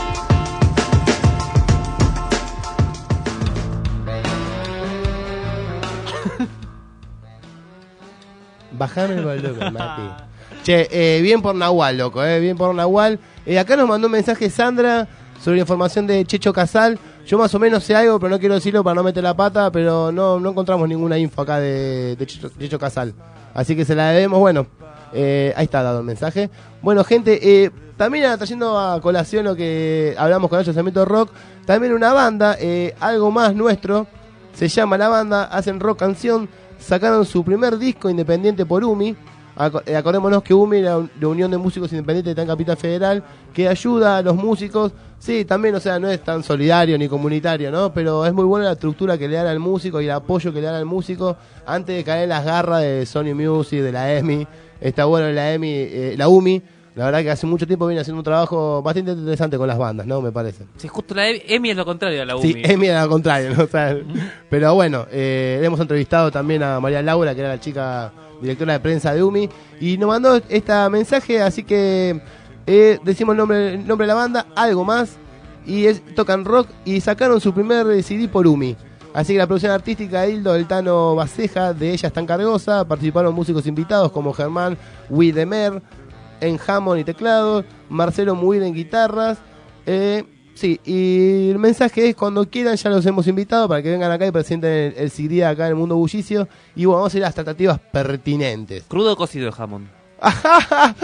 Bajame el volumen, Mati. Che, eh, bien por Nahual, loco, eh, bien por Nahual. Eh, acá nos mandó un mensaje Sandra sobre la información de Checho Casal. Yo más o menos sé algo, pero no quiero decirlo para no meter la pata, pero no, no encontramos ninguna info acá de, de Checho, Checho Casal. Así que se la debemos, bueno, eh, ahí está dado el mensaje. Bueno, gente, eh, también trayendo a colación lo que hablamos con ellos, Cemento Rock, también una banda, eh, algo más nuestro, se llama la banda, hacen rock canción, sacaron su primer disco independiente por U M I. Ac- acordémonos que U M I es la Unión de Músicos Independientes de está en Capital Federal, que ayuda a los músicos. Sí, también, o sea, no es tan solidario ni comunitario, ¿no? Pero es muy buena la estructura que le dan al músico y el apoyo que le dan al músico antes de caer en las garras de Sony Music, de la E M I. Está bueno la E M I, eh, la U M I. La verdad que hace mucho tiempo viene haciendo un trabajo bastante interesante con las bandas, ¿no? Me parece. Si justo la E M I es lo contrario a la U M I. Sí, E M I es lo contrario, ¿no? O sea, pero bueno, eh, hemos entrevistado también a María Laura, que era la chica directora de prensa de U M I, y nos mandó este mensaje, así que eh, decimos el nombre, el nombre de la banda, algo más, y es, tocan rock y sacaron su primer C D por U M I. Así que la producción artística de Hildo del Tano Baceja, de Ella es tan cargosa, participaron músicos invitados como Germán Widemer en Hammond y teclados, Marcelo Muir en guitarras, eh, sí, y el mensaje es: cuando quieran ya los hemos invitado para que vengan acá y presenten el, el C D acá en el Mundo Bullicio, y bueno, vamos a ir a las tratativas pertinentes. ¿Crudo o cocido el jamón? ah,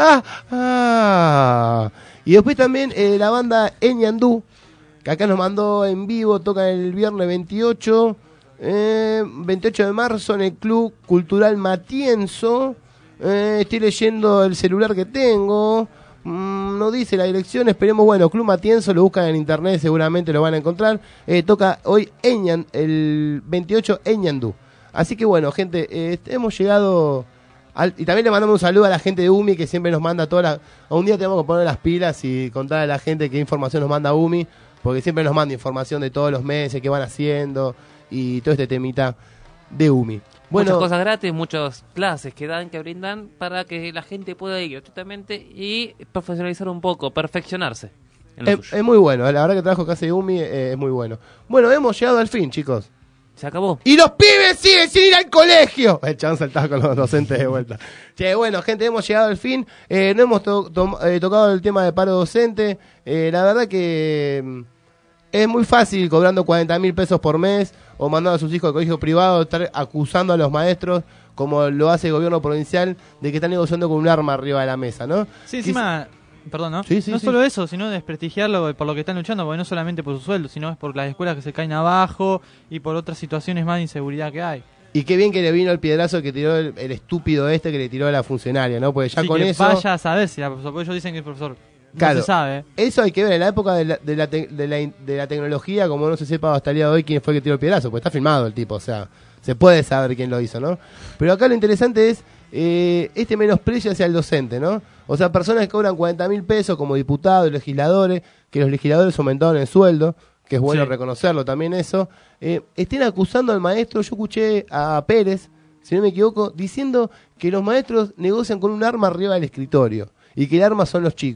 ah. Y después también eh, la banda Eñandú, que acá nos mandó en vivo, toca el viernes veintiocho, eh, veintiocho de marzo en el Club Cultural Matienzo. Eh, estoy leyendo el celular que tengo, mm, no dice la dirección, esperemos. Bueno, Club Matienzo, lo buscan en internet, seguramente lo van a encontrar. Eh, toca hoy Eñan, el veintiocho Eñandú. Así que bueno, gente, eh, hemos llegado al, y también le mandamos un saludo a la gente de U M I, que siempre nos manda toda la, a un día tenemos que poner las pilas y contar a la gente qué información nos manda U M I, porque siempre nos manda información de todos los meses, qué van haciendo y todo este temita de U M I. Bueno, muchas cosas gratis, muchas clases que dan, que brindan para que la gente pueda ir gratuitamente y profesionalizar un poco, perfeccionarse en lo es, suyo. Es muy bueno, la verdad que el trabajo que hace U M I eh, es muy bueno. Bueno, hemos llegado al fin, chicos. Se acabó. ¡Y los pibes siguen sin ir al colegio! El chabón saltaba con los docentes de vuelta. Che, bueno, gente, hemos llegado al fin. Eh, no hemos to to eh, tocado el tema de paro docente. Eh, la verdad que mm, es muy fácil, cobrando cuarenta mil pesos por mes o mandando a sus hijos al colegio privado, estar acusando a los maestros, como lo hace el gobierno provincial, de que están negociando con un arma arriba de la mesa, ¿no? Sí, encima... Perdón, ¿no? Sí, sí, no sí. solo eso, sino desprestigiarlo por lo que están luchando, porque no solamente por su sueldo, sino es por las escuelas que se caen abajo y por otras situaciones más de inseguridad que hay. Y qué bien que le vino el piedrazo que tiró el, el estúpido este que le tiró a la funcionaria, ¿no? Porque ya sí, con que eso... vaya a saber si la profesora, porque ellos dicen que el profesor claro, no se sabe. ¿eh? Eso hay que ver, en la época de la, de, la te, de, la, de la tecnología, como no se sepa hasta el día de hoy quién fue que tiró el piedrazo, porque está filmado el tipo, o sea, se puede saber quién lo hizo, ¿no? Pero acá lo interesante es eh, este menosprecio hacia el docente, ¿no? O sea, personas que cobran cuarenta mil pesos como diputados, legisladores, que los legisladores aumentaron el sueldo, que es bueno sí. reconocerlo también eso, eh, estén acusando al maestro. Yo escuché a Pérez, si no me equivoco, diciendo que los maestros negocian con un arma arriba del escritorio y que el arma son los chicos.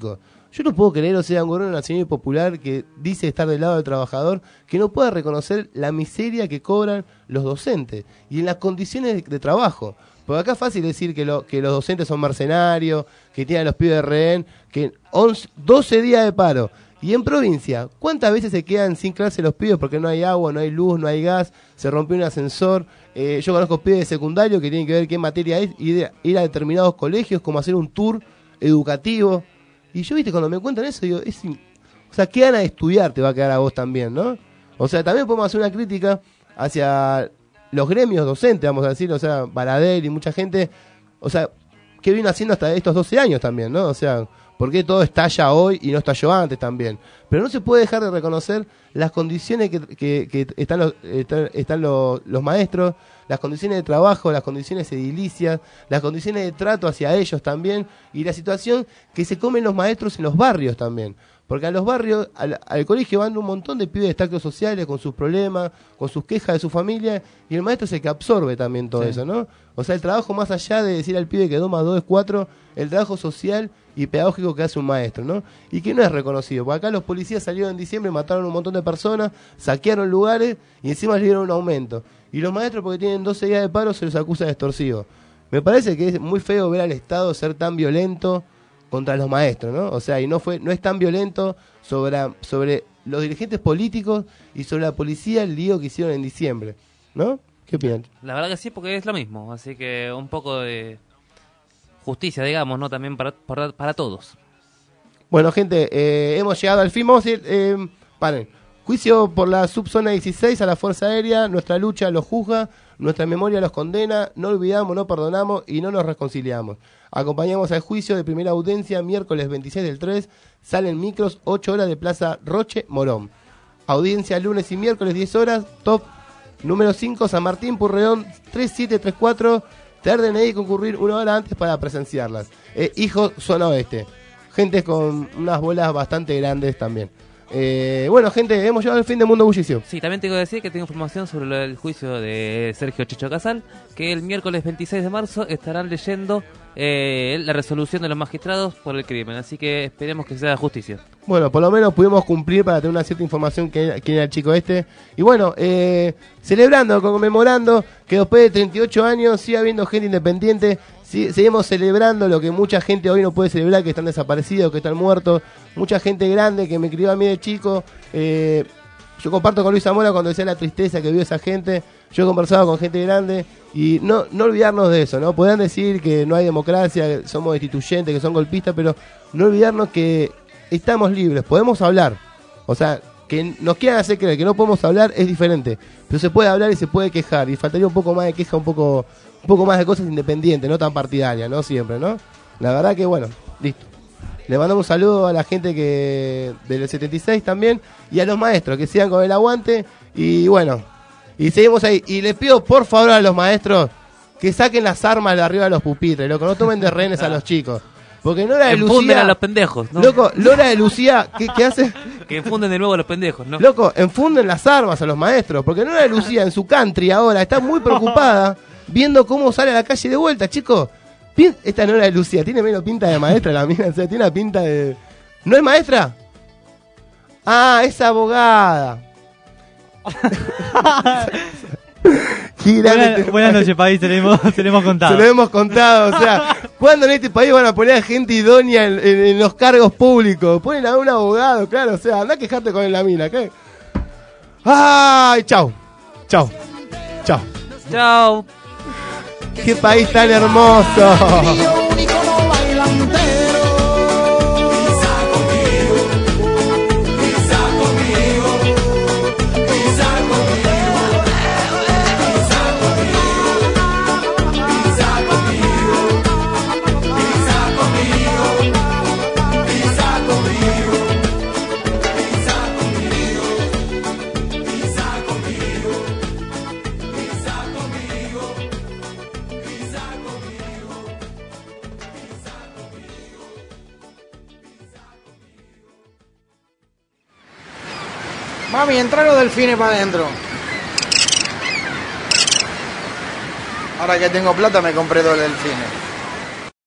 Yo no puedo creer, o sea, un gobierno nacional y popular que dice estar del lado del trabajador, que no pueda reconocer la miseria que cobran los docentes y en las condiciones de, de trabajo. Porque acá es fácil decir que, lo, que los docentes son mercenarios, que tienen a los pibes de rehén, que once, doce días de paro. Y en provincia, ¿cuántas veces se quedan sin clase los pibes porque no hay agua, no hay luz, no hay gas, se rompió un ascensor? Eh, yo conozco pibes de secundario que tienen que ver qué materia es, ir, ir a determinados colegios, como hacer un tour educativo. Y yo, viste, cuando me cuentan eso, digo, es, o sea, qué ganas de estudiar te va a quedar a vos también, ¿no? O sea, también podemos hacer una crítica hacia los gremios docentes, vamos a decir, o sea, Baradel y mucha gente, o sea, ¿qué vino haciendo hasta estos doce años también, no? O sea, ¿por qué todo estalla hoy y no estalló antes también? Pero no se puede dejar de reconocer las condiciones que, que, que están, los, están, están los, los maestros, las condiciones de trabajo, las condiciones edilicias, las condiciones de trato hacia ellos también, y la situación que se comen los maestros en los barrios también. Porque a los barrios, al, al colegio van un montón de pibes de extractos sociales con sus problemas, con sus quejas de su familia, y el maestro es el que absorbe también todo sí. eso, ¿no? O sea, el trabajo más allá de decir al pibe que dos más dos es cuatro, el trabajo social y pedagógico que hace un maestro, ¿no? Y que no es reconocido. Porque acá los policías salieron en diciembre, mataron un montón de personas, saquearon lugares y encima les dieron un aumento. Y los maestros, porque tienen doce días de paro, se los acusa de extorsivos. Me parece que es muy feo ver al Estado ser tan violento contra los maestros, ¿no? O sea, y no fue no es tan violento sobre, sobre los dirigentes políticos y sobre la policía el lío que hicieron en diciembre, ¿no? ¿Qué opinan? La verdad que sí, porque es lo mismo, así que un poco de justicia, digamos, ¿no? También para, para, para todos. Bueno, gente, eh, hemos llegado al fin. Vamos a ir, eh, paren. Juicio por la subzona dieciséis a la Fuerza Aérea, nuestra lucha los juzga, nuestra memoria los condena, no olvidamos, no perdonamos y no nos reconciliamos. Acompañamos al juicio de primera audiencia, miércoles veintiséis del tres, salen micros, ocho horas de Plaza Roche, Morón. Audiencia lunes y miércoles, diez horas, top número cinco, San Martín, Purreón, tres siete tres cuatro, te D N I concurrir una hora antes para presenciarlas. Eh, hijo, zona oeste. Gente con unas bolas bastante grandes también. Eh, bueno, gente, hemos llegado al fin de Mundo Bullicio. Sí, también tengo que decir que tengo información sobre lo del juicio de Sergio Chicho Casal, que el miércoles veintiséis de marzo estarán leyendo eh, la resolución de los magistrados por el crimen, así que esperemos que sea justicia. Bueno, por lo menos pudimos cumplir para tener una cierta información que quién era el chico este. Y bueno, eh, celebrando, conmemorando que después de treinta y ocho años sigue habiendo gente independiente. Sí, seguimos celebrando lo que mucha gente hoy no puede celebrar, que están desaparecidos, que están muertos. Mucha gente grande que me crió a mí de chico. Eh, yo comparto con Luis Zamora cuando decía la tristeza que vio esa gente. Yo he conversado con gente grande y no, no olvidarnos de eso, ¿no? Podrán decir que no hay democracia, que somos destituyentes, que son golpistas, pero no olvidarnos que estamos libres, podemos hablar. O sea, que nos quieran hacer creer que no podemos hablar es diferente, pero se puede hablar y se puede quejar, y faltaría un poco más de queja, un poco un poco más de cosas independientes, no tan partidarias, ¿no? Siempre, ¿no? La verdad que, bueno, listo. Le mandamos un saludo a la gente que del setenta y seis también, y a los maestros, que sigan con el aguante, y bueno, y seguimos ahí. Y les pido, por favor, a los maestros que saquen las armas de arriba de los pupitres, loco, no tomen de rehenes a los chicos. Porque Nora de Lucía... Enfunden a los pendejos, ¿no? Loco, Nora de Lucía, ¿qué, qué hace? Que enfunden de nuevo a los pendejos, ¿no? Loco, enfunden las armas a los maestros, porque Nora de Lucía en su country ahora está muy preocupada viendo cómo sale a la calle de vuelta, chicos. Esta Nora de Lucía tiene menos pinta de maestra la mina, o sea, tiene una pinta de... ¿No es maestra? Ah, es abogada. Buenas, buenas noches, país, se lo, hemos, se lo hemos contado. Se lo hemos contado, o sea, ¿cuándo en este país van a poner a gente idónea en, en, en los cargos públicos? Ponen a un abogado, claro, o sea, anda a quejarte con la mina, ¿qué? ¡Ay, chau! Chau. Chau. Chau. ¡Qué país tan hermoso! Mami, entra los delfines para adentro. Ahora que tengo plata me compré dos delfines.